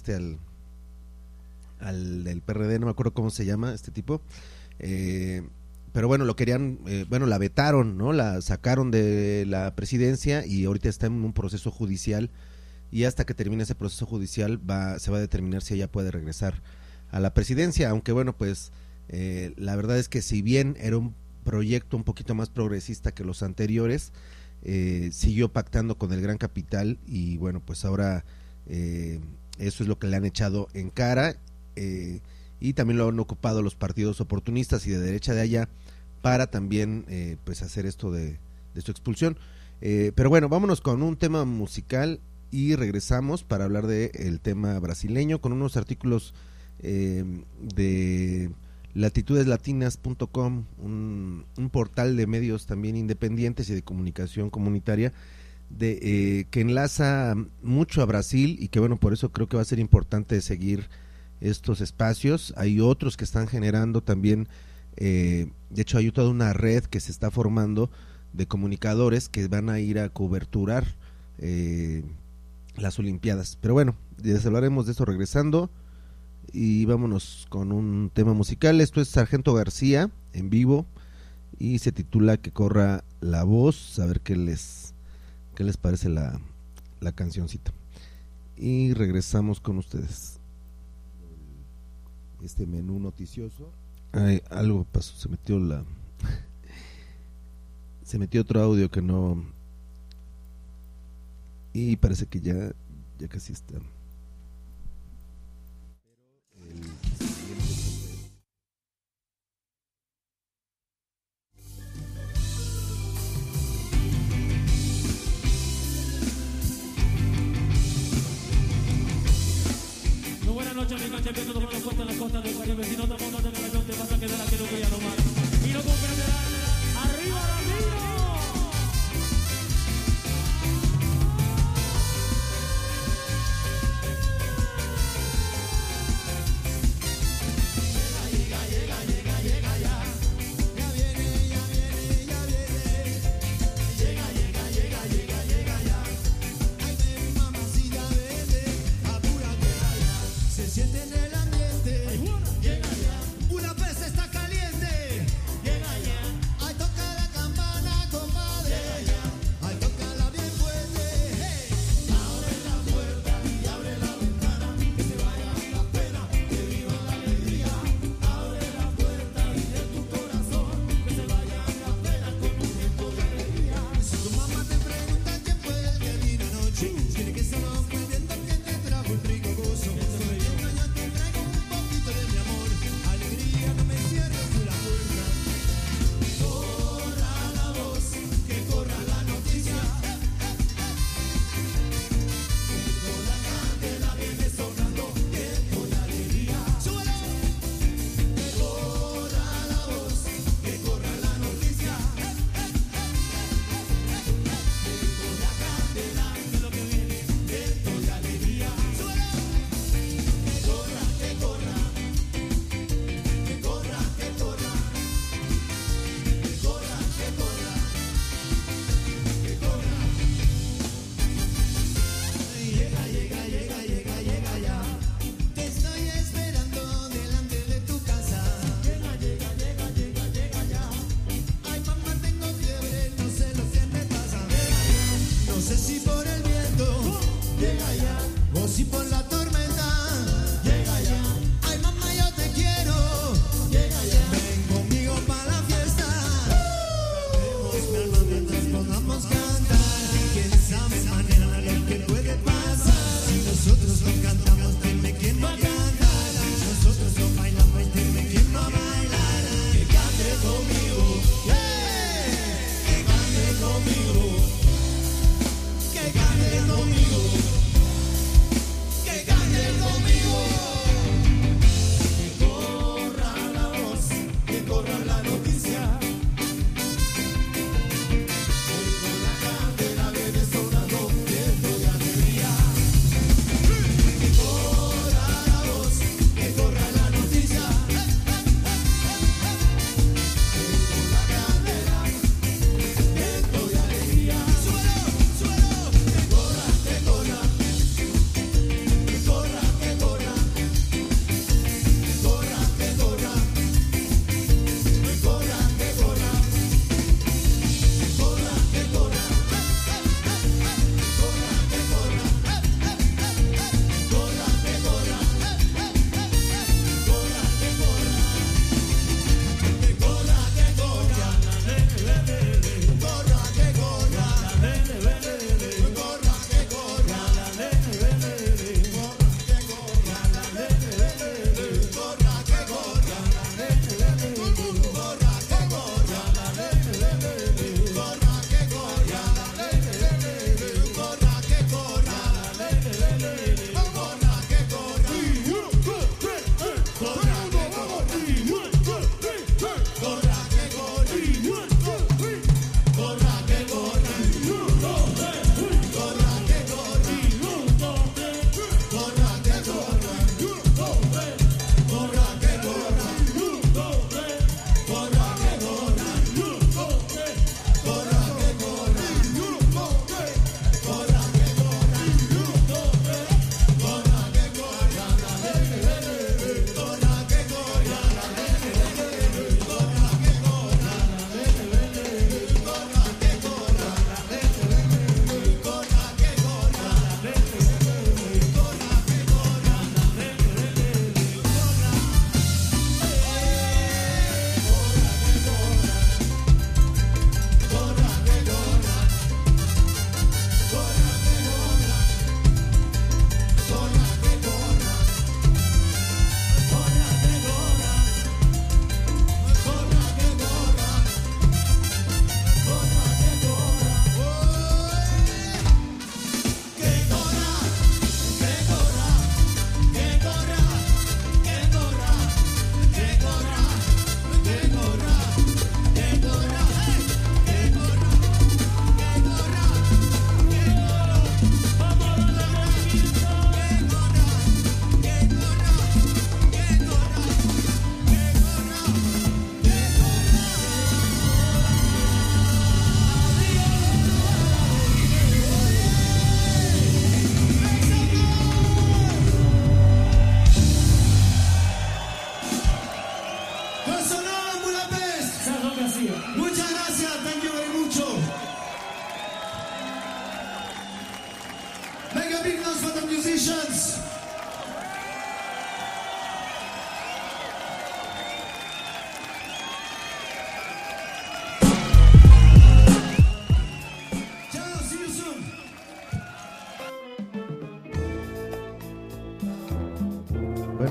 del PRD? No me acuerdo cómo se llama este tipo, pero bueno, lo querían, la vetaron, ¿no? La sacaron de la presidencia, y ahorita está en un proceso judicial, y hasta que termine ese proceso judicial se va a determinar si ella puede regresar a la presidencia. Aunque bueno, pues la verdad es que si bien era un proyecto un poquito más progresista que los anteriores, siguió pactando con el gran capital, y bueno, pues ahora eso es lo que le han echado en cara, y también lo han ocupado los partidos oportunistas y de derecha de allá para también pues hacer esto de su expulsión. Pero bueno, vámonos con un tema musical y regresamos para hablar del tema brasileño con unos artículos de latitudeslatinas.com, un portal de medios también independientes y de comunicación comunitaria que enlaza mucho a Brasil, y que bueno, por eso creo que va a ser importante seguir estos espacios. Hay otros que están generando también, de hecho hay toda una red que se está formando de comunicadores que van a ir a coberturar las Olimpiadas. Pero bueno, les hablaremos de eso regresando, y vámonos con un tema musical. Esto es Sargento García en vivo, y se titula Que corra la voz. A ver qué les parece la cancioncita, y regresamos con ustedes. este menú noticioso. Ay, algo pasó, se metió otro audio que no, y parece que ya casi está. Buenas noches, mi cancha, empiezo tomando costa en las costas del Caribe. Si no te pongas en el avión, te vas a quedar aquí en un día nomás. Y no comprenderás. ¡Arriba la Siente en el ambiente, llega ya, una pesa está caliente, llega ya, ahí toca la campana, compadre, llega ya, ahí toca la bien fuerte, hey. Abre la puerta y abre la ventana, que se vaya la pena, que viva la alegría. Abre la puerta y de tu corazón, que se vaya la pena con un viento de alegría. Si tu mamá te pregunta quién fue el que vino anoche, tiene que ser un buen viento que te trajo un rico gozo. Si por la tormenta, llega ya. Ay mamá, yo te quiero, llega ya. Ven conmigo para la fiesta. Vemos mi alma mientras podamos cantar. Quién sabe mañana lo que puede pasar. Si nosotros no cantamos, dime quién va a cantar. Nosotros no bailamos, dime quién va a bailar. Que cante conmigo, que cante conmigo, que cante conmigo. La candela viene sonando.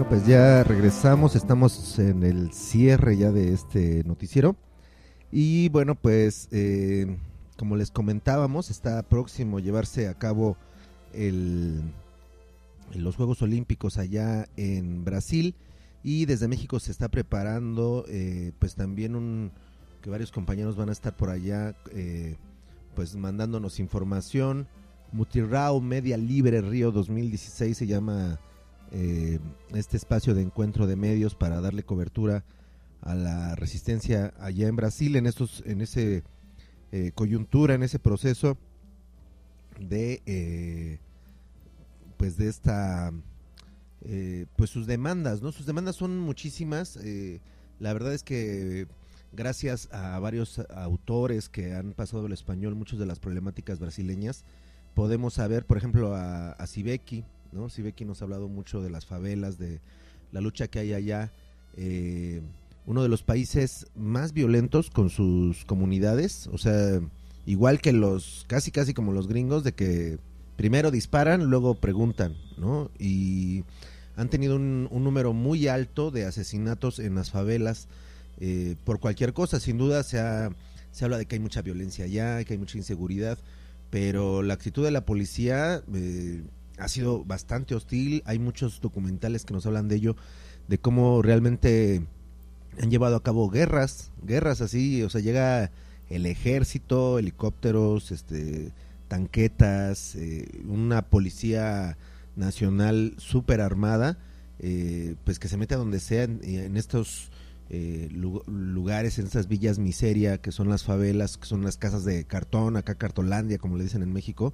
Bueno, pues ya regresamos, estamos en el cierre ya de este noticiero. Y bueno, pues como les comentábamos, está próximo llevarse a cabo los Juegos Olímpicos allá en Brasil, y desde México se está preparando pues también que varios compañeros van a estar por allá pues mandándonos información. Mutirao Media Libre Río 2016 se llama este espacio de encuentro de medios para darle cobertura a la resistencia allá en Brasil, en ese coyuntura, en ese proceso de pues de esta pues sus demandas, ¿no? Sus demandas son muchísimas. La verdad es que gracias a varios autores que han pasado al español muchas de las problemáticas brasileñas, podemos saber, por ejemplo, a Sibeki, ¿no? Sibeki nos ha hablado mucho de las favelas, de la lucha que hay allá, uno de los países más violentos con sus comunidades, o sea, igual que casi como los gringos, de que primero disparan, luego preguntan, ¿no? Y han tenido un número muy alto de asesinatos en las favelas por cualquier cosa. Sin duda se habla de que hay mucha violencia allá, que hay mucha inseguridad, pero la actitud de la policía ha sido bastante hostil. Hay muchos documentales que nos hablan de ello, de cómo realmente han llevado a cabo guerras así, o sea, llega el ejército, helicópteros, tanquetas, una policía nacional súper armada, pues que se mete a donde sea en estos lugares, en estas villas miseria que son las favelas, que son las casas de cartón, acá Cartolandia como le dicen en México.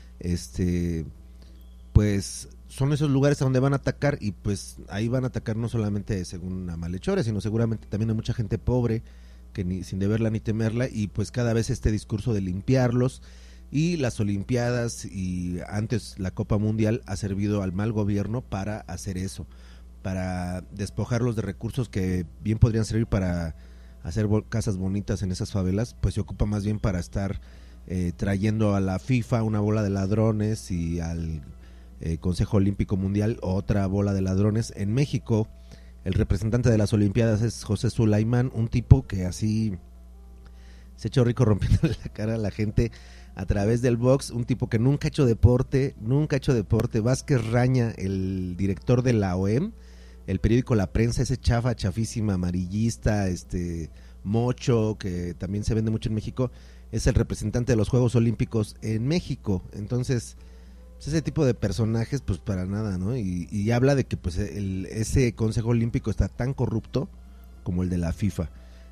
Pues son esos lugares a donde van a atacar, y pues ahí van a atacar no solamente según a malhechores, sino seguramente también a mucha gente pobre que sin deberla ni temerla, y pues cada vez este discurso de limpiarlos. Y las Olimpiadas y antes la Copa Mundial ha servido al mal gobierno para hacer eso, para despojarlos de recursos que bien podrían servir para hacer casas bonitas en esas favelas, pues se ocupa más bien para estar trayendo a la FIFA una bola de ladrones, y al Consejo Olímpico Mundial otra bola de ladrones. En México el representante de las Olimpiadas es José Sulaimán, un tipo que así se ha hecho rico rompiéndole la cara a la gente a través del box, un tipo que nunca ha hecho deporte. Vázquez Raña, el director de la OEM, el periódico La Prensa, ese chafísima, amarillista, mocho, que también se vende mucho en México, es el representante de los Juegos Olímpicos en México. Entonces, pues ese tipo de personajes, pues para nada, ¿no? Y habla de que pues ese Consejo Olímpico está tan corrupto como el de la FIFA.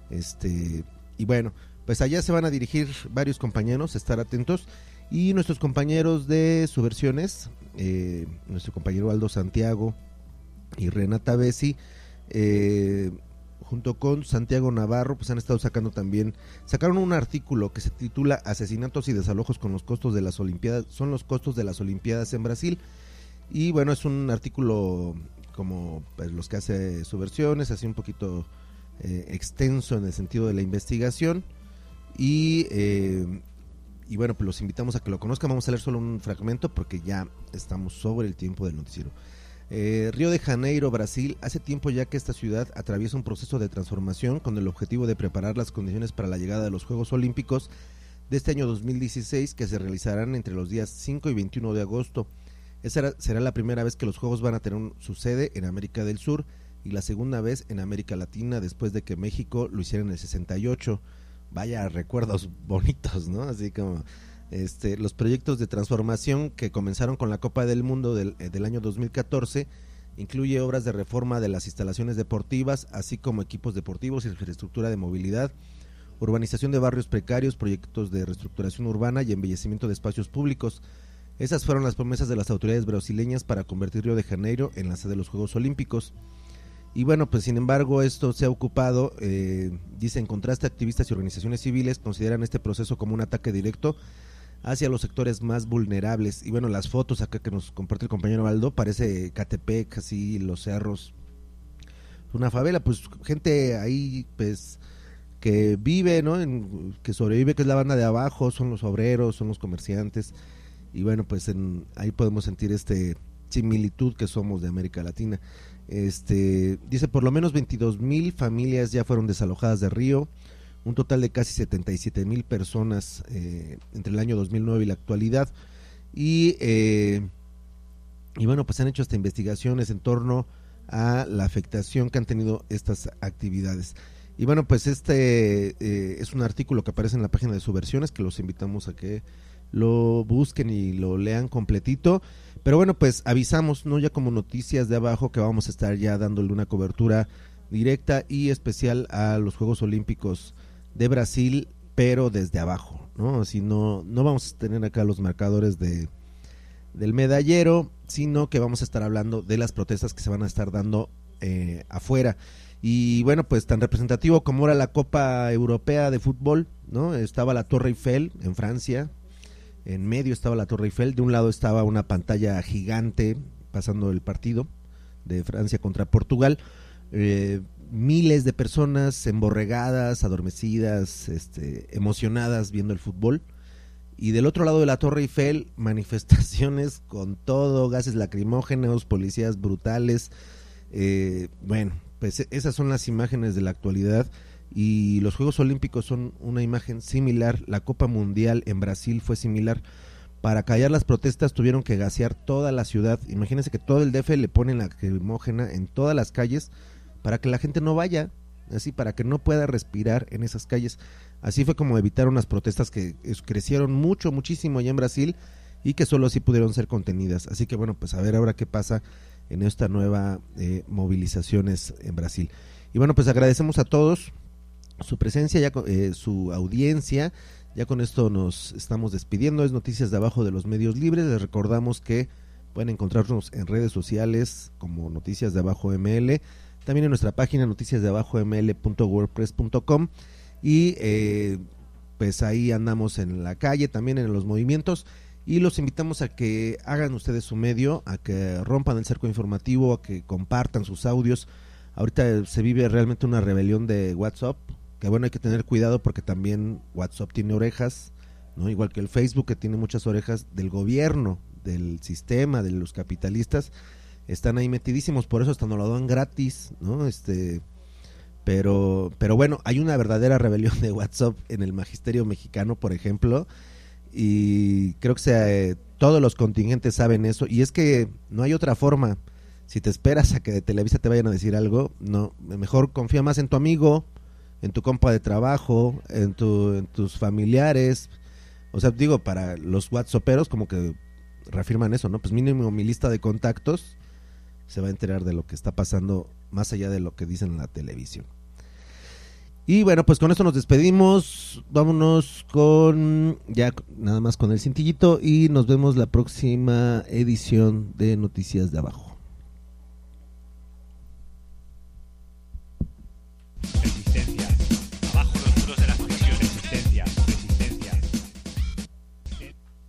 Y bueno, pues allá se van a dirigir varios compañeros, estar atentos, y nuestros compañeros de Subversiones, nuestro compañero Aldo Santiago y Renata Bessi, junto con Santiago Navarro, pues han estado sacaron un artículo que se titula Asesinatos y desalojos con los costos de las Olimpiadas, son los costos de las Olimpiadas en Brasil. Y bueno, es un artículo como pues, los que hace Subversiones, así un poquito extenso en el sentido de la investigación. Y bueno, pues los invitamos a que lo conozcan. Vamos a leer solo un fragmento porque ya estamos sobre el tiempo del noticiero. Río de Janeiro, Brasil. Hace tiempo ya que esta ciudad atraviesa un proceso de transformación con el objetivo de preparar las condiciones para la llegada de los Juegos Olímpicos de este año 2016, que se realizarán entre los días 5 y 21 de agosto. Esa será la primera vez que los Juegos van a tener su sede en América del Sur, y la segunda vez en América Latina, después de que México lo hiciera en el 68. Vaya recuerdos bonitos, ¿no? Así como los proyectos de transformación que comenzaron con la Copa del Mundo del año 2014 incluye obras de reforma de las instalaciones deportivas, así como equipos deportivos, infraestructura de movilidad, urbanización de barrios precarios, proyectos de reestructuración urbana y embellecimiento de espacios públicos. Esas fueron las promesas de las autoridades brasileñas para convertir Río de Janeiro en la sede de los Juegos Olímpicos. Y bueno, pues sin embargo esto se ha ocupado, dice, en contraste, activistas y organizaciones civiles consideran este proceso como un ataque directo hacia los sectores más vulnerables. Y bueno, las fotos acá que nos comparte el compañero Aldo, parece Catepec, así los cerros, una favela, pues gente ahí pues que vive, ¿no? Que sobrevive, que es la banda de abajo, son los obreros, son los comerciantes, y bueno, pues ahí podemos sentir similitud que somos de América Latina. Dice, por lo menos 22,000 familias ya fueron desalojadas de Río, un total de casi 77,000 personas entre el año 2009 y la actualidad. Y bueno, pues han hecho hasta investigaciones en torno a la afectación que han tenido estas actividades. Y bueno, pues es un artículo que aparece en la página de Subversiones, que los invitamos a que lo busquen y lo lean completito. Pero bueno, pues avisamos, ¿no? Ya como Noticias de Abajo, que vamos a estar ya dándole una cobertura directa y especial a los Juegos Olímpicos de Brasil, pero desde abajo, ¿no? Así no vamos a tener acá los marcadores del medallero, sino que vamos a estar hablando de las protestas que se van a estar dando afuera. Y bueno, pues tan representativo como era la Copa Europea de Fútbol, ¿no? Estaba la Torre Eiffel en Francia, en medio estaba la Torre Eiffel, de un lado estaba una pantalla gigante pasando el partido de Francia contra Portugal, miles de personas emborregadas, adormecidas, emocionadas viendo el fútbol. Y del otro lado de la Torre Eiffel, manifestaciones con todo, gases lacrimógenos, policías brutales. Bueno, pues esas son las imágenes de la actualidad, y los Juegos Olímpicos son una imagen similar. La Copa Mundial en Brasil fue similar. Para callar las protestas tuvieron que gasear toda la ciudad. Imagínense que todo el DF le ponen lacrimógena en todas las calles para que la gente no vaya, así, para que no pueda respirar en esas calles. Así fue como evitaron las protestas que crecieron muchísimo allá en Brasil, y que solo así pudieron ser contenidas. Así que bueno, pues a ver ahora qué pasa en esta nueva movilizaciones en Brasil. Y bueno, pues agradecemos a todos su presencia, ya su audiencia. Ya con esto nos estamos despidiendo. Es Noticias de Abajo de los Medios Libres. Les recordamos que pueden encontrarnos en redes sociales como Noticias de Abajo ML, también en nuestra página noticiasdeabajoml.wordpress.com, y pues ahí andamos en la calle, también en los movimientos, y los invitamos a que hagan ustedes su medio, a que rompan el cerco informativo, a que compartan sus audios. Ahorita se vive realmente una rebelión de WhatsApp, que bueno, hay que tener cuidado porque también WhatsApp tiene orejas, ¿no? Igual que el Facebook, que tiene muchas orejas del gobierno, del sistema, de los capitalistas. Están ahí metidísimos, por eso hasta nos lo dan gratis, ¿no? Pero bueno, hay una verdadera rebelión de WhatsApp en el magisterio mexicano, por ejemplo, y creo que todos los contingentes saben eso, y es que no hay otra forma. Si te esperas a que de Televisa te vayan a decir algo, no, mejor confía más en tu amigo, en tu compa de trabajo, en tus familiares. O sea, digo, para los whatsapperos como que reafirman eso, ¿no? Pues mínimo mi lista de contactos se va a enterar de lo que está pasando más allá de lo que dicen en la televisión. Y bueno, pues con esto nos despedimos. Vámonos ya nada más con el cintillito, y nos vemos la próxima edición de Noticias de Abajo.